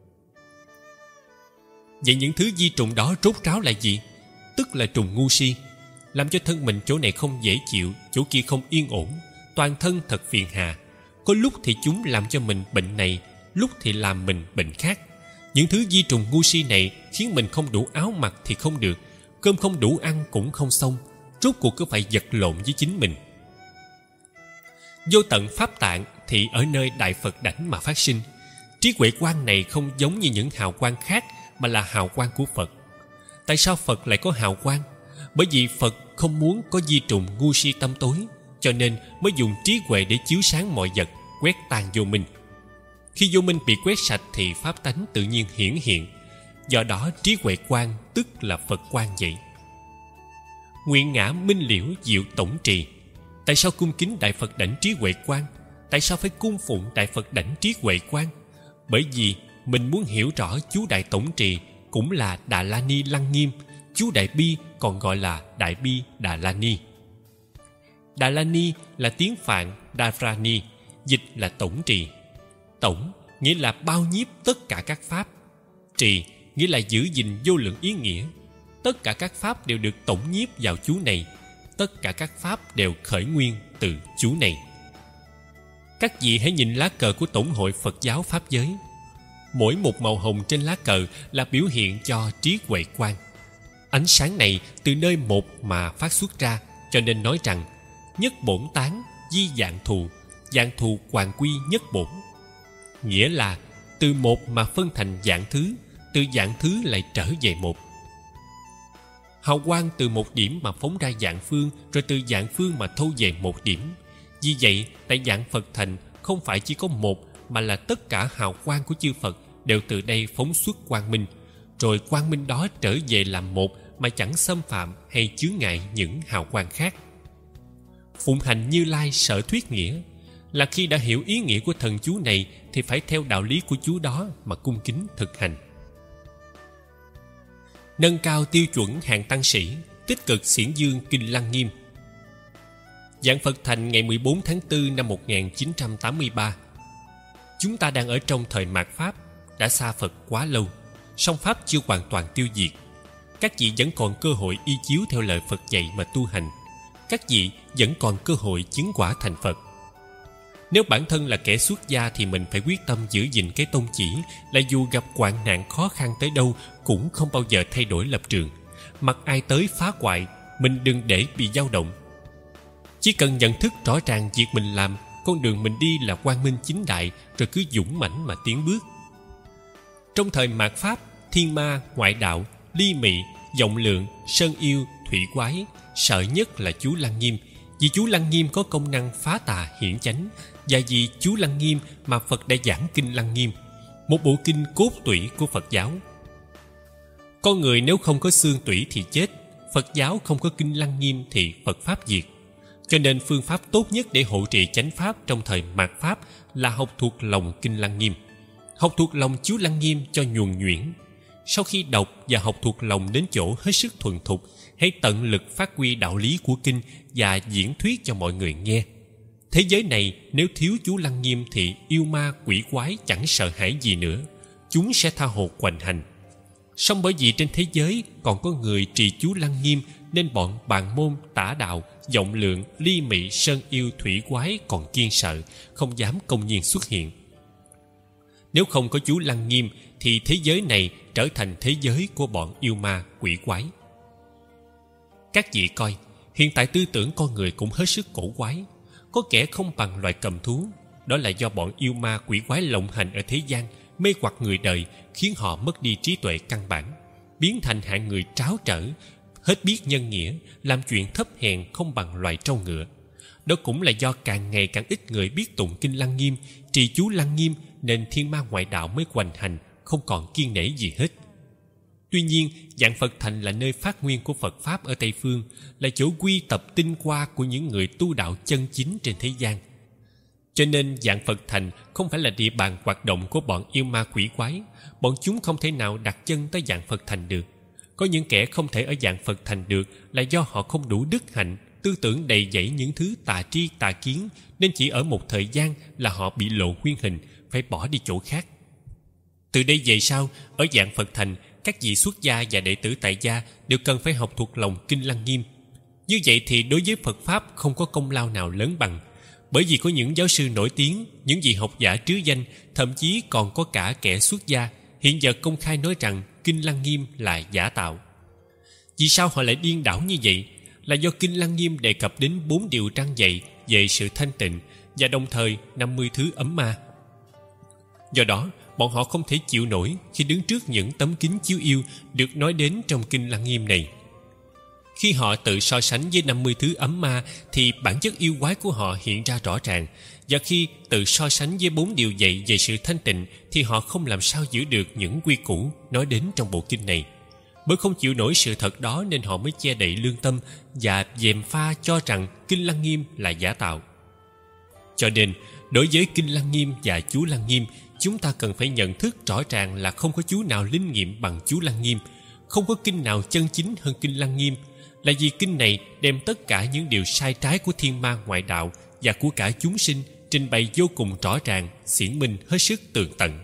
Vậy những thứ vi trùng đó rốt ráo là gì? Tức là trùng ngu si, làm cho thân mình chỗ này không dễ chịu, chỗ kia không yên ổn, toàn thân thật phiền hà. Có lúc thì chúng làm cho mình bệnh này, lúc thì làm mình bệnh khác. Những thứ vi trùng ngu si này khiến mình không đủ áo mặc thì không được, cơm không đủ ăn cũng không xong, rốt cuộc cứ phải vật lộn với chính mình. Vô tận pháp tạng thì ở nơi Đại Phật đảnh mà phát sinh. Trí huệ quang này không giống như những hào quang khác, mà là hào quang của Phật. Tại sao Phật lại có hào quang? Bởi vì Phật không muốn có vi trùng ngu si tâm tối, cho nên mới dùng trí huệ để chiếu sáng mọi vật, quét tan vô minh. Khi vô minh bị quét sạch thì pháp tánh tự nhiên hiển hiện. Do đó trí huệ quang tức là Phật quang vậy. Nguyện ngã minh liễu diệu tổng trì. Tại sao cung kính Đại Phật đảnh trí huệ quang? Tại sao phải cung phụng Đại Phật đảnh trí huệ quang? Bởi vì mình muốn hiểu rõ chú Đại Tổng Trì cũng là Đà La Ni Lăng Nghiêm, chú Đại Bi còn gọi là Đại Bi Đà La Ni. Đà La Ni là tiếng Phạn Dharani, dịch là tổng trì. Tổng nghĩa là bao nhiếp tất cả các pháp. Trì nghĩa là giữ gìn vô lượng ý nghĩa. Tất cả các pháp đều được tổng nhiếp vào chú này. Tất cả các pháp đều khởi nguyên từ chú này. Các vị hãy nhìn lá cờ của Tổng hội Phật giáo Pháp giới. Mỗi một màu hồng trên lá cờ là biểu hiện cho trí huệ quang. Ánh sáng này từ nơi một mà phát xuất ra, cho nên nói rằng nhất bổn tán di dạng thù hoàn quy nhất bổn. Nghĩa là từ một mà phân thành dạng thứ, từ dạng thứ lại trở về một. Hào quang từ một điểm mà phóng ra dạng phương, rồi từ dạng phương mà thâu về một điểm. Vì vậy, tại dạng Phật thành không phải chỉ có một, mà là tất cả hào quang của chư Phật đều từ đây phóng xuất quang minh, rồi quang minh đó trở về làm một mà chẳng xâm phạm hay chướng ngại những hào quang khác. Phụng hành Như Lai sở thuyết nghĩa là khi đã hiểu ý nghĩa của thần chú này thì phải theo đạo lý của chú đó mà cung kính thực hành. Nâng cao tiêu chuẩn hạng tăng sĩ, tích cực xiển dương Kinh Lăng Nghiêm. Giảng Phật thành ngày 14 tháng 4 năm 1983. Chúng ta đang ở trong thời mạt Pháp, đã xa Phật quá lâu, song Pháp chưa hoàn toàn tiêu diệt. Các vị vẫn còn cơ hội y chiếu theo lời Phật dạy mà tu hành. Các vị vẫn còn cơ hội chứng quả thành Phật. Nếu bản thân là kẻ xuất gia thì mình phải quyết tâm giữ gìn cái tôn chỉ là dù gặp hoạn nạn khó khăn tới đâu cũng không bao giờ thay đổi lập trường. Mặc ai tới phá hoại, mình đừng để bị dao động. Chỉ cần nhận thức rõ ràng việc mình làm, con đường mình đi là quang minh chính đại, rồi cứ dũng mãnh mà tiến bước. Trong thời mạt Pháp, thiên ma, ngoại đạo, ly mị, vọng lượng, sơn yêu, thủy quái, sợ nhất là chú Lăng Nghiêm. Vì chú Lăng Nghiêm có công năng phá tà hiển chánh, và vì chú Lăng Nghiêm mà Phật đã giảng Kinh Lăng Nghiêm, một bộ kinh cốt tủy của Phật giáo. Con người nếu không có xương tủy thì chết. Phật giáo không có Kinh Lăng Nghiêm thì Phật Pháp diệt. Cho nên phương pháp tốt nhất để hộ trì chánh Pháp trong thời mạt Pháp là học thuộc lòng Kinh Lăng Nghiêm. Học thuộc lòng chú Lăng Nghiêm cho nhuần nhuyễn. Sau khi đọc và học thuộc lòng đến chỗ hết sức thuần thục, hãy tận lực phát huy đạo lý của kinh và diễn thuyết cho mọi người nghe. Thế giới này nếu thiếu chú Lăng Nghiêm thì yêu ma quỷ quái chẳng sợ hãi gì nữa. Chúng sẽ tha hồ hoành hành. Song bởi vì trên thế giới còn có người trì chú Lăng Nghiêm nên bọn bàn môn, tả đạo, vọng lượng, ly mị, sơn yêu, thủy quái còn kiêng sợ, không dám công nhiên xuất hiện. Nếu không có chú Lăng Nghiêm thì thế giới này trở thành thế giới của bọn yêu ma quỷ quái. Các vị coi, hiện tại tư tưởng con người cũng hết sức cổ quái. Có kẻ không bằng loài cầm thú. Đó là do bọn yêu ma quỷ quái lộng hành ở thế gian, mê hoặc người đời, khiến họ mất đi trí tuệ căn bản. biến thành hạng người tráo trở, hết biết nhân nghĩa, làm chuyện thấp hèn không bằng loài trâu ngựa. Đó cũng là do càng ngày càng ít người biết tụng kinh Lăng Nghiêm, trì chú Lăng Nghiêm, nên thiên ma ngoại đạo mới hoành hành, không còn kiêng nể gì hết. Tuy nhiên, Vạn Phật Thành là nơi phát nguyên của Phật Pháp ở Tây Phương, là chỗ quy tập tinh hoa của những người tu đạo chân chính trên thế gian. Cho nên Vạn Phật Thành không phải là địa bàn hoạt động của bọn yêu ma quỷ quái. Bọn chúng không thể nào đặt chân tới Vạn Phật Thành được. Có những kẻ không thể ở Vạn Phật Thành được là do họ không đủ đức hạnh, tư tưởng đầy dẫy những thứ tà tri tà kiến, nên chỉ ở một thời gian là họ bị lộ nguyên hình, phải bỏ đi chỗ khác. Từ đây về sau, ở Vạn Phật Thành, các vị xuất gia và đệ tử tại gia đều cần phải học thuộc lòng kinh Lăng Nghiêm. Như vậy thì đối với Phật Pháp không có công lao nào lớn bằng. Bởi vì có những giáo sư nổi tiếng, những vị học giả trứ danh, thậm chí còn có cả kẻ xuất gia hiện giờ công khai nói rằng kinh Lăng Nghiêm là giả tạo. Vì sao họ lại điên đảo như vậy? Là do kinh Lăng Nghiêm đề cập đến 4 điều răn dạy về sự thanh tịnh và đồng thời 50 thứ ấm ma. Do đó, bọn họ không thể chịu nổi khi đứng trước những tấm kính chiếu yêu được nói đến trong kinh Lăng Nghiêm này. Khi họ tự so sánh với 50 thứ ấm ma thì bản chất yêu quái của họ hiện ra rõ ràng, và khi tự so sánh với 4 điều dạy về sự thanh tịnh thì họ không làm sao giữ được những quy củ nói đến trong bộ kinh này. Bởi không chịu nổi sự thật đó nên họ mới che đậy lương tâm và gièm pha cho rằng kinh Lăng Nghiêm là giả tạo. Cho nên, đối với kinh Lăng Nghiêm và chú Lăng Nghiêm, chúng ta cần phải nhận thức rõ ràng là không có chú nào linh nghiệm bằng chú Lăng Nghiêm, không có kinh nào chân chính hơn kinh Lăng Nghiêm, là vì kinh này đem tất cả những điều sai trái của thiên ma ngoại đạo và của cả chúng sinh trình bày vô cùng rõ ràng, xiển minh hết sức tường tận.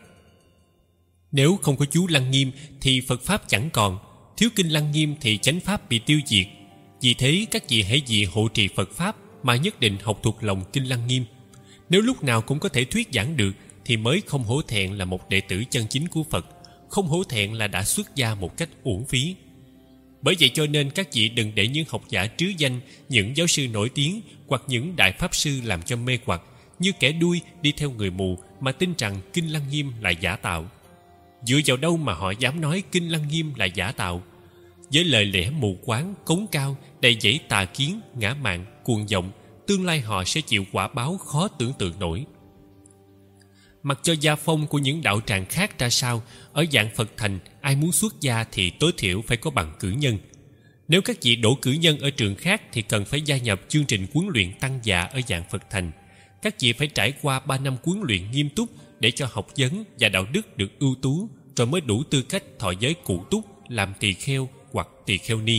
Nếu không có chú Lăng Nghiêm thì Phật Pháp chẳng còn, thiếu kinh Lăng Nghiêm thì chánh Pháp bị tiêu diệt. Vì thế các vị hãy vì hộ trì Phật Pháp mà nhất định học thuộc lòng kinh Lăng Nghiêm. Nếu lúc nào cũng có thể thuyết giảng được thì mới không hổ thẹn là một đệ tử chân chính của Phật, không hổ thẹn là đã xuất gia một cách uổng phí. Bởi vậy cho nên các vị đừng để những học giả trứ danh, những giáo sư nổi tiếng hoặc những đại pháp sư làm cho mê hoặc, như kẻ đuôi đi theo người mù mà tin rằng kinh Lăng Nghiêm là giả tạo. Dựa vào đâu mà họ dám nói kinh Lăng Nghiêm là giả tạo? Với lời lẽ mù quáng, cống cao, đầy dẫy tà kiến, ngã mạn, cuồng vọng, tương lai họ sẽ chịu quả báo khó tưởng tượng nổi. Mặc cho gia phong của những đạo tràng khác ra sao, ở Vạn Phật Thành ai muốn xuất gia thì tối thiểu phải có bằng cử nhân. Nếu các vị đỗ cử nhân ở trường khác thì cần phải gia nhập chương trình huấn luyện tăng già ở Vạn Phật Thành. Các vị phải trải qua 3 năm huấn luyện nghiêm túc để cho học vấn và đạo đức được ưu tú, rồi mới đủ tư cách thọ giới cụ túc làm tỳ kheo hoặc tỳ kheo ni.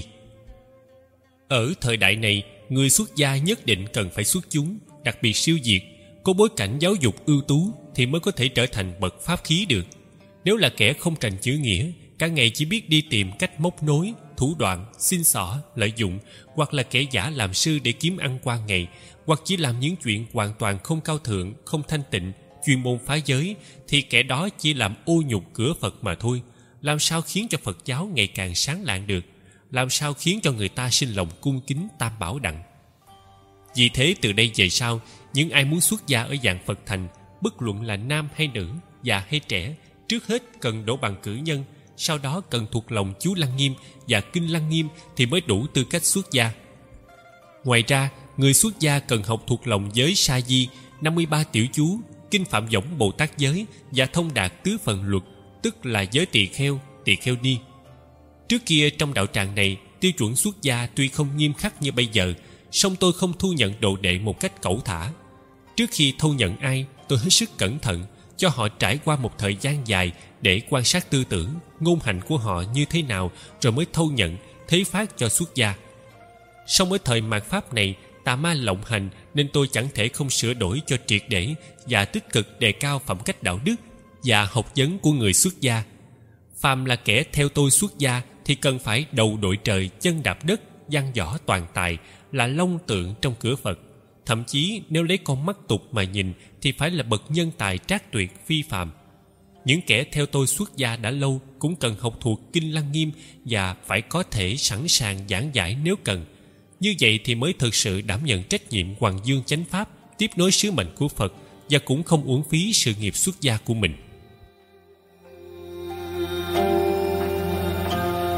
Ở thời đại này, người xuất gia nhất định cần phải xuất chúng, đặc biệt siêu việt, có bối cảnh giáo dục ưu tú thì mới có thể trở thành bậc pháp khí được. Nếu là kẻ không trành chữ nghĩa, cả ngày chỉ biết đi tìm cách móc nối, thủ đoạn, xin xỏ, lợi dụng, hoặc là kẻ giả làm sư để kiếm ăn qua ngày, hoặc chỉ làm những chuyện hoàn toàn không cao thượng, không thanh tịnh, chuyên môn phá giới, thì kẻ đó chỉ làm ô nhục cửa Phật mà thôi. Làm sao khiến cho Phật giáo ngày càng sáng lạng được? Làm sao khiến cho người ta sinh lòng cung kính Tam Bảo Đặng? Vì thế từ đây về sau, những ai muốn xuất gia ở Vạn Phật Thành, bất luận là nam hay nữ, già hay trẻ, trước hết cần đỗ bằng cử nhân, sau đó cần thuộc lòng chú Lăng Nghiêm và kinh Lăng Nghiêm thì mới đủ tư cách xuất gia. Ngoài ra, người xuất gia cần học thuộc lòng giới Sa Di, 53 tiểu chú, kinh Phạm Võng Bồ Tát giới và thông đạt tứ phần luật, tức là giới tỳ kheo ni. Trước kia trong đạo tràng này, tiêu chuẩn xuất gia tuy không nghiêm khắc như bây giờ, song tôi không thu nhận đồ đệ một cách cẩu thả. Trước khi thu nhận ai, tôi hết sức cẩn thận, cho họ trải qua một thời gian dài để quan sát tư tưởng, ngôn hành của họ như thế nào, rồi mới thâu nhận, thế phát cho xuất gia. Song ở thời mạt Pháp này, tà ma lộng hành nên tôi chẳng thể không sửa đổi cho triệt để và tích cực đề cao phẩm cách đạo đức và học vấn của người xuất gia. Phàm là kẻ theo tôi xuất gia thì cần phải đầu đội trời, chân đạp đất, văn võ toàn tài, là long tượng trong cửa Phật. Thậm chí nếu lấy con mắt tục mà nhìn thì phải là bậc nhân tài trác tuyệt phi phàm. Những kẻ theo tôi xuất gia đã lâu cũng cần học thuộc kinh Lăng Nghiêm và phải có thể sẵn sàng giảng giải nếu cần. Như vậy thì mới thực sự đảm nhận trách nhiệm Hoàng Dương Chánh Pháp, tiếp nối sứ mệnh của Phật và cũng không uổng phí sự nghiệp xuất gia của mình.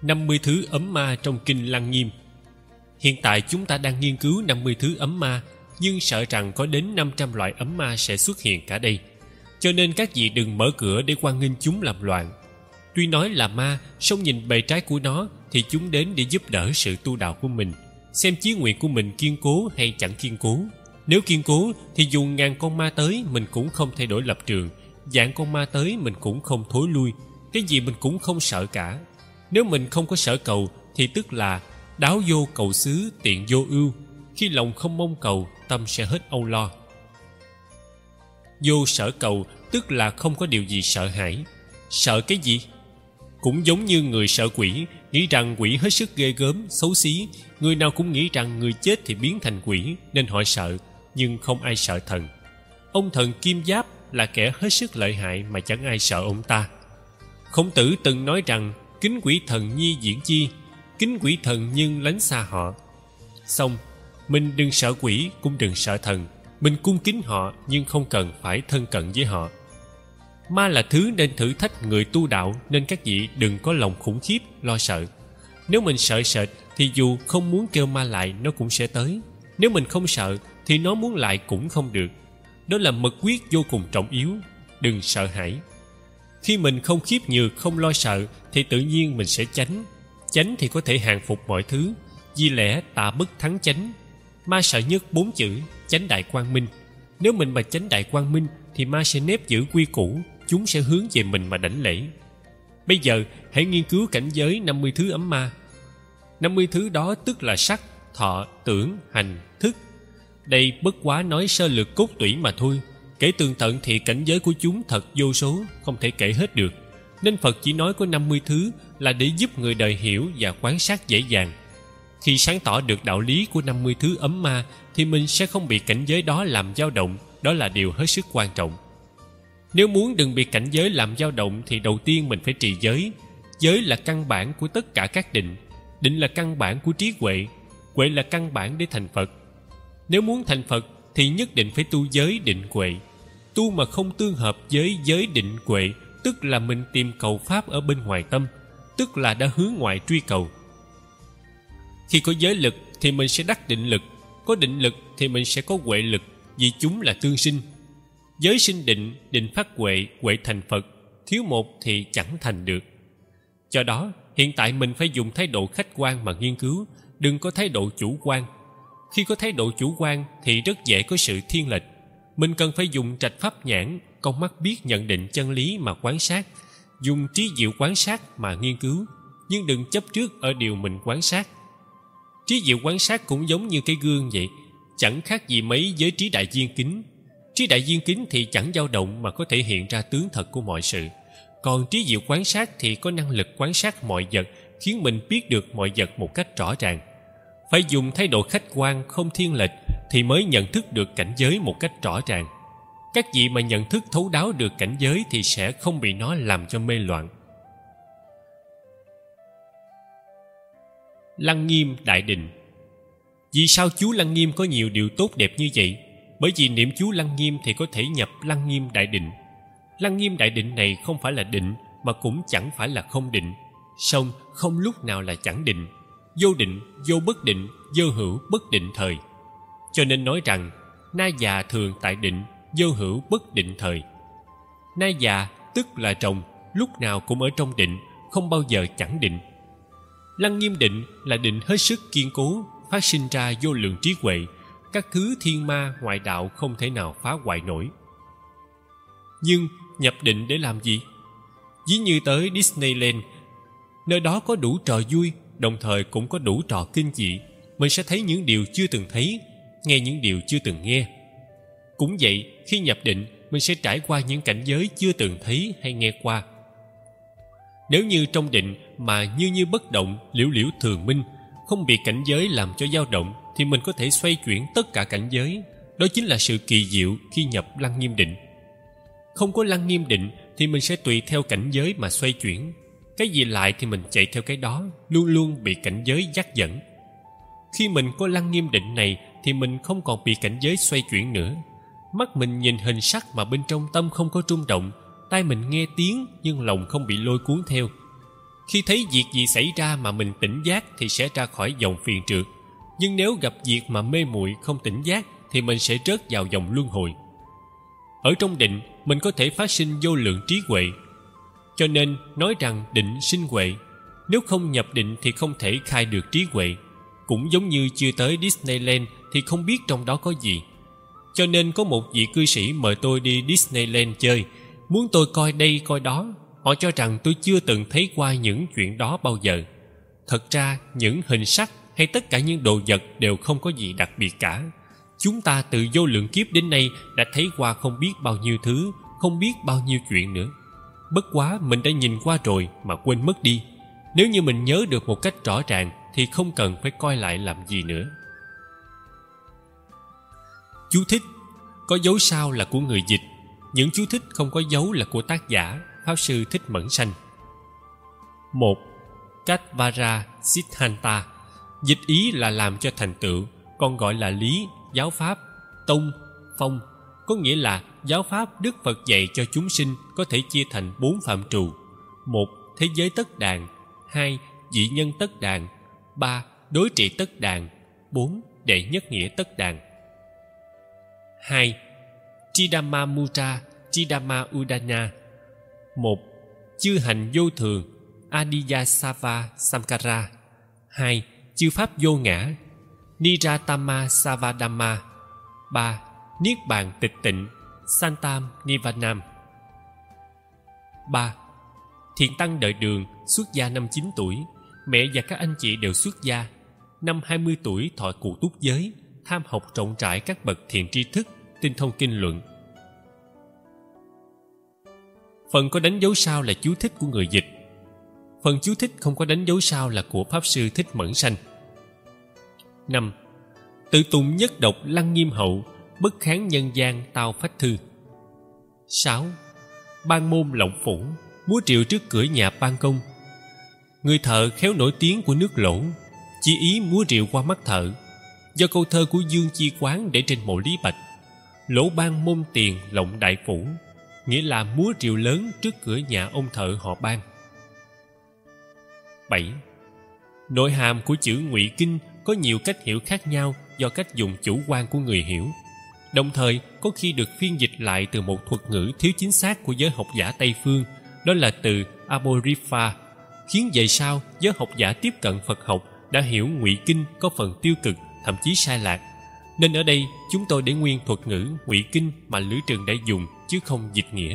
50 thứ ấm ma trong Kinh Lăng Nghiêm. Hiện tại chúng ta đang nghiên cứu 50 thứ ấm ma, nhưng sợ rằng có đến 500 loại ấm ma sẽ xuất hiện cả đây. Cho nên các vị đừng mở cửa để hoan nghênh chúng làm loạn. Tuy nói là ma, song nhìn bề trái của nó thì chúng đến để giúp đỡ sự tu đạo của mình, xem chí nguyện của mình kiên cố hay chẳng kiên cố. Nếu kiên cố thì dù ngàn con ma tới mình cũng không thay đổi lập trường, vạn con ma tới mình cũng không thối lui, cái gì mình cũng không sợ cả. Nếu mình không có sở cầu thì tức là đáo vô cầu xứ tiện vô ưu. Khi lòng không mong cầu, tâm sẽ hết âu lo. Vô sở cầu tức là không có điều gì sợ hãi. Sợ cái gì? Cũng giống như người sợ quỷ, nghĩ rằng quỷ hết sức ghê gớm, xấu xí. Người nào cũng nghĩ rằng người chết thì biến thành quỷ, nên họ sợ, nhưng không ai sợ thần. Ông thần Kim Giáp là kẻ hết sức lợi hại mà chẳng ai sợ ông ta. Khổng Tử từng nói rằng kính quỷ thần nhi diễn chi, kính quỷ thần nhưng lánh xa họ. Xong, mình đừng sợ quỷ cũng đừng sợ thần. Mình cung kính họ nhưng không cần phải thân cận với họ. Ma là thứ nên thử thách người tu đạo, nên các vị đừng có lòng khủng khiếp, lo sợ. Nếu mình sợ sệt thì dù không muốn kêu ma lại nó cũng sẽ tới. Nếu mình không sợ thì nó muốn lại cũng không được. Đó là mật quyết vô cùng trọng yếu. Đừng sợ hãi. Khi mình không khiếp nhược, không lo sợ thì tự nhiên mình sẽ chánh. Chánh thì có thể hàng phục mọi thứ. Vì lẽ tà bất thắng chánh. Ma sợ nhất 4 chữ chánh đại quang minh. Nếu mình mà chánh đại quang minh thì ma sẽ nếp giữ quy củ, chúng sẽ hướng về mình mà đảnh lễ. Bây giờ hãy nghiên cứu cảnh giới 50 thứ ấm ma. 50 thứ đó tức là sắc, thọ, tưởng, hành, thức. Đây bất quá nói sơ lược cốt tủy mà thôi. Kể tường tận thì cảnh giới của chúng thật vô số, không thể kể hết được. Nên Phật chỉ nói có 50 thứ là để giúp người đời hiểu và quan sát dễ dàng. Khi sáng tỏ được đạo lý của 50 thứ ấm ma thì mình sẽ không bị cảnh giới đó làm dao động. Đó là điều hết sức quan trọng. Nếu muốn đừng bị cảnh giới làm dao động thì đầu tiên mình phải trì giới. Giới là căn bản của tất cả các định. Định là căn bản của trí huệ. Huệ là căn bản để thành Phật. Nếu muốn thành Phật thì nhất định phải tu giới định huệ. Tu mà không tương hợp với giới định huệ tức là mình tìm cầu pháp ở bên ngoài tâm, tức là đã hướng ngoại truy cầu. Khi có giới lực thì mình sẽ đắc định lực, có định lực thì mình sẽ có huệ lực, vì chúng là tương sinh. Giới sinh định, định phát huệ, huệ thành Phật, thiếu một thì chẳng thành được. Do đó, hiện tại mình phải dùng thái độ khách quan mà nghiên cứu, đừng có thái độ chủ quan. Khi có thái độ chủ quan thì rất dễ có sự thiên lệch. Mình cần phải dùng trạch pháp nhãn, con mắt biết nhận định chân lý mà quan sát, dùng trí diệu quan sát mà nghiên cứu, nhưng đừng chấp trước ở điều mình quan sát. Trí diệu quan sát cũng giống như cái gương vậy, chẳng khác gì mấy với trí đại viên kính. Trí đại viên kính thì chẳng dao động mà có thể hiện ra tướng thật của mọi sự. Còn trí diệu quan sát thì có năng lực quan sát mọi vật, khiến mình biết được mọi vật một cách rõ ràng. Phải dùng thái độ khách quan không thiên lệch thì mới nhận thức được cảnh giới một cách rõ ràng. Các vị mà nhận thức thấu đáo được cảnh giới thì sẽ không bị nó làm cho mê loạn. Lăng Nghiêm Đại Định. Vì sao chú Lăng Nghiêm có nhiều điều tốt đẹp như vậy? Bởi vì niệm chú Lăng Nghiêm thì có thể nhập Lăng Nghiêm Đại Định. Lăng Nghiêm Đại Định này không phải là định, mà cũng chẳng phải là không định. Song không lúc nào là chẳng định. Vô định, vô bất định, vô hữu bất định thời. Cho nên nói rằng na già thường tại định, vô hữu bất định thời. Na già tức là rồng, lúc nào cũng ở trong định, không bao giờ chẳng định. Lăng Nghiêm định là định hết sức kiên cố, phát sinh ra vô lượng trí huệ, các thứ thiên ma ngoại đạo không thể nào phá hoại nổi. Nhưng nhập định để làm gì? Ví như tới Disneyland, nơi đó có đủ trò vui, đồng thời cũng có đủ trò kinh dị. Mình sẽ thấy những điều chưa từng thấy, nghe những điều chưa từng nghe. Cũng vậy, khi nhập định, mình sẽ trải qua những cảnh giới chưa từng thấy hay nghe qua. Nếu như trong định mà như bất động, liễu liễu thường minh, không bị cảnh giới làm cho dao động, thì mình có thể xoay chuyển tất cả cảnh giới. Đó chính là sự kỳ diệu khi nhập Lăng Nghiêm định. Không có Lăng Nghiêm định thì mình sẽ tùy theo cảnh giới mà xoay chuyển. Cái gì lại thì mình chạy theo cái đó, luôn luôn bị cảnh giới dắt dẫn. Khi mình có Lăng Nghiêm định này thì mình không còn bị cảnh giới xoay chuyển nữa. Mắt mình nhìn hình sắc mà bên trong tâm không có rung động, tai mình nghe tiếng nhưng lòng không bị lôi cuốn theo. Khi thấy việc gì xảy ra mà mình tỉnh giác thì sẽ ra khỏi dòng phiền trượt. Nhưng nếu gặp việc mà mê muội không tỉnh giác thì mình sẽ rớt vào dòng luân hồi. Ở trong định, mình có thể phát sinh vô lượng trí huệ. Cho nên nói rằng định sinh huệ. Nếu không nhập định thì không thể khai được trí huệ. Cũng giống như chưa tới Disneyland thì không biết trong đó có gì. Cho nên có một vị cư sĩ mời tôi đi Disneyland chơi, muốn tôi coi đây coi đó. Họ cho rằng tôi chưa từng thấy qua những chuyện đó bao giờ. Thật ra những hình sắc hay tất cả những đồ vật đều không có gì đặc biệt cả. Chúng ta từ vô lượng kiếp đến nay đã thấy qua không biết bao nhiêu thứ, không biết bao nhiêu chuyện nữa. Bất quá mình đã nhìn qua rồi mà quên mất đi. Nếu như mình nhớ được một cách rõ ràng thì không cần phải coi lại làm gì nữa. Chú thích: có dấu sao là của người dịch. Những chú thích không có dấu là của tác giả Pháp Sư Thích Mẫn Sanh. 1. Kattvara Siddhanta. Dịch ý là làm cho thành tựu, còn gọi là lý, giáo pháp, tông, phong. Có nghĩa là giáo pháp Đức Phật dạy cho chúng sinh có thể chia thành 4 phạm trù. 1. Thế giới tất đàn. 2. Dị nhân tất đàn. 3. Đối trị tất đàn. 4. Đệ nhất nghĩa tất đàn. 2. Tridhamma Mudra, Tridhamma Udana. 1. Chư hành vô thường, Adiyasava Samkara. 2. Chư pháp vô ngã, Niratama Savadhamma. 3. Niết bàn tịch tịnh, Santam Nivanam. 3. Thiện tăng đời Đường xuất gia năm 9 tuổi. Mẹ và các anh chị đều xuất gia. Năm 20 tuổi thọ cụ túc giới, tham học rộng rãi các bậc thiện tri thức, tinh thông kinh luận. Phần có đánh dấu sao là chú thích của người dịch. Phần chú thích không có đánh dấu sao là của Pháp Sư Thích Mẫn Sanh. 5. Tự tùng nhất độc lăng nghiêm hậu, bất kháng nhân gian tao phách thư. 6. Ban môn lộng phủ, múa triệu trước cửa nhà ban công. Người thợ khéo nổi tiếng của nước Lỗ, chỉ ý múa rượu qua mắt thợ. Do câu thơ của Dương Chi Quán để trên mộ Lý Bạch. Lỗ ban môn tiền lộng đại phủ, nghĩa là múa rượu lớn trước cửa nhà ông thợ họ Ban. 7. Nội hàm của chữ Ngụy Kinh có nhiều cách hiểu khác nhau do cách dùng chủ quan của người hiểu. Đồng thời có khi được phiên dịch lại từ một thuật ngữ thiếu chính xác của giới học giả Tây phương, đó là từ Apocrypha, khiến về sau giới học giả tiếp cận Phật học đã hiểu Ngụy Kinh có phần tiêu cực, thậm chí sai lạc. Nên ở đây chúng tôi để nguyên thuật ngữ Ngụy Kinh mà Lữ Trường đã dùng, chứ không dịch nghĩa.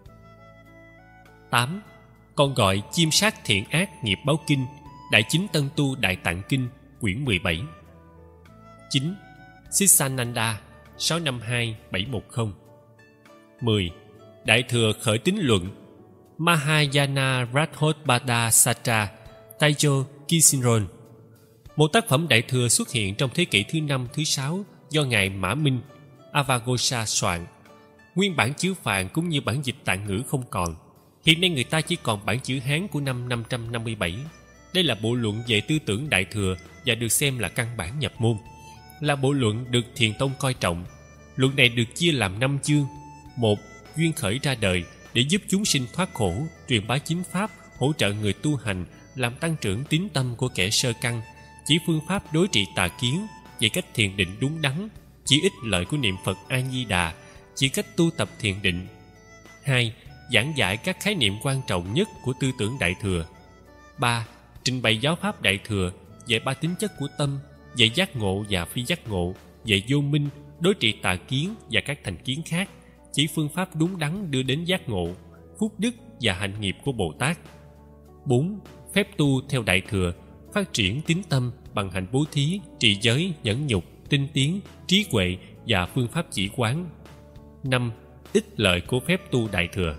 8. Còn gọi chiêm sát thiện ác nghiệp báo kinh, Đại Chính Tân Tu Đại Tạng Kinh, quyển 17. 9. Sisananda 652-710. 10. Đại Thừa Khởi Tín Luận, Mahayana Radhopada Satra, Taijo Kishinron. Một tác phẩm Đại Thừa xuất hiện trong thế kỷ thứ 5, thứ 6 do Ngài Mã Minh, Avagosa soạn. Nguyên bản chữ Phạn cũng như bản dịch Tạng ngữ không còn. Hiện nay người ta chỉ còn bản chữ Hán của năm 557. Đây là bộ luận về tư tưởng Đại Thừa và được xem là căn bản nhập môn. Là bộ luận được Thiền Tông coi trọng. Luận này được chia làm 5 chương. 1. Duyên khởi ra đời để giúp chúng sinh thoát khổ, truyền bá chính pháp, hỗ trợ người tu hành, làm tăng trưởng tín tâm của kẻ sơ căn, chỉ phương pháp đối trị tà kiến, dạy cách thiền định đúng đắn, chỉ ích lợi của niệm Phật A Di Đà, chỉ cách tu tập thiền định. 2. Giảng giải các khái niệm quan trọng nhất của tư tưởng Đại Thừa. 3. Trình bày giáo pháp Đại Thừa, dạy 3 tính chất của tâm, dạy giác ngộ và phi giác ngộ, dạy vô minh, đối trị tà kiến và các thành kiến khác, chỉ phương pháp đúng đắn đưa đến giác ngộ, phúc đức và hạnh nghiệp của Bồ Tát. 4. Phép tu theo Đại Thừa, phát triển tín tâm bằng hạnh bố thí, trì giới, nhẫn nhục, tinh tiến, trí huệ và phương pháp chỉ quán. 5. Ích lợi của phép tu Đại Thừa.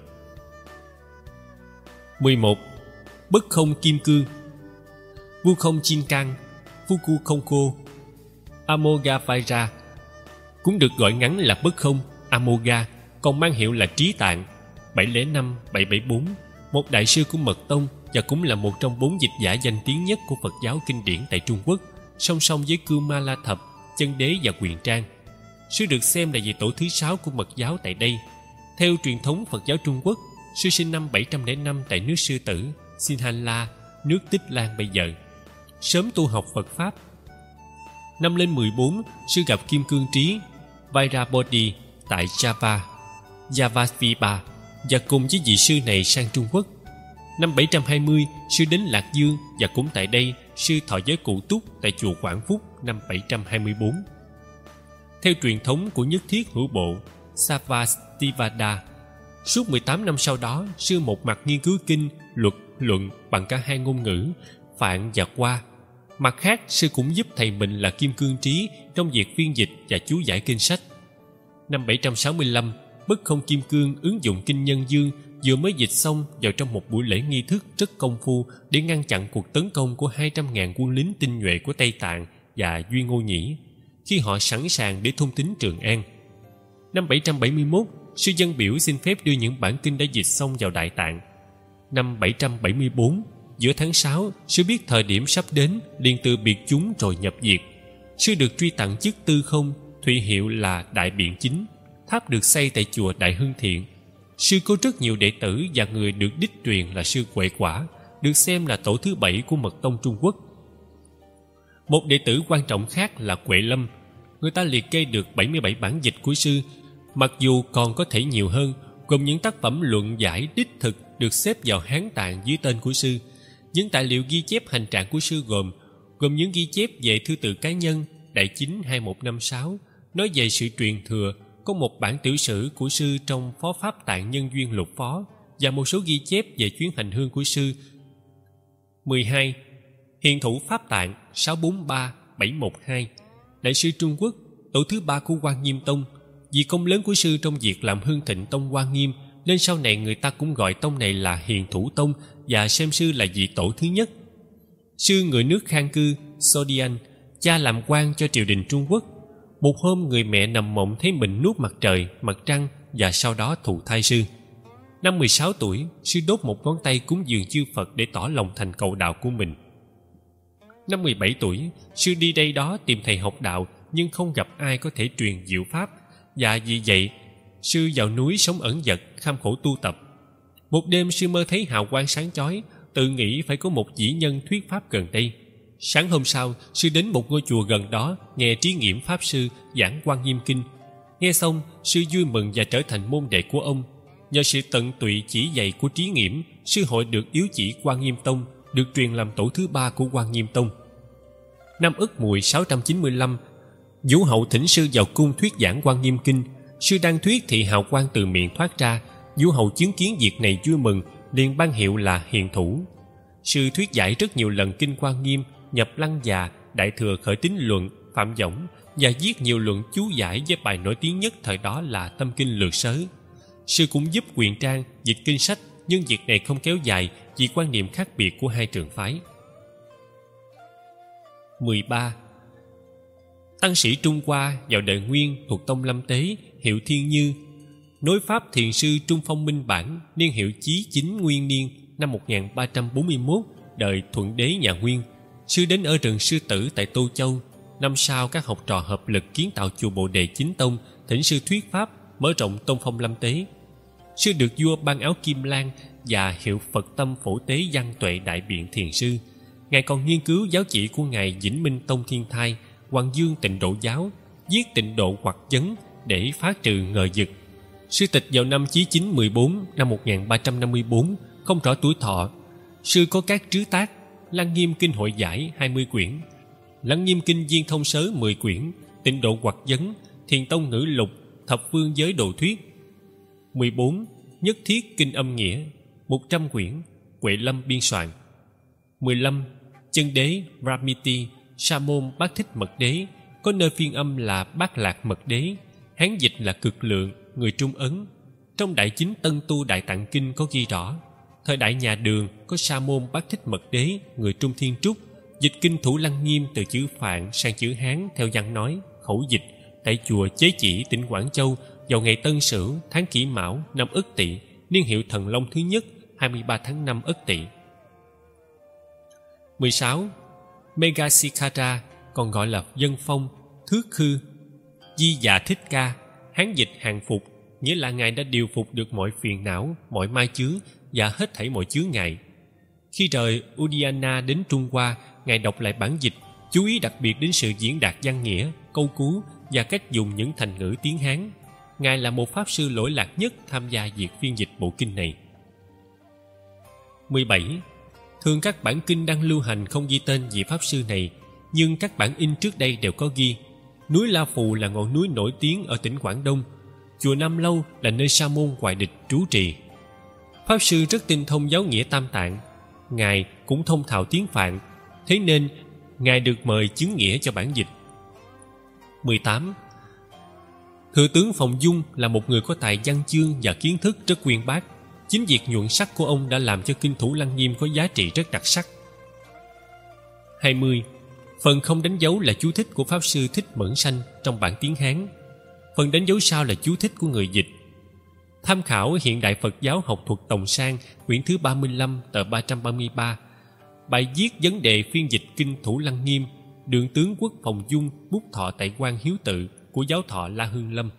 11. Bất không kim cương, Vu không chin cang, Fuku không cô, Amoghavaira, cũng được gọi ngắn là bất không, Amoga, còn mang hiệu là Trí Tạng. 705-774, một đại sư của Mật Tông và cũng là một trong 4 dịch giả danh tiếng nhất của Phật giáo kinh điển tại Trung Quốc, song song với Cưu Ma La Thập, Chân Đế và Quyền Trang. Sư được xem là vị tổ thứ 6 của Mật giáo tại đây. Theo truyền thống Phật giáo Trung Quốc, sư sinh năm 705 tại nước Sư Tử, Sinhala, nước Tích Lan bây giờ. Sớm tu học Phật Pháp. Năm lên 14, sư gặp Kim Cương Trí Vairabodhi tại Java, Javasvipa, và cùng với vị sư này sang Trung Quốc. Năm 720, sư đến Lạc Dương, và cũng tại đây sư thọ giới cụ túc tại chùa Quảng Phúc năm 724. Theo truyền thống của Nhất Thiết Hữu Bộ Sarvastivada, suốt 18 năm sau đó, sư một mặt nghiên cứu kinh, luật, luận bằng cả hai ngôn ngữ, Phạn và Hoa. Mặt khác, sư cũng giúp thầy mình là Kim Cương Trí trong việc phiên dịch và chú giải kinh sách. Năm 765, Bất Không Kim Cương ứng dụng kinh Nhân Dương vừa mới dịch xong vào trong một buổi lễ nghi thức rất công phu để ngăn chặn cuộc tấn công của 200.000 quân lính tinh nhuệ của Tây Tạng và Duy Ngô Nhĩ, khi họ sẵn sàng để thôn tính Trường An. Năm 771, sư dân biểu xin phép đưa những bản kinh đã dịch xong vào Đại Tạng. Năm 774, giữa tháng 6, sư biết thời điểm sắp đến, liền từ biệt chúng rồi nhập diệt. Sư được truy tặng chức tư không, thụy hiệu là Đại Biện Chính. Tháp được xây tại chùa Đại Hưng Thiện. Sư có rất nhiều đệ tử, và người được đích truyền là sư Huệ Quả, được xem là tổ thứ 7 của Mật tông Trung Quốc. Một đệ tử quan trọng khác là Huệ Lâm. Người ta liệt kê được 77 bản dịch của sư, mặc dù còn có thể nhiều hơn, gồm những tác phẩm luận giải đích thực được xếp vào Hán Tạng dưới tên của sư. Những tài liệu ghi chép hành trạng của sư gồm những ghi chép về thư tự cá nhân Đại Chính 2156, nói về sự truyền thừa, có một bản tiểu sử của sư trong Phó Pháp Tạng Nhân Duyên Lục Phó, và một số ghi chép về chuyến hành hương của sư. 12. Hiền thủ Pháp Tạng 643-712, Đại sư Trung Quốc, tổ thứ 3 của Quan Nghiêm Tông. Vì công lớn của sư trong việc làm hưng thịnh tông Quan Nghiêm, nên sau này người ta cũng gọi tông này là Hiền Thủ Tông, và xem sư là vị tổ thứ nhất. Sư người nước Khang Cư, Sodian, cha làm quan cho triều đình Trung Quốc. Một hôm, người mẹ nằm mộng thấy mình nuốt mặt trời, mặt trăng, và sau đó thụ thai sư. Năm 16 tuổi, sư đốt một ngón tay cúng dường chư Phật để tỏ lòng thành cầu đạo của mình. Năm 17 tuổi, sư đi đây đó tìm thầy học đạo, nhưng không gặp ai có thể truyền diệu pháp, và vì vậy sư vào núi sống ẩn dật, kham khổ tu tập. Một đêm, sư mơ thấy hào quang sáng chói, tự nghĩ phải có một vĩ nhân thuyết pháp gần đây. Sáng hôm sau, sư đến một ngôi chùa gần đó nghe Trí Nghiễm pháp sư giảng Quan Nghiêm Kinh. Nghe xong, sư vui mừng và trở thành môn đệ của ông. Nhờ sự tận tụy chỉ dạy của Trí Nghiễm, sư hội được yếu chỉ Quan Nghiêm Tông, được truyền làm tổ thứ 3 của Quan Nghiêm Tông. Năm Ất Mùi 695, Vũ Hậu thỉnh sư vào cung thuyết giảng Quan Nghiêm Kinh. Sư đang thuyết thì hào quang từ miệng thoát ra. Vũ Hậu chứng kiến việc này vui mừng, liền ban hiệu là Hiền Thủ. Sư thuyết giải rất nhiều lần kinh Quan Nghiêm, nhập Lăng Già, Đại Thừa Khởi Tín Luận, Phạm Võng, và viết nhiều luận chú giải với bài nổi tiếng nhất thời đó là Tâm Kinh Lược Sớ. Sư cũng giúp Quyền Trang dịch kinh sách, nhưng việc này không kéo dài vì quan niệm khác biệt của hai trường phái. 13. Tăng sĩ Trung Hoa vào đời Nguyên thuộc tông Lâm Tế, hiệu Thiên Như. Nối pháp thiền sư Trung Phong Minh Bản, niên hiệu Chí Chính Nguyên Niên, năm 1341, đời Thuận Đế nhà Nguyên. Sư đến ở rừng Sư Tử tại Tô Châu. Năm sau, các học trò hợp lực kiến tạo chùa Bồ Đề Chính Tông, thỉnh sư thuyết pháp, mở rộng tông phong Lâm Tế. Sư được vua ban áo Kim Lan và hiệu Phật Tâm Phổ Tế Văn Tuệ Đại Biện Thiền Sư. Ngài còn nghiên cứu giáo chỉ của ngài Vĩnh Minh Tông Thiên Thai, Hoàng Dương Tịnh Độ Giáo, viết Tịnh Độ Hoặc Vấn để phá trừ ngờ vực. Sư tịch vào năm Chí Chính 14, năm 1354, không rõ tuổi thọ. Sư có các trứ tác: Lăng Nghiêm Kinh Hội Giải 20 quyển, Lăng Nghiêm Kinh Viên Thông Sớ 10 quyển, Tịnh Độ Hoặc Vấn, Thiền Tông Ngữ Lục, Thập Phương Giới Đồ Thuyết. 14. Nhất Thiết Kinh Âm Nghĩa 100 quyển, Huệ Lâm biên soạn. 15. Chân Đế Ramiti, Sa Môn Bát Thích Mật Đế, có nơi phiên âm là Bát Lạc Mật Đế, Hán dịch là Cực Lượng, người Trung Ấn. Trong Đại Chính Tân Tu Đại Tạng Kinh có ghi rõ, thời đại nhà Đường có Sa Môn Bát Thích Mật Đế, người Trung Thiên Trúc, dịch kinh Thủ Lăng Nghiêm từ chữ Phạn sang chữ Hán theo văn nói, khẩu dịch tại chùa Chế Chỉ, tỉnh Quảng Châu vào ngày Tân Sửu, tháng Kỷ Mão, năm Ất Tỵ, niên hiệu Thần Long thứ nhất, 23 tháng 5 Ất Tỵ. 16. Megasikhara, còn gọi là Dân Phong, Thước Khư, Di Dạ Thích Ca, Hán dịch hàng phục, nghĩa là ngài đã điều phục được mọi phiền não, mọi mai chướng và hết thảy mọi chướng ngại. Khi rời Udiana đến Trung Hoa, Ngài đọc lại bản dịch, chú ý đặc biệt đến sự diễn đạt văn nghĩa, câu cú và cách dùng những thành ngữ tiếng Hán. Ngài là một pháp sư lỗi lạc nhất tham gia việc phiên dịch bộ kinh này. 17. Thường các bản kinh đang lưu hành không ghi tên vị pháp sư này, nhưng các bản in trước đây đều có ghi. Núi La Phù là ngọn núi nổi tiếng ở tỉnh Quảng Đông. Chùa Nam Lâu là nơi Sa môn Hoài Địch trú trì. Pháp sư rất tinh thông giáo nghĩa Tam Tạng. Ngài cũng thông thạo tiếng Phạn, thế nên Ngài được mời chứng nghĩa cho bản dịch. 18. Thừa tướng Phòng Dung là một người có tài văn chương và kiến thức rất uyên bác. Chính việc nhuận sắc của ông đã làm cho kinh Thủ Lăng Nghiêm có giá trị rất đặc sắc. 20. Phần không đánh dấu là chú thích của Pháp sư Thích Mẫn Sanh trong bản tiếng Hán. Phần đánh dấu sau là chú thích của người dịch. Tham khảo Hiện đại Phật giáo học thuật Tòng Sang, quyển thứ 35, tờ 333. Bài viết vấn đề phiên dịch kinh Thủ Lăng Nghiêm, Đường tướng quốc Phòng Dung bút thọ tại Quan Hiếu Tự của giáo thọ La Hương Lâm.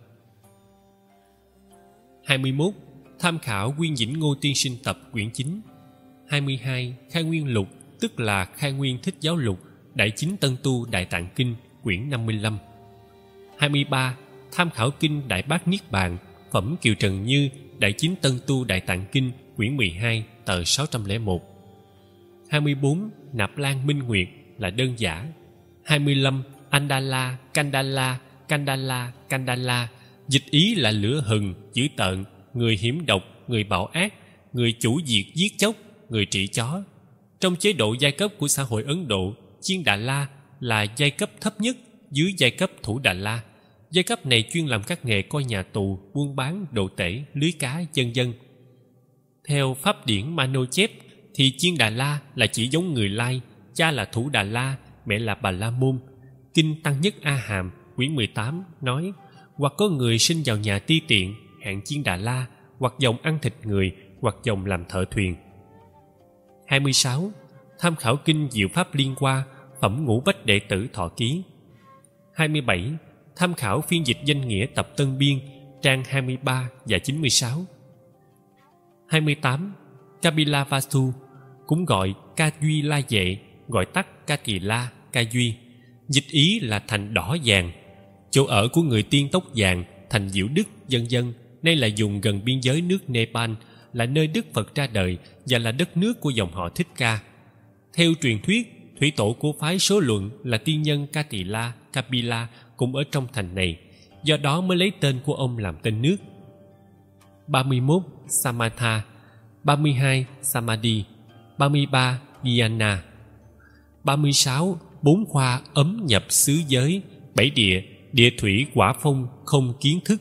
21. Tham khảo Nguyên Dĩnh Ngô Tiên Sinh tập quyển 9. 22. Khai Nguyên Lục, tức là Khai Nguyên Thích Giáo Lục, Đại Chính Tân Tu Đại Tạng Kinh, quyển 55. 23. Tham khảo kinh Đại Bát Niết Bàn, phẩm Kiều Trần Như, Đại Chính Tân Tu Đại Tạng Kinh, quyển 12, tờ 601. 24. Nạp Lan Minh Nguyệt là đơn giả. 25. Andala, Kandala, Kandala, Kandala, dịch ý là lửa hừng, dữ tợn, người hiểm độc, người bạo ác, người chủ diệt giết chóc, người trị chó. Trong chế độ giai cấp của xã hội Ấn Độ, Chiên Đà La là giai cấp thấp nhất dưới giai cấp Thủ Đà La. Giai cấp này chuyên làm các nghề coi nhà tù, buôn bán, đồ tể, lưới cá, vân vân. Theo pháp điển Mano chép thì Chiên Đà La là chỉ giống người Lai, cha là Thủ Đà La, mẹ là Bà La Môn. Kinh Tăng Nhất A Hàm, quyển 18 nói: hoặc có người sinh vào nhà ti tiện, hạng Chiên Đà La, hoặc dòng ăn thịt người, hoặc dòng làm thợ thuyền. 26. Tham khảo kinh Diệu Pháp Liên Hoa, phẩm Ngũ Bách Đệ Tử Thọ Ký. 27. Tham khảo phiên dịch danh nghĩa tập Tân Biên, trang 23 và 96. 28. Kapila Vastu, cũng gọi Ca Duy La Vệ, gọi tắt Ca Kỳ La, Ca Duy, dịch ý là thành đỏ vàng, chỗ ở của người tiên tóc vàng, thành Diệu Đức, vân vân. Nay là vùng gần biên giới nước Nepal, là nơi Đức Phật ra đời và là đất nước của dòng họ Thích Ca. Theo truyền thuyết, thủy tổ của phái Số Luận là tiên nhân Ca Tỳ La, Kapila cũng ở trong thành này, do đó mới lấy tên của ông làm tên nước. 31. Samatha. 32. Samadhi. 33. Dhyana. 36. 4 khoa ấm nhập xứ giới, 7 địa, địa thủy quả phong không kiến thức.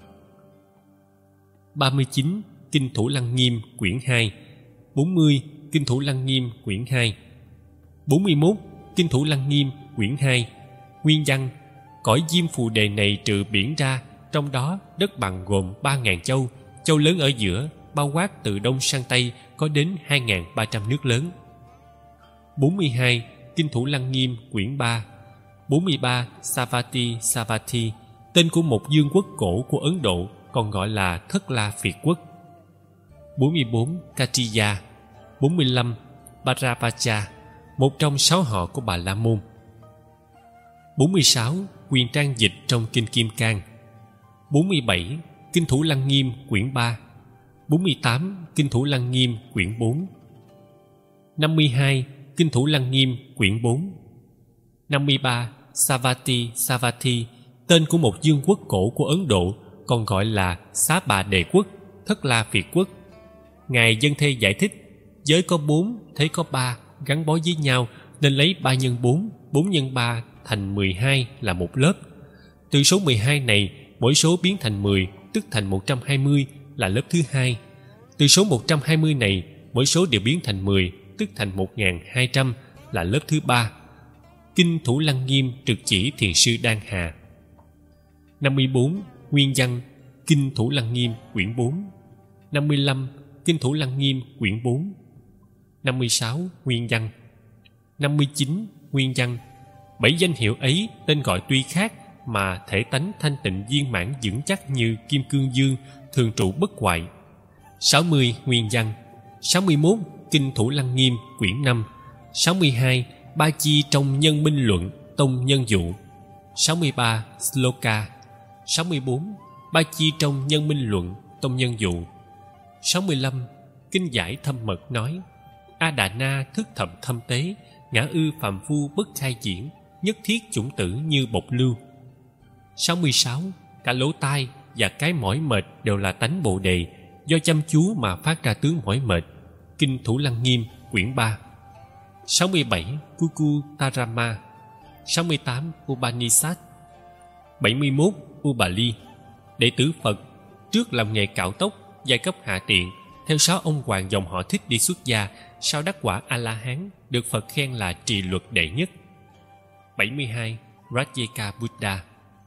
39. Kinh Thủ Lăng Nghiêm quyển 2. 40. Kinh Thủ Lăng Nghiêm quyển 2. 41. Kinh Thủ Lăng Nghiêm quyển 2. Nguyên văn: cõi Diêm Phù Đề này trừ biển ra, trong đó đất bằng gồm 3.000 châu, châu lớn ở giữa, bao quát từ đông sang tây, có đến 2.300 nước lớn. 42. Kinh Thủ Lăng Nghiêm quyển 3. 43. Savatthi Savatthi, tên của một vương quốc cổ của Ấn Độ, còn gọi là Thất La Phiệt Quốc. 44. Katiya. 45. Bharavacha, một trong 6 họ của Bà La Môn. 46. Quyền trang dịch trong Kinh Kim Cang. 47. Kinh Thủ Lăng Nghiêm quyển 3. 48. Kinh Thủ Lăng Nghiêm quyển 4. 52. Kinh Thủ Lăng Nghiêm quyển 4. 53. Savatthi Savatthi, tên của một vương quốc cổ của Ấn Độ, còn gọi là Xá Bà Đề Quốc, Thất La Phiệt Quốc. Ngài Dân Thê giải thích: giới có 4, thế có 3, gắn bó với nhau nên lấy 3 x 4, 4 x 3 thành 12 là một lớp. Từ số 12 này, mỗi số biến thành 10, tức thành 120 là lớp thứ 2. Từ số 120 này, mỗi số đều biến thành 10, tức thành 1200 là lớp thứ 3. Kinh Thủ Lăng Nghiêm trực chỉ Thiền sư Đan Hà. 54. Nguyên văn: Kinh Thủ Lăng Nghiêm quyển 4. 55. Kinh Thủ Lăng Nghiêm quyển 4. 56. Nguyên văn. 59. Nguyên văn: 7 danh hiệu ấy tên gọi tuy khác mà thể tánh thanh tịnh viên mãn vững chắc như Kim Cương Dương, thường trụ bất hoại. 60. Nguyên văn. 61. Kinh Thủ Lăng Nghiêm quyển 5. 62. Ba chi trong Nhân Minh Luận Tông Nhân Dụ. 63. Sloka. 64. Ba chi trong Nhân Minh Luận Tông Nhân Dụ. 65. Kinh Giải Thâm Mật nói: A Đà Na thức thầm thâm tế, ngã ư phàm phu bất khai diễn, nhất thiết chủng tử như bộc lưu. 66. Cả lỗ tai và cái mỏi mệt đều là tánh Bồ Đề, do chăm chú mà phát ra tướng mỏi mệt. Kinh Thủ Lăng Nghiêm quyển 3. 67. Kuku Tarama. 68. Upanishad. 71. Ubali. Đệ tử Phật trước làm nghề cạo tóc, giai cấp hạ tiện, theo 6 ông hoàng dòng họ Thích đi xuất gia, sau đắc quả A-la-hán, được Phật khen là trì luật đệ nhất. 72. Rajeka Buddha.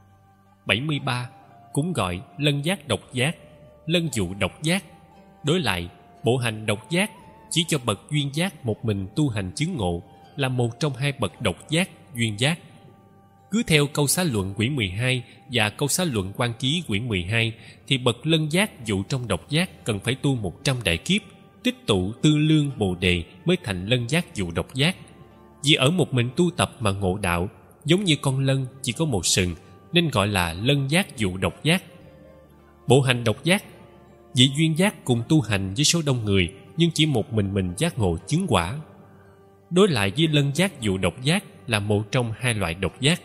73. Cũng gọi lân giác độc giác, lân dụ độc giác. Đối lại, bộ hành độc giác chỉ cho bậc duyên giác một mình tu hành chứng ngộ, là một trong hai bậc độc giác duyên giác. Cứ theo câu xá luận quyển 12 và câu xá luận quan ký quyển 12 thì bậc lân giác dụ trong độc giác cần phải tu 100 đại kiếp, tích tụ tư lương Bồ Đề mới thành lân giác dụ độc giác. Vì ở một mình tu tập mà ngộ đạo, giống như con lân chỉ có một sừng, nên gọi là lân giác dụ độc giác. Bộ hành độc giác, vị duyên giác cùng tu hành với số đông người, nhưng chỉ một mình giác ngộ chứng quả. Đối lại với lân giác dụ độc giác là một trong hai loại độc giác.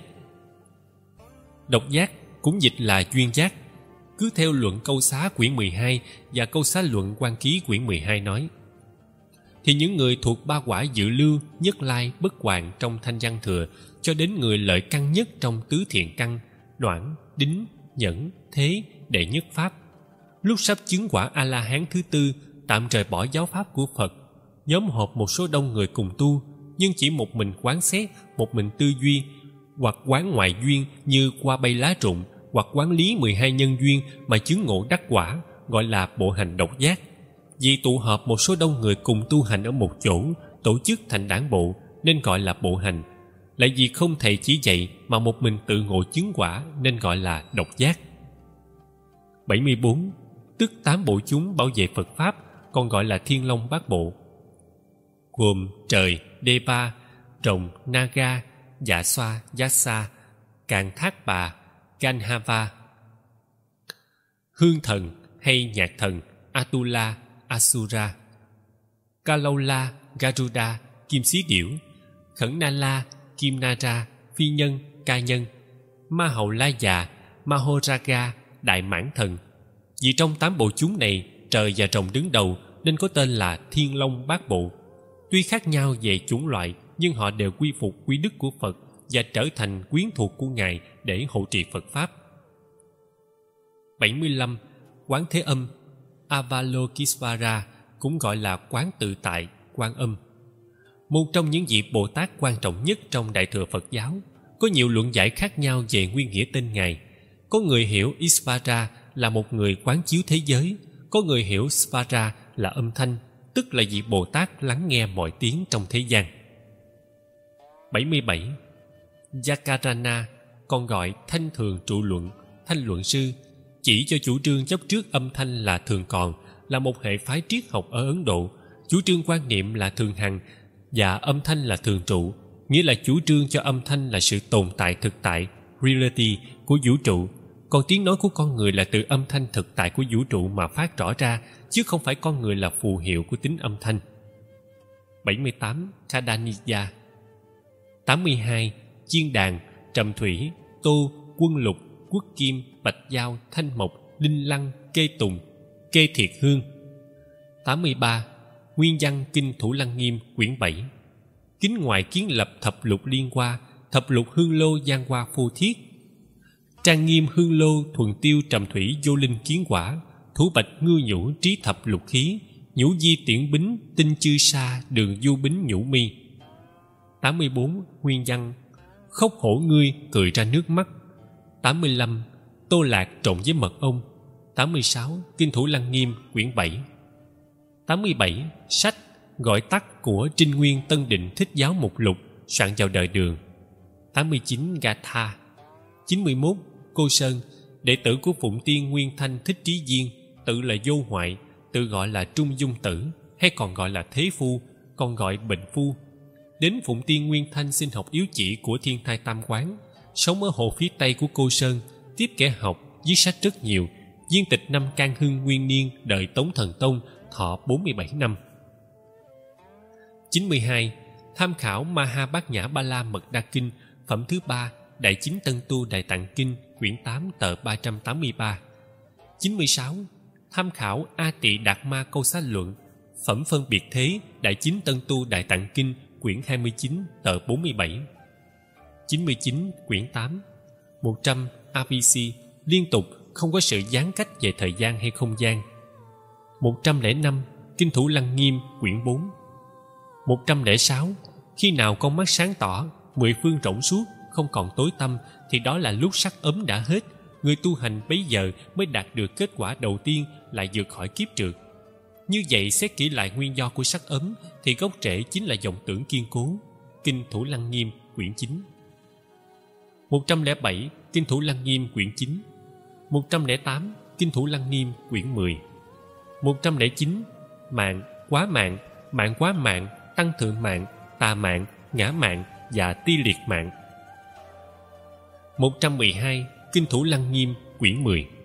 Độc giác cũng dịch là duyên giác. Cứ theo luận câu xá quyển 12 và câu xá luận quan ký quyển 12 nói, thì những người thuộc ba quả dự lưu, nhất lai, bất hoàn trong thanh văn thừa, cho đến người lợi căn nhất trong tứ thiện căn, đoản, đính, nhẫn, thế, đệ nhất pháp, lúc sắp chứng quả A-la-hán thứ tư, tạm rời bỏ giáo pháp của Phật, nhóm họp một số đông người cùng tu, nhưng chỉ một mình quán xét, một mình tư duy, hoặc quán ngoại duyên như qua bay lá rụng, hoặc quán lý 12 nhân duyên mà chứng ngộ đắc quả, gọi là bộ hành độc giác. Vì tụ họp một số đông người cùng tu hành ở một chỗ, tổ chức thành đảng bộ, nên gọi là bộ hành. Lại vì không thầy chỉ dạy mà một mình tự ngộ chứng quả, nên gọi là độc giác. 74. Tức 8 bộ chúng bảo vệ Phật Pháp, còn gọi là Thiên Long Bát Bộ, gồm trời, Deva, rồng, Naga, Dạ Xoa, Yasa, Càn Thác Bà, Ganhava, Hương Thần hay Nhạc Thần, Atula, Asura, Kalaula, Garuda, Kim Xí Điểu, Khẩn Na La, Kim Na Ra, Phi Nhân, Ca Nhân, Ma Hầu La Già, Mahoraga, Đại Mãn Thần. Vì trong 8 bộ chúng này, trời và rồng đứng đầu, nên có tên là Thiên Long Bát Bộ. Tuy khác nhau về chủng loại, nhưng họ đều quy phục quy đức của Phật và trở thành quyến thuộc của Ngài để hộ trì Phật Pháp. 75. Quán Thế Âm, Avalokitesvara, cũng gọi là Quán Tự Tại, Quan Âm. Một trong những vị Bồ Tát quan trọng nhất trong Đại Thừa Phật giáo. Có nhiều luận giải khác nhau về nguyên nghĩa tên Ngài. Có người hiểu Isvara là một người quán chiếu thế giới, có người hiểu Svara là âm thanh, tức là vị Bồ Tát lắng nghe mọi tiếng trong thế gian. 77. Jacarana, còn gọi Thanh Thường Trụ Luận, Thanh Luận Sư, chỉ cho chủ trương chấp trước âm thanh là thường còn, là một hệ phái triết học ở Ấn Độ. Chủ trương quan niệm là thường hằng và âm thanh là thường trụ, nghĩa là chủ trương cho âm thanh là sự tồn tại thực tại, reality của vũ trụ, còn tiếng nói của con người là từ âm thanh thực tại của vũ trụ mà phát rõ ra, chứ không phải con người là phù hiệu của tính âm thanh. 78. Kadaniya. 82. Chiên đàn, trầm thủy, tô, quân lục, quốc kim, bạch giao, thanh mộc, linh lăng, kê tùng, kê thiệt hương. 83. Nguyên văn Kinh Thủ Lăng Nghiêm quyển 7. Kính ngoại kiến lập thập lục liên hoa, thập lục hương lô giang hoa phô thiết. Trang nghiêm hương lô thuần tiêu trầm thủy vô linh kiến quả, thủ bạch ngư nhũ trí thập lục khí, nhũ di tiễn bính tinh chư sa đường du bính nhũ mi. 84. Nguyên văn khóc hổ ngươi cười ra nước mắt. 85. Tô lạc trộn với mật ong. 86. Kinh Thủ Lăng Nghiêm quyển 7. 87. Sách gọi tắt của Trinh Nguyên Tân Định Thích Giáo Mục Lục, soạn vào đời Đường. 89. Gatha. 91. Cô Sơn, đệ tử của Phụng Tiên Nguyên Thanh Thích Trí Duyên, tự là vô hoại, tự gọi là Trung Dung Tử, hay còn gọi là thế phu, còn gọi bệnh phu. Đến Phụng Tiên Nguyên Thanh xin học yếu chỉ của Thiên Thai Tam Quán, sống ở hồ phía tây của Cô Sơn, tiếp kẻ học, viết sách rất nhiều. Viên tịch năm Can Hưng Nguyên Niên đời Tống Thần Tông, thọ 47 năm. 92. Tham khảo Maha Bát Nhã Ba La Mật Đa Kinh, phẩm thứ 3, Đại Chính Tân Tu Đại Tạng Kinh, quyển 8 tờ 383. 96. Tham khảo A Tỳ Đạt Ma Câu Xá Luận, phẩm phân biệt thế, Đại Chính Tân Tu Đại Tạng Kinh, quyển 29 tờ 47. 99. Quyển 8. 100. ABC liên tục, không có sự gián cách về thời gian hay không gian. 105. Kinh Thủ Lăng Nghiêm, quyển 4. 106. Khi nào con mắt sáng tỏ, mười phương rộng suốt, không còn tối tăm, thì đó là lúc sắc ấm đã hết. Người tu hành bấy giờ mới đạt được kết quả đầu tiên là vượt khỏi kiếp trượt. Như vậy, xét kỹ lại nguyên do của sắc ấm thì gốc rễ chính là vọng tưởng kiên cố. Kinh Thủ Lăng Nghiêm, quyển 9. 107. Kinh Thủ Lăng Nghiêm, quyển 9. 108. Kinh Thủ Lăng Nghiêm, quyển 10. 109. Mạng, quá mạng, mạng quá mạng, tăng thượng mạng, tà mạng, ngã mạng và ti liệt mạng. 112. Kinh Thủ Lăng Nghiêm, quyển 10.